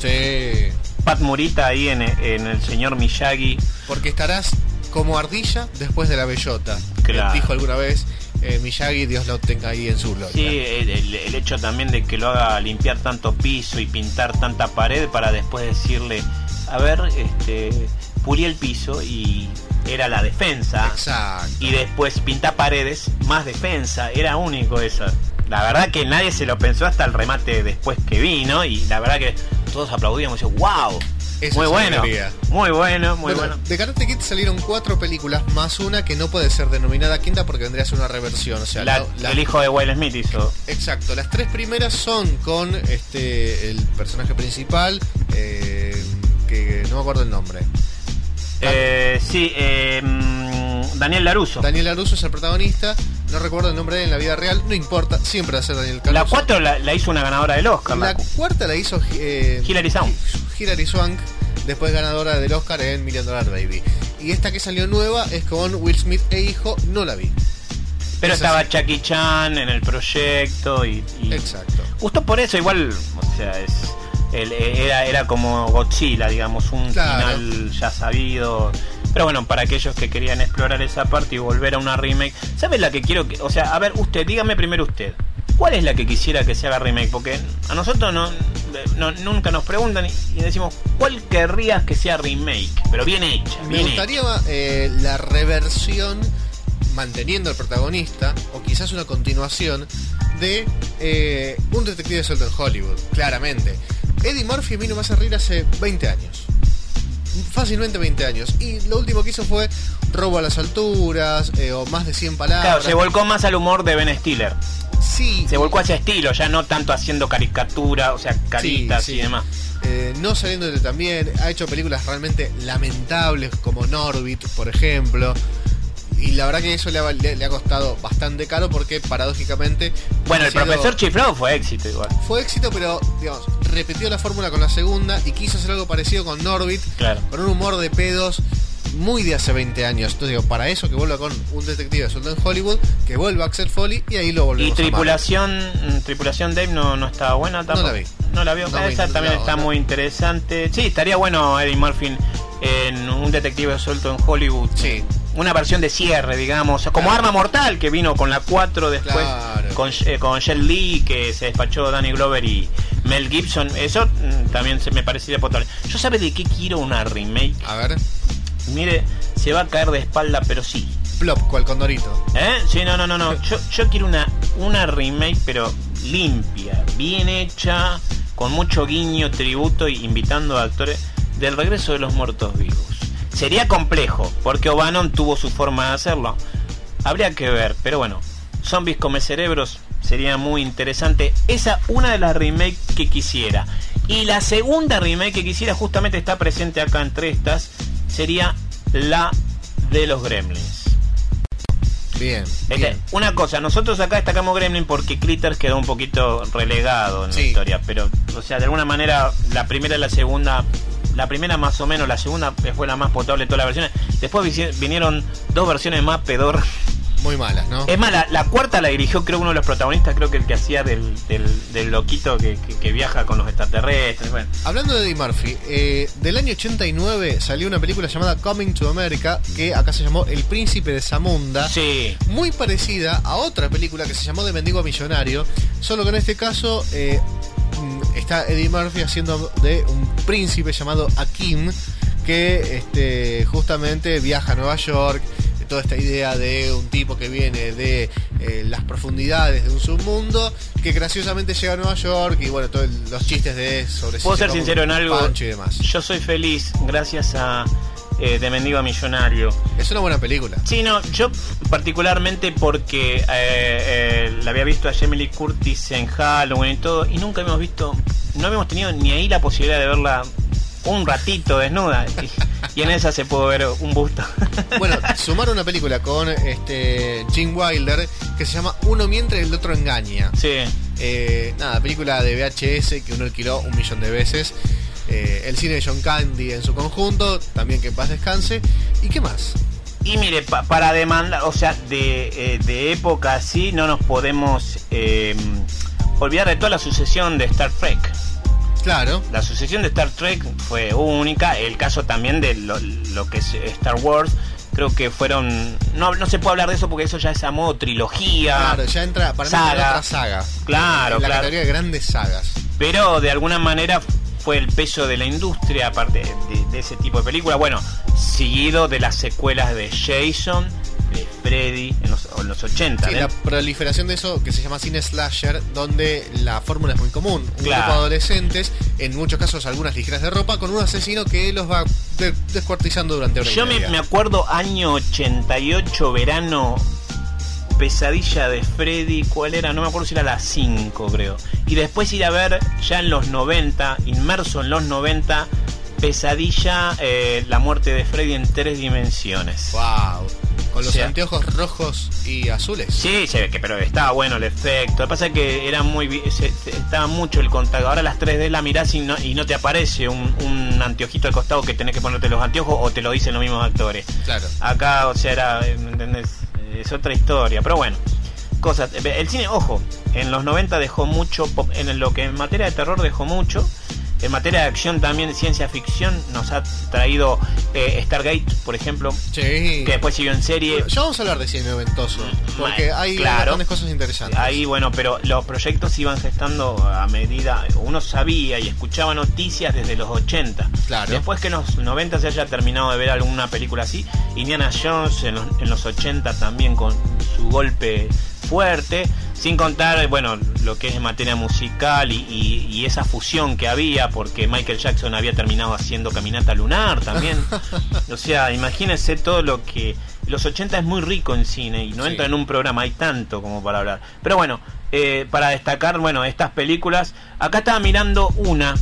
Sí. Pat Morita ahí en, en el señor Miyagi. Porque estarás como ardilla después de la bellota. Claro. Dijo alguna vez eh, Miyagi, Dios lo tenga ahí en su gloria. Sí, el, el, el hecho también de que lo haga limpiar tanto piso y pintar tanta pared para después decirle, a ver, este, pulí el piso y era la defensa. Exacto. Y después pintar paredes, más defensa. Era único eso. La verdad que nadie se lo pensó hasta el remate después que vino y la verdad que todos aplaudíamos y wow. Eso muy bueno, muy bueno, muy bueno, bueno. De Karate Kid salieron cuatro películas más una que no puede ser denominada quinta porque vendría a ser una reversión. O sea, la, la, la, el hijo de Will Smith hizo. Exacto, las tres primeras son con este el personaje principal, eh, que no me acuerdo el nombre. Eh, sí, eh, Daniel LaRusso. Daniel LaRusso es el protagonista. No recuerdo el nombre de él en la vida real. No importa, siempre va a ser Daniel LaRusso. La cuatro la, la hizo una ganadora del Oscar. La, la cuarta la hizo eh, Hilary Swank. Hilary Swank, después ganadora del Oscar en Million Dollar Baby. Y esta que salió nueva es con Will Smith e hijo. No la vi. Pero es estaba así. Jackie Chan en el proyecto y, y exacto. Justo por eso igual, o sea, es el, era era como Godzilla, digamos, un claro. final ya sabido. Pero bueno, para aquellos que querían explorar esa parte y volver a una remake, ¿sabes la que quiero que, o sea, a ver, usted, dígame primero usted, ¿cuál es la que quisiera que se haga remake? Porque a nosotros no, no nunca nos preguntan y, y decimos, ¿cuál querrías que sea remake? Pero bien hecha. Me bien gustaría hecha. Eh, la reversión manteniendo al protagonista o quizás una continuación de eh, un detective suelto en Hollywood, claramente. Eddie Murphy a mí no me hace reír hace veinte años. Fácilmente veinte años. Y lo último que hizo fue Robo a las alturas, eh, o Más de cien palabras. Claro, se volcó más al humor de Ben Stiller. Sí. Se volcó a ese estilo, ya no tanto haciendo caricatura, o sea, caritas sí, sí. y demás. Eh, no saliéndole también, ha hecho películas realmente lamentables como Norbit, por ejemplo. Y la verdad que eso le ha, le, le ha costado bastante caro porque paradójicamente... Bueno, el sido, profesor Chiflado fue éxito igual. Fue éxito, pero digamos, repitió la fórmula con la segunda y quiso hacer algo parecido con Norbit, claro. Con un humor de pedos muy de hace veinte años. Entonces digo, para eso que vuelva con un detective suelto en Hollywood, que vuelva Axel Foley y ahí lo volvemos a ver. Y Tripulación, a Tripulación Dave no, no estaba buena tampoco. No la vi. No la vio, no esa también está no. muy interesante. Sí, estaría bueno Eddie Murphy en un detective suelto en Hollywood. Sí. Una versión de cierre, digamos, como claro. Arma Mortal, que vino con la cuatro después, claro. con, eh, con Jet Li, que se despachó Danny Glover y Mel Gibson. Eso mm, también se me parecería potable. ¿Yo sabe de qué quiero una remake? A ver. Mire, se va a caer de espalda, pero sí. Plop, cual Condorito. ¿Eh? Sí, no, no, no, no. Yo, yo quiero una, una remake, pero limpia, bien hecha, con mucho guiño, tributo y invitando a actores del Regreso de los Muertos Vivos. Sería complejo, porque O'Bannon tuvo su forma de hacerlo. Habría que ver, pero bueno, Zombies come cerebros sería muy interesante. Esa una de las remakes que quisiera. Y la segunda remake que quisiera justamente está presente acá entre estas. sería la de los Gremlins. Bien, Este, bien. Una cosa, nosotros acá destacamos Gremlin porque Critters quedó un poquito relegado en Sí. la historia, pero, o sea, de alguna manera, la primera y la segunda, la primera más o menos, la segunda fue la más potable de todas las versiones. Después vi- vinieron dos versiones más pedor. Muy malas, ¿no? Es más, la, la cuarta la dirigió, creo, uno de los protagonistas, creo que el que hacía del, del, del loquito que, que, que viaja con los extraterrestres. Bueno, Hablando de Eddie Murphy, eh, del año ochenta y nueve salió una película llamada Coming to America, que acá se llamó El Príncipe de Zamunda. sí. Muy parecida a otra película que se llamó De Mendigo a Millonario, solo que en este caso eh, mm, está Eddie Murphy haciendo de un príncipe llamado Akim, que este, justamente viaja a Nueva York. Toda esta idea de un tipo que viene de eh, las profundidades de un submundo, que graciosamente llega a Nueva York, y bueno, todos los chistes de sobre si Puedo se ser come sincero un en algo. pancho y demás. Yo soy feliz gracias a eh, De Mendigo a Millonario. Es una buena película. Sí, no, yo particularmente porque eh, eh, la había visto a Jamie Lee Curtis en Halloween y todo, y nunca habíamos visto, no habíamos tenido ni ahí la posibilidad de verla un ratito desnuda, y, y en esa se pudo ver un busto. Bueno, sumaron una película con este Gene Wilder que se llama Uno miente y el otro engaña. Sí. Eh, nada, película de V H S que uno alquiló un millón de veces. Eh, el cine de John Candy en su conjunto, también que en paz descanse. ¿Y qué más? Y mire, pa- para demandar, o sea, de, eh, de época así, no nos podemos eh, olvidar de toda la sucesión de Star Trek. Claro. La sucesión de Star Trek fue única. El caso también de lo, lo que es Star Wars, creo que fueron... No, no se puede hablar de eso porque eso ya es a modo trilogía. Claro, ya entra para mí entra en otra saga. Claro, en la claro. categoría de grandes sagas. Pero de alguna manera fue el peso de la industria, aparte de, de ese tipo de película. Bueno, seguido de las secuelas de Jason, de Freddy, en los, en los ochenta. Sí, ¿eh? la proliferación de eso que se llama cine slasher, donde la fórmula es muy común. Un Claro. grupo de adolescentes, en muchos casos algunas ligeras de ropa, con un asesino que los va de- descuartizando durante una Yo me, me acuerdo año ochenta y ocho, verano, Pesadilla de Freddy, ¿cuál era? No me acuerdo si era la cinco, creo. Y después ir a ver ya en los noventa, inmerso en los noventa, Pesadilla, eh, la muerte de Freddy en tres dimensiones. Wow. Con los O sea, anteojos rojos y azules. Sí, se ve que, pero estaba bueno el efecto. Lo que pasa es que era muy vi- se- se- estaba mucho el contacto. Ahora las tres D la mirás y no, y no te aparece un, un anteojito al costado que tenés que ponerte los anteojos, o te lo dicen los mismos actores. Claro. Acá, o sea, era, ¿me entendés? Es otra historia, pero bueno. Cosas. El cine, ojo, en los noventa dejó mucho, pop- en lo que en materia de terror dejó mucho. En materia de acción también, ciencia ficción, nos ha traído eh, Stargate, por ejemplo, Sí. que después siguió en serie. Bueno, ya vamos a hablar de cine noventoso, porque hay Claro. bastantes cosas interesantes. Ahí, bueno, pero los proyectos iban gestando a medida, uno sabía y escuchaba noticias desde los ochenta. Claro. Después que en los noventa se haya terminado de ver alguna película así, Indiana Jones en los, en los ochenta también con su golpe fuerte, sin contar, bueno, lo que es en materia musical y, y, y esa fusión que había, porque Michael Jackson había terminado haciendo Caminata Lunar también. O sea, imagínense todo lo que... Los ochenta es muy rico en cine y no Sí. entra en un programa, hay tanto como para hablar. Pero bueno, eh, para destacar, bueno, estas películas, acá estaba mirando una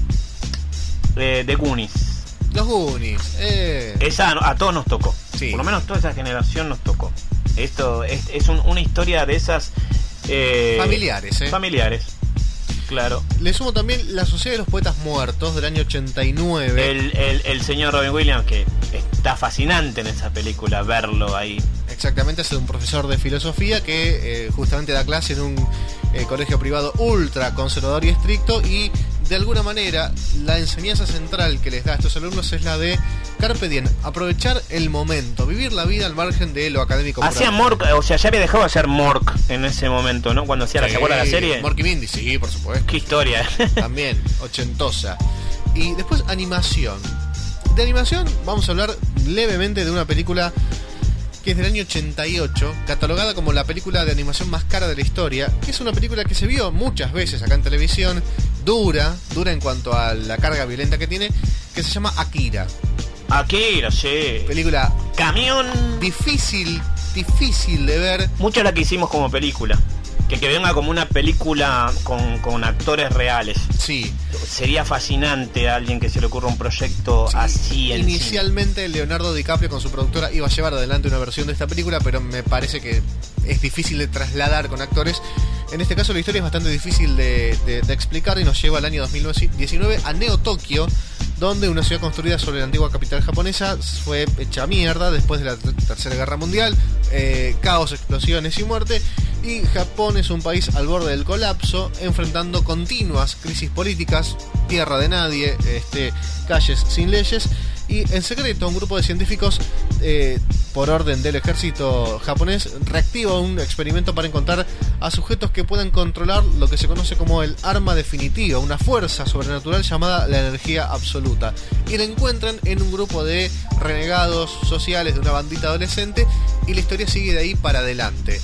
eh, de Goonies. Los Goonies. Eh. Esa a todos nos tocó. Sí. Por lo menos toda esa generación nos tocó. Esto es, es un- una historia de esas... eh, Familiares, ¿eh? Familiares, claro. Le sumo también La Sociedad de los Poetas Muertos del año ochenta y nueve. El, el, el señor Robin Williams, que está fascinante en esa película, verlo ahí. Exactamente, es un profesor de filosofía que eh, justamente da clase en un eh, colegio privado ultra conservador y estricto, y de alguna manera la enseñanza central que les da a estos alumnos es la de carpe diem, aprovechar el momento, vivir la vida al margen de lo académico. Hacía Mork, o sea, ya había dejado de hacer Mork en ese momento, ¿no? Cuando hacía la, ¿se acuerda de la serie? Mork y Mindy, sí, por supuesto. Qué historia. También, ochentosa. Y después animación. De animación vamos a hablar levemente de una película que es del año ochenta y ocho, catalogada como la película de animación más cara de la historia, que es una película que se vio muchas veces acá en televisión, dura, dura en cuanto a la carga violenta que tiene, que se llama Akira. Akira, sí. Película Camión. difícil, difícil de ver. Mucho la que hicimos como película. Que, que venga como una película con, con actores reales. Sí. Sería fascinante a alguien que se le ocurra un proyecto sí. así en Inicialmente cine. Leonardo DiCaprio con su productora iba a llevar adelante una versión de esta película, pero me parece que es difícil de trasladar con actores. En este caso la historia es bastante difícil de, de, de explicar y nos lleva al año dos mil diecinueve a Neo Tokio, donde una ciudad construida sobre la antigua capital japonesa fue hecha mierda después de la Tercera Guerra Mundial, eh, caos, explosiones y muerte, y Japón es un país al borde del colapso, enfrentando continuas crisis políticas, tierra de nadie, este, calles sin leyes, y en secreto un grupo de científicos, eh, por orden del ejército japonés, reactiva un experimento para encontrar a sujetos que puedan controlar lo que se conoce como el arma definitiva, una fuerza sobrenatural llamada la energía absoluta, y la encuentran en un grupo de renegados sociales de una bandita adolescente, y la historia sigue de ahí para adelante.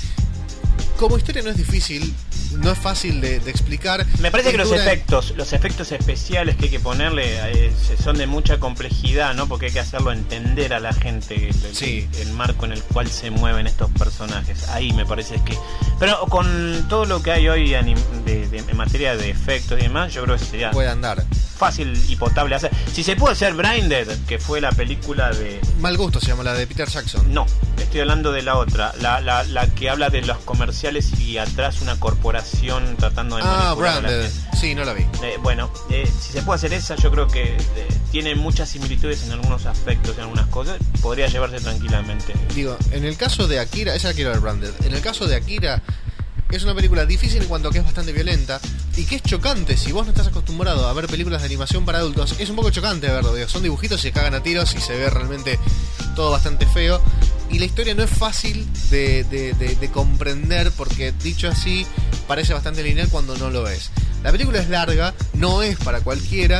Como historia no es difícil, no es fácil de, de explicar. Me parece que los dura... efectos, los efectos especiales que hay que ponerle eh, son de mucha complejidad, ¿no? Porque hay que hacerlo entender a la gente el, sí. el, el marco en el cual se mueven estos personajes. Ahí me parece que... Pero con todo lo que hay hoy de, de, en materia de efectos y demás, yo creo que sería... Puede andar. Fácil y potable hacer. Si se puede hacer Blinded, que fue la película de... Mal Gusto se llama, la de Peter Jackson. No, estoy hablando de la otra, la, la, la que habla de los comerciales y atrás una corporación tratando de ah, manipular Branded. a la gente. Sí, no la vi. Eh, bueno, eh, si se puede hacer esa, yo creo que eh, tiene muchas similitudes en algunos aspectos, en algunas cosas. Podría llevarse tranquilamente. Digo, en el caso de Akira, esa la quiero ver, Branded. En el caso de Akira, es una película difícil en cuanto a que es bastante violenta y que es chocante. Si vos no estás acostumbrado a ver películas de animación para adultos, es un poco chocante verlo. Digo, son dibujitos y se cagan a tiros y se ve realmente todo bastante feo. Y la historia no es fácil de, de, de, de comprender, porque dicho así parece bastante lineal cuando no lo es. La película es larga, no es para cualquiera,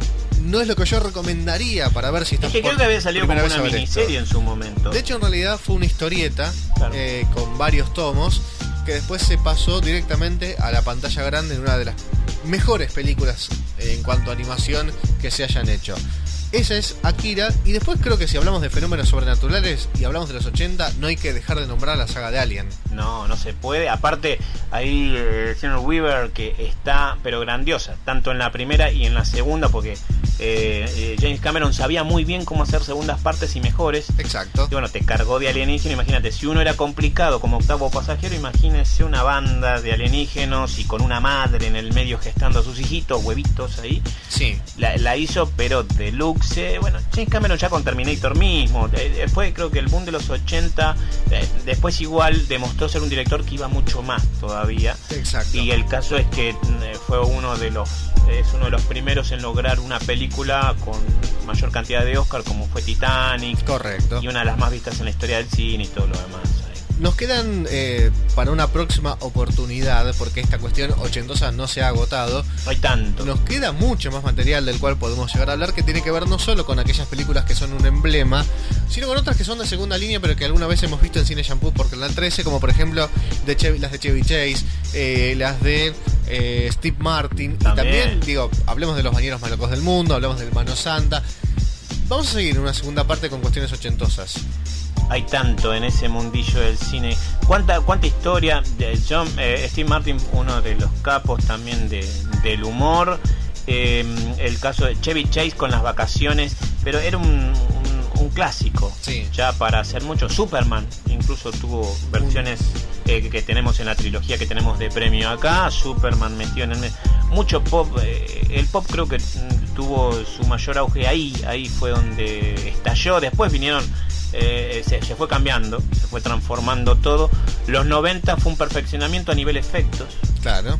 no es lo que yo recomendaría para ver si estás... Es que creo que había salido como una miniserie en su momento. De hecho, en realidad fue una historieta, claro. eh, con varios tomos, que después se pasó directamente a la pantalla grande en una de las mejores películas en cuanto a animación que se hayan hecho. Esa es Akira, y después creo que si hablamos de fenómenos sobrenaturales y hablamos de los ochenta, no hay que dejar de nombrar la saga de Alien. No, no se puede. Aparte, ahí el señor Weaver, que está, pero grandiosa, tanto en la primera y en la segunda, porque eh, eh, James Cameron sabía muy bien cómo hacer segundas partes y mejores. Exacto. Y bueno, te cargó de alienígena. Imagínate, si uno era complicado como octavo pasajero, imagínese una banda de alienígenos y con una madre en el medio gestando a sus hijitos, huevitos ahí. Sí. La, la hizo, pero deluxe. Bueno, James Cameron ya con Terminator mismo, después creo que el boom de los ochenta, después igual demostró ser un director que iba mucho más todavía. Exacto. Y el caso es que fue uno de los es uno de los primeros en lograr una película con mayor cantidad de Oscar, como fue Titanic. Correcto. Y una de las más vistas en la historia del cine y todo lo demás. Nos quedan eh, para una próxima oportunidad, porque esta cuestión ochentosa no se ha agotado. No hay tanto. Nos queda mucho más material del cual podemos llegar a hablar, que tiene que ver no solo con aquellas películas que son un emblema, sino con otras que son de segunda línea, pero que alguna vez hemos visto en Cine Shampoo por Canal trece, como por ejemplo de Chevy, las de Chevy Chase, eh, las de eh, Steve Martin. También. Y también, digo, hablemos de los bañeros más locos del mundo, hablemos del Mano Santa. Vamos a seguir en una segunda parte con cuestiones ochentosas. Hay tanto en ese mundillo del cine. ¿Cuánta, cuánta historia? De John, eh, Steve Martin, uno de los capos también de, del humor. Eh, el caso de Chevy Chase con las vacaciones, pero era un, un, un clásico. Sí. Ya para hacer mucho. Superman incluso tuvo versiones eh, que tenemos en la trilogía que tenemos de premio acá. Superman metió en el medio. Mucho pop. Eh, el pop creo que tuvo su mayor auge ahí. Ahí fue donde estalló. Después vinieron... Eh, se, se fue cambiando, se fue transformando todo. Los noventa fue un perfeccionamiento a nivel efectos. Claro.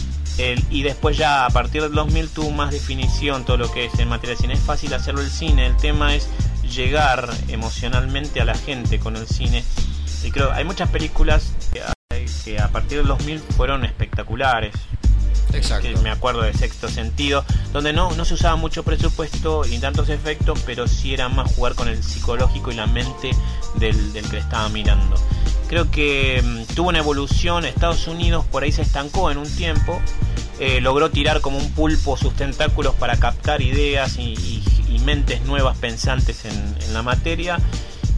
El, y después ya a partir del dos mil tuvo más definición todo lo que es en materia de cine. Es fácil hacerlo el cine, el tema es llegar emocionalmente a la gente con el cine. Y creo hay muchas películas que, que a partir del dos mil fueron espectaculares. Exacto. Que me acuerdo de Sexto Sentido, donde no, no se usaba mucho presupuesto ni tantos efectos, pero sí era más jugar con el psicológico y la mente del, del que estaba mirando. Creo que um, tuvo una evolución. Estados Unidos por ahí se estancó en un tiempo, eh, logró tirar como un pulpo sus tentáculos para captar ideas y, y, y mentes nuevas pensantes en, en la materia.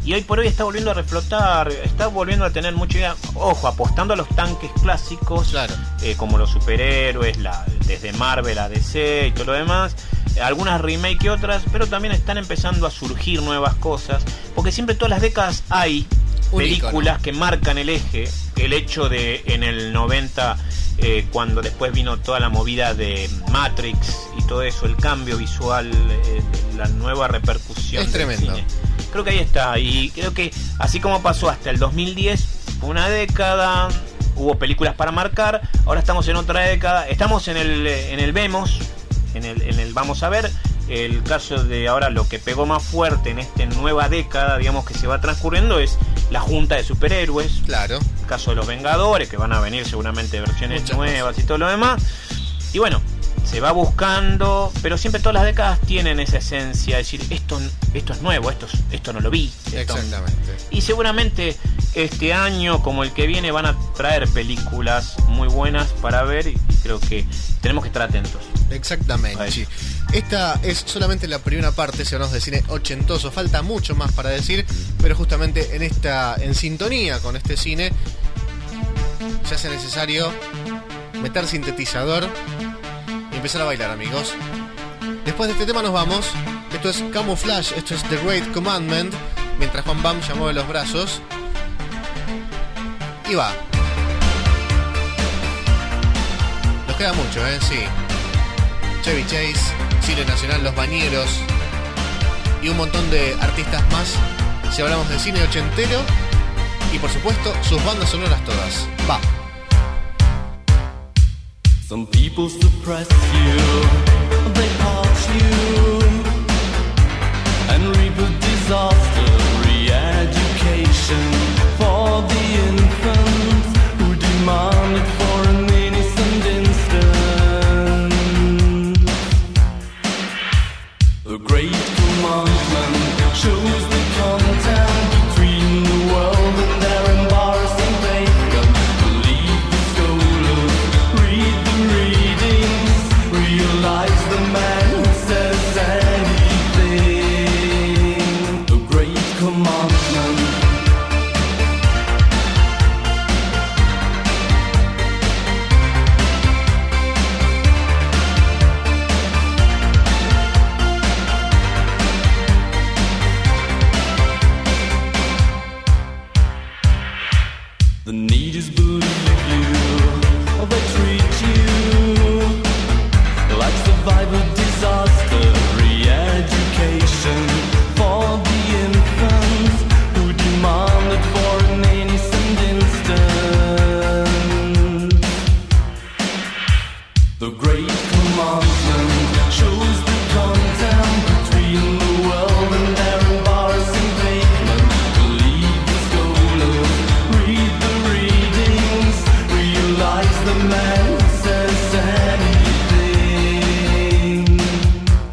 y hoy por hoy está volviendo a reflotar, está volviendo a tener mucha idea, ojo, apostando a los tanques clásicos, claro. eh, como los superhéroes, la, desde Marvel a D C y todo lo demás, eh, algunas remake y otras, pero también están empezando a surgir nuevas cosas, porque siempre todas las décadas hay Un películas icono. que marcan el eje, el hecho de en el noventa, eh, cuando después vino toda la movida de Matrix y todo eso, el cambio visual, eh, la nueva repercusión Es del tremendo. cine. Creo que ahí está, y creo que así como pasó hasta el dos mil diez, fue una década, hubo películas para marcar, ahora estamos en otra década, estamos en el en el vemos, en el, en el vamos a ver, el caso de ahora lo que pegó más fuerte en esta nueva década, digamos, que se va transcurriendo, es la junta de superhéroes. Claro. El caso de los Vengadores, que van a venir seguramente versiones Muchas nuevas cosas. y todo lo demás. Y bueno, se va buscando, pero siempre todas las décadas tienen esa esencia, es decir, esto, esto es nuevo, esto, esto no lo vi. Esto- Exactamente. Y seguramente este año, como el que viene, van a traer películas muy buenas para ver, y creo que tenemos que estar atentos. Exactamente. Ahí. Sí. Esta es solamente la primera parte, si hablamos de cine ochentoso, falta mucho más para decir, pero justamente en esta, en sintonía con este cine, se hace necesario meter sintetizador y empezar a bailar, amigos. Después de este tema nos vamos. Esto es Camouflage, esto es The Great Commandment, mientras Juan Bam ya mueve los brazos. Y va. Nos queda mucho, ¿eh? Sí. Chevy Chase, Cine Nacional, Los Bañeros y un montón de artistas más si hablamos de cine ochentero y por supuesto sus bandas sonoras todas. Va. Some people suppress you, they haunt you, and reap a disaster, re-education for the infants who demand it for an innocent instant. The great commandment shows the content between the world and their embarrassing pagan. Believe the scholars, read the readings, realize the man who says anything. The great commandment. The need is believe you, or they treat you like survivor disaster, re-education for the infants who demand it for an innocent instant. The great commandment shows the contempt between the world and their embarrassing pavement. Believe the scholars, read the readings, realize the man who says anything.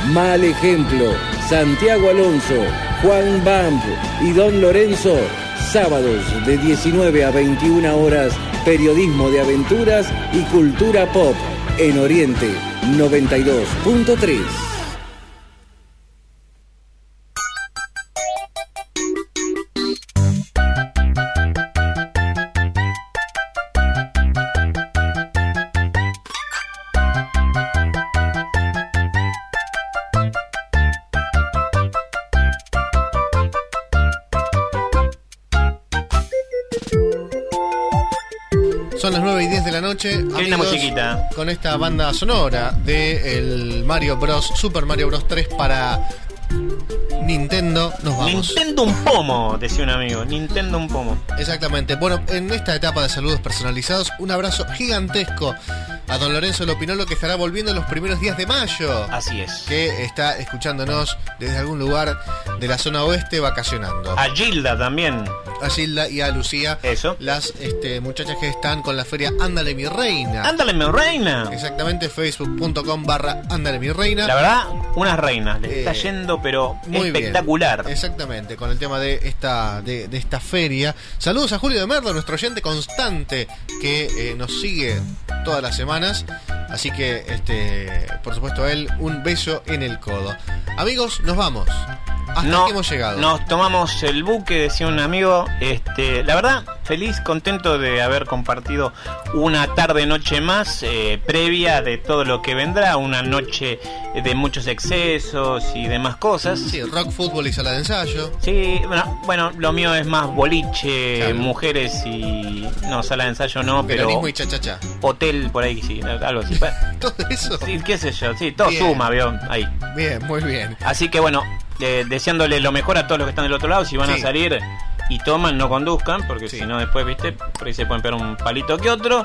Mal Ejemplo, Santiago Alonso, Juan Bamp y Don Lorenzo, sábados de diecinueve a veintiuna horas, periodismo de aventuras y cultura pop en Oriente noventa y dos punto tres. Son las nueve y diez de la noche. Qué linda musiquita. Con esta banda sonora de el Mario Bros. Super Mario Bros. tres para Nintendo. Nos vamos. Nintendo un pomo, decía un amigo. Nintendo un pomo. Exactamente. Bueno, en esta etapa de saludos personalizados, un abrazo gigantesco a don Lorenzo Lopinolo, que estará volviendo en los primeros días de mayo. Así es. Que está escuchándonos desde algún lugar de la zona oeste vacacionando. A Gilda también. A Gilda y a Lucía. Eso. Las este, muchachas que están con la feria Ándale mi reina. Ándale mi reina. Exactamente, facebook punto com barra Ándale mi reina. La verdad, unas reinas. Le Eh, está yendo, pero muy espectacular. bien. Exactamente, con el tema de esta, de, de esta feria. Saludos a Julio de Merlo, nuestro oyente constante que eh, nos sigue todas las semanas. Así que, este, por supuesto, a él un beso en el codo. Amigos, nos vamos. Hasta No, aquí hemos llegado. Nos tomamos el buque, decía un amigo. Este, la verdad, feliz, contento de haber compartido una tarde noche más, eh, previa de todo lo que vendrá, una noche de muchos excesos y demás cosas. Sí, rock, fútbol y sala de ensayo. Sí, bueno, bueno, lo mío es más boliche, Claro. mujeres y no, sala de ensayo no, pero Peronismo y cha-cha-cha. hotel por ahí, sí, algo así. ¿Todo eso? Sí, qué sé yo, sí, todo Bien. suma, vio, ahí. Bien, muy bien. Así que bueno, eh, deseándole lo mejor a todos los que están del otro lado. Si van Sí. a salir y toman, no conduzcan, porque Sí. si no después, viste, por ahí se pueden pegar un palito que otro.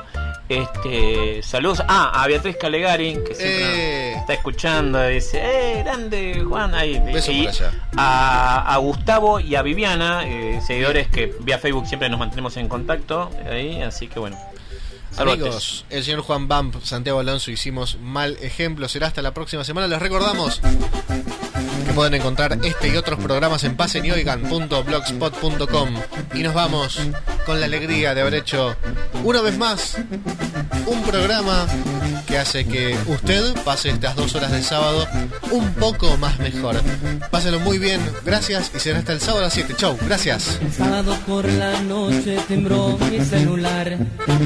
Este, saludos ah, a Beatriz Calegari, que siempre Eh. nos está escuchando, dice, eh, grande Juan, ahí. Beso Y por allá. A, a Gustavo y a Viviana, eh, seguidores que vía Facebook siempre nos mantenemos en contacto ahí, así que bueno. Saludos. Amigos, el señor Juan Bamp, Santiago Alonso, hicimos Mal Ejemplo. Será hasta la próxima semana. Les recordamos que pueden encontrar este y otros programas en pasen y oigan punto blogspot punto com. Y nos vamos con la alegría de haber hecho una vez más un programa que hace que usted pase estas dos horas del sábado un poco más mejor. Pásenlo muy bien, gracias y será hasta el sábado a las siete. Chau, gracias. El sábado por la noche tembló mi celular.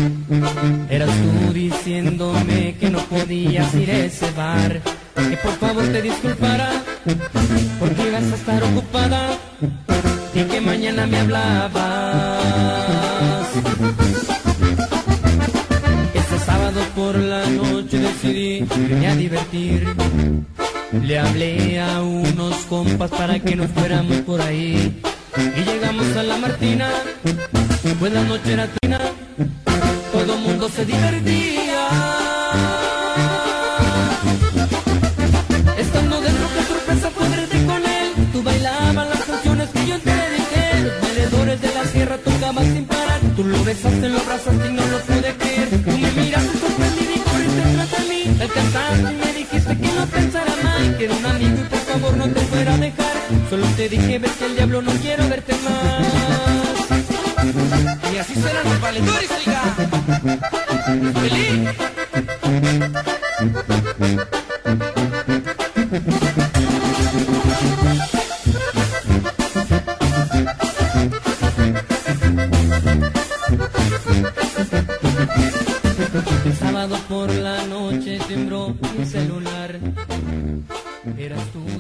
Eras tú diciéndome que no podías ir a ese bar, que por favor te disculpara porque ibas a estar ocupada y que mañana me hablabas. Este sábado por la noche decidí irme a divertir. Le hablé a unos compas para que nos fuéramos por ahí y llegamos a la Martina, pues la noche era trina, todo el mundo se divertía. Estando dentro, qué sorpresa fue verte con él. Tú bailabas las canciones que yo te dediqué. Los valedores de la sierra tocabas sin parar. Tú lo besaste, lo abrazaste y no lo pude creer. Tú me miraste sorprendido y corriste tras de mí. Te alcanzaste y me dijiste que no pensara mal, que era un amigo y por favor no te fuera a dejar. Solo te dije, ves que el diablo no quiero verte más. Y así serán los valedores, oiga. ¡Feliz! El sábado por la noche tembló mi celular. Eras tú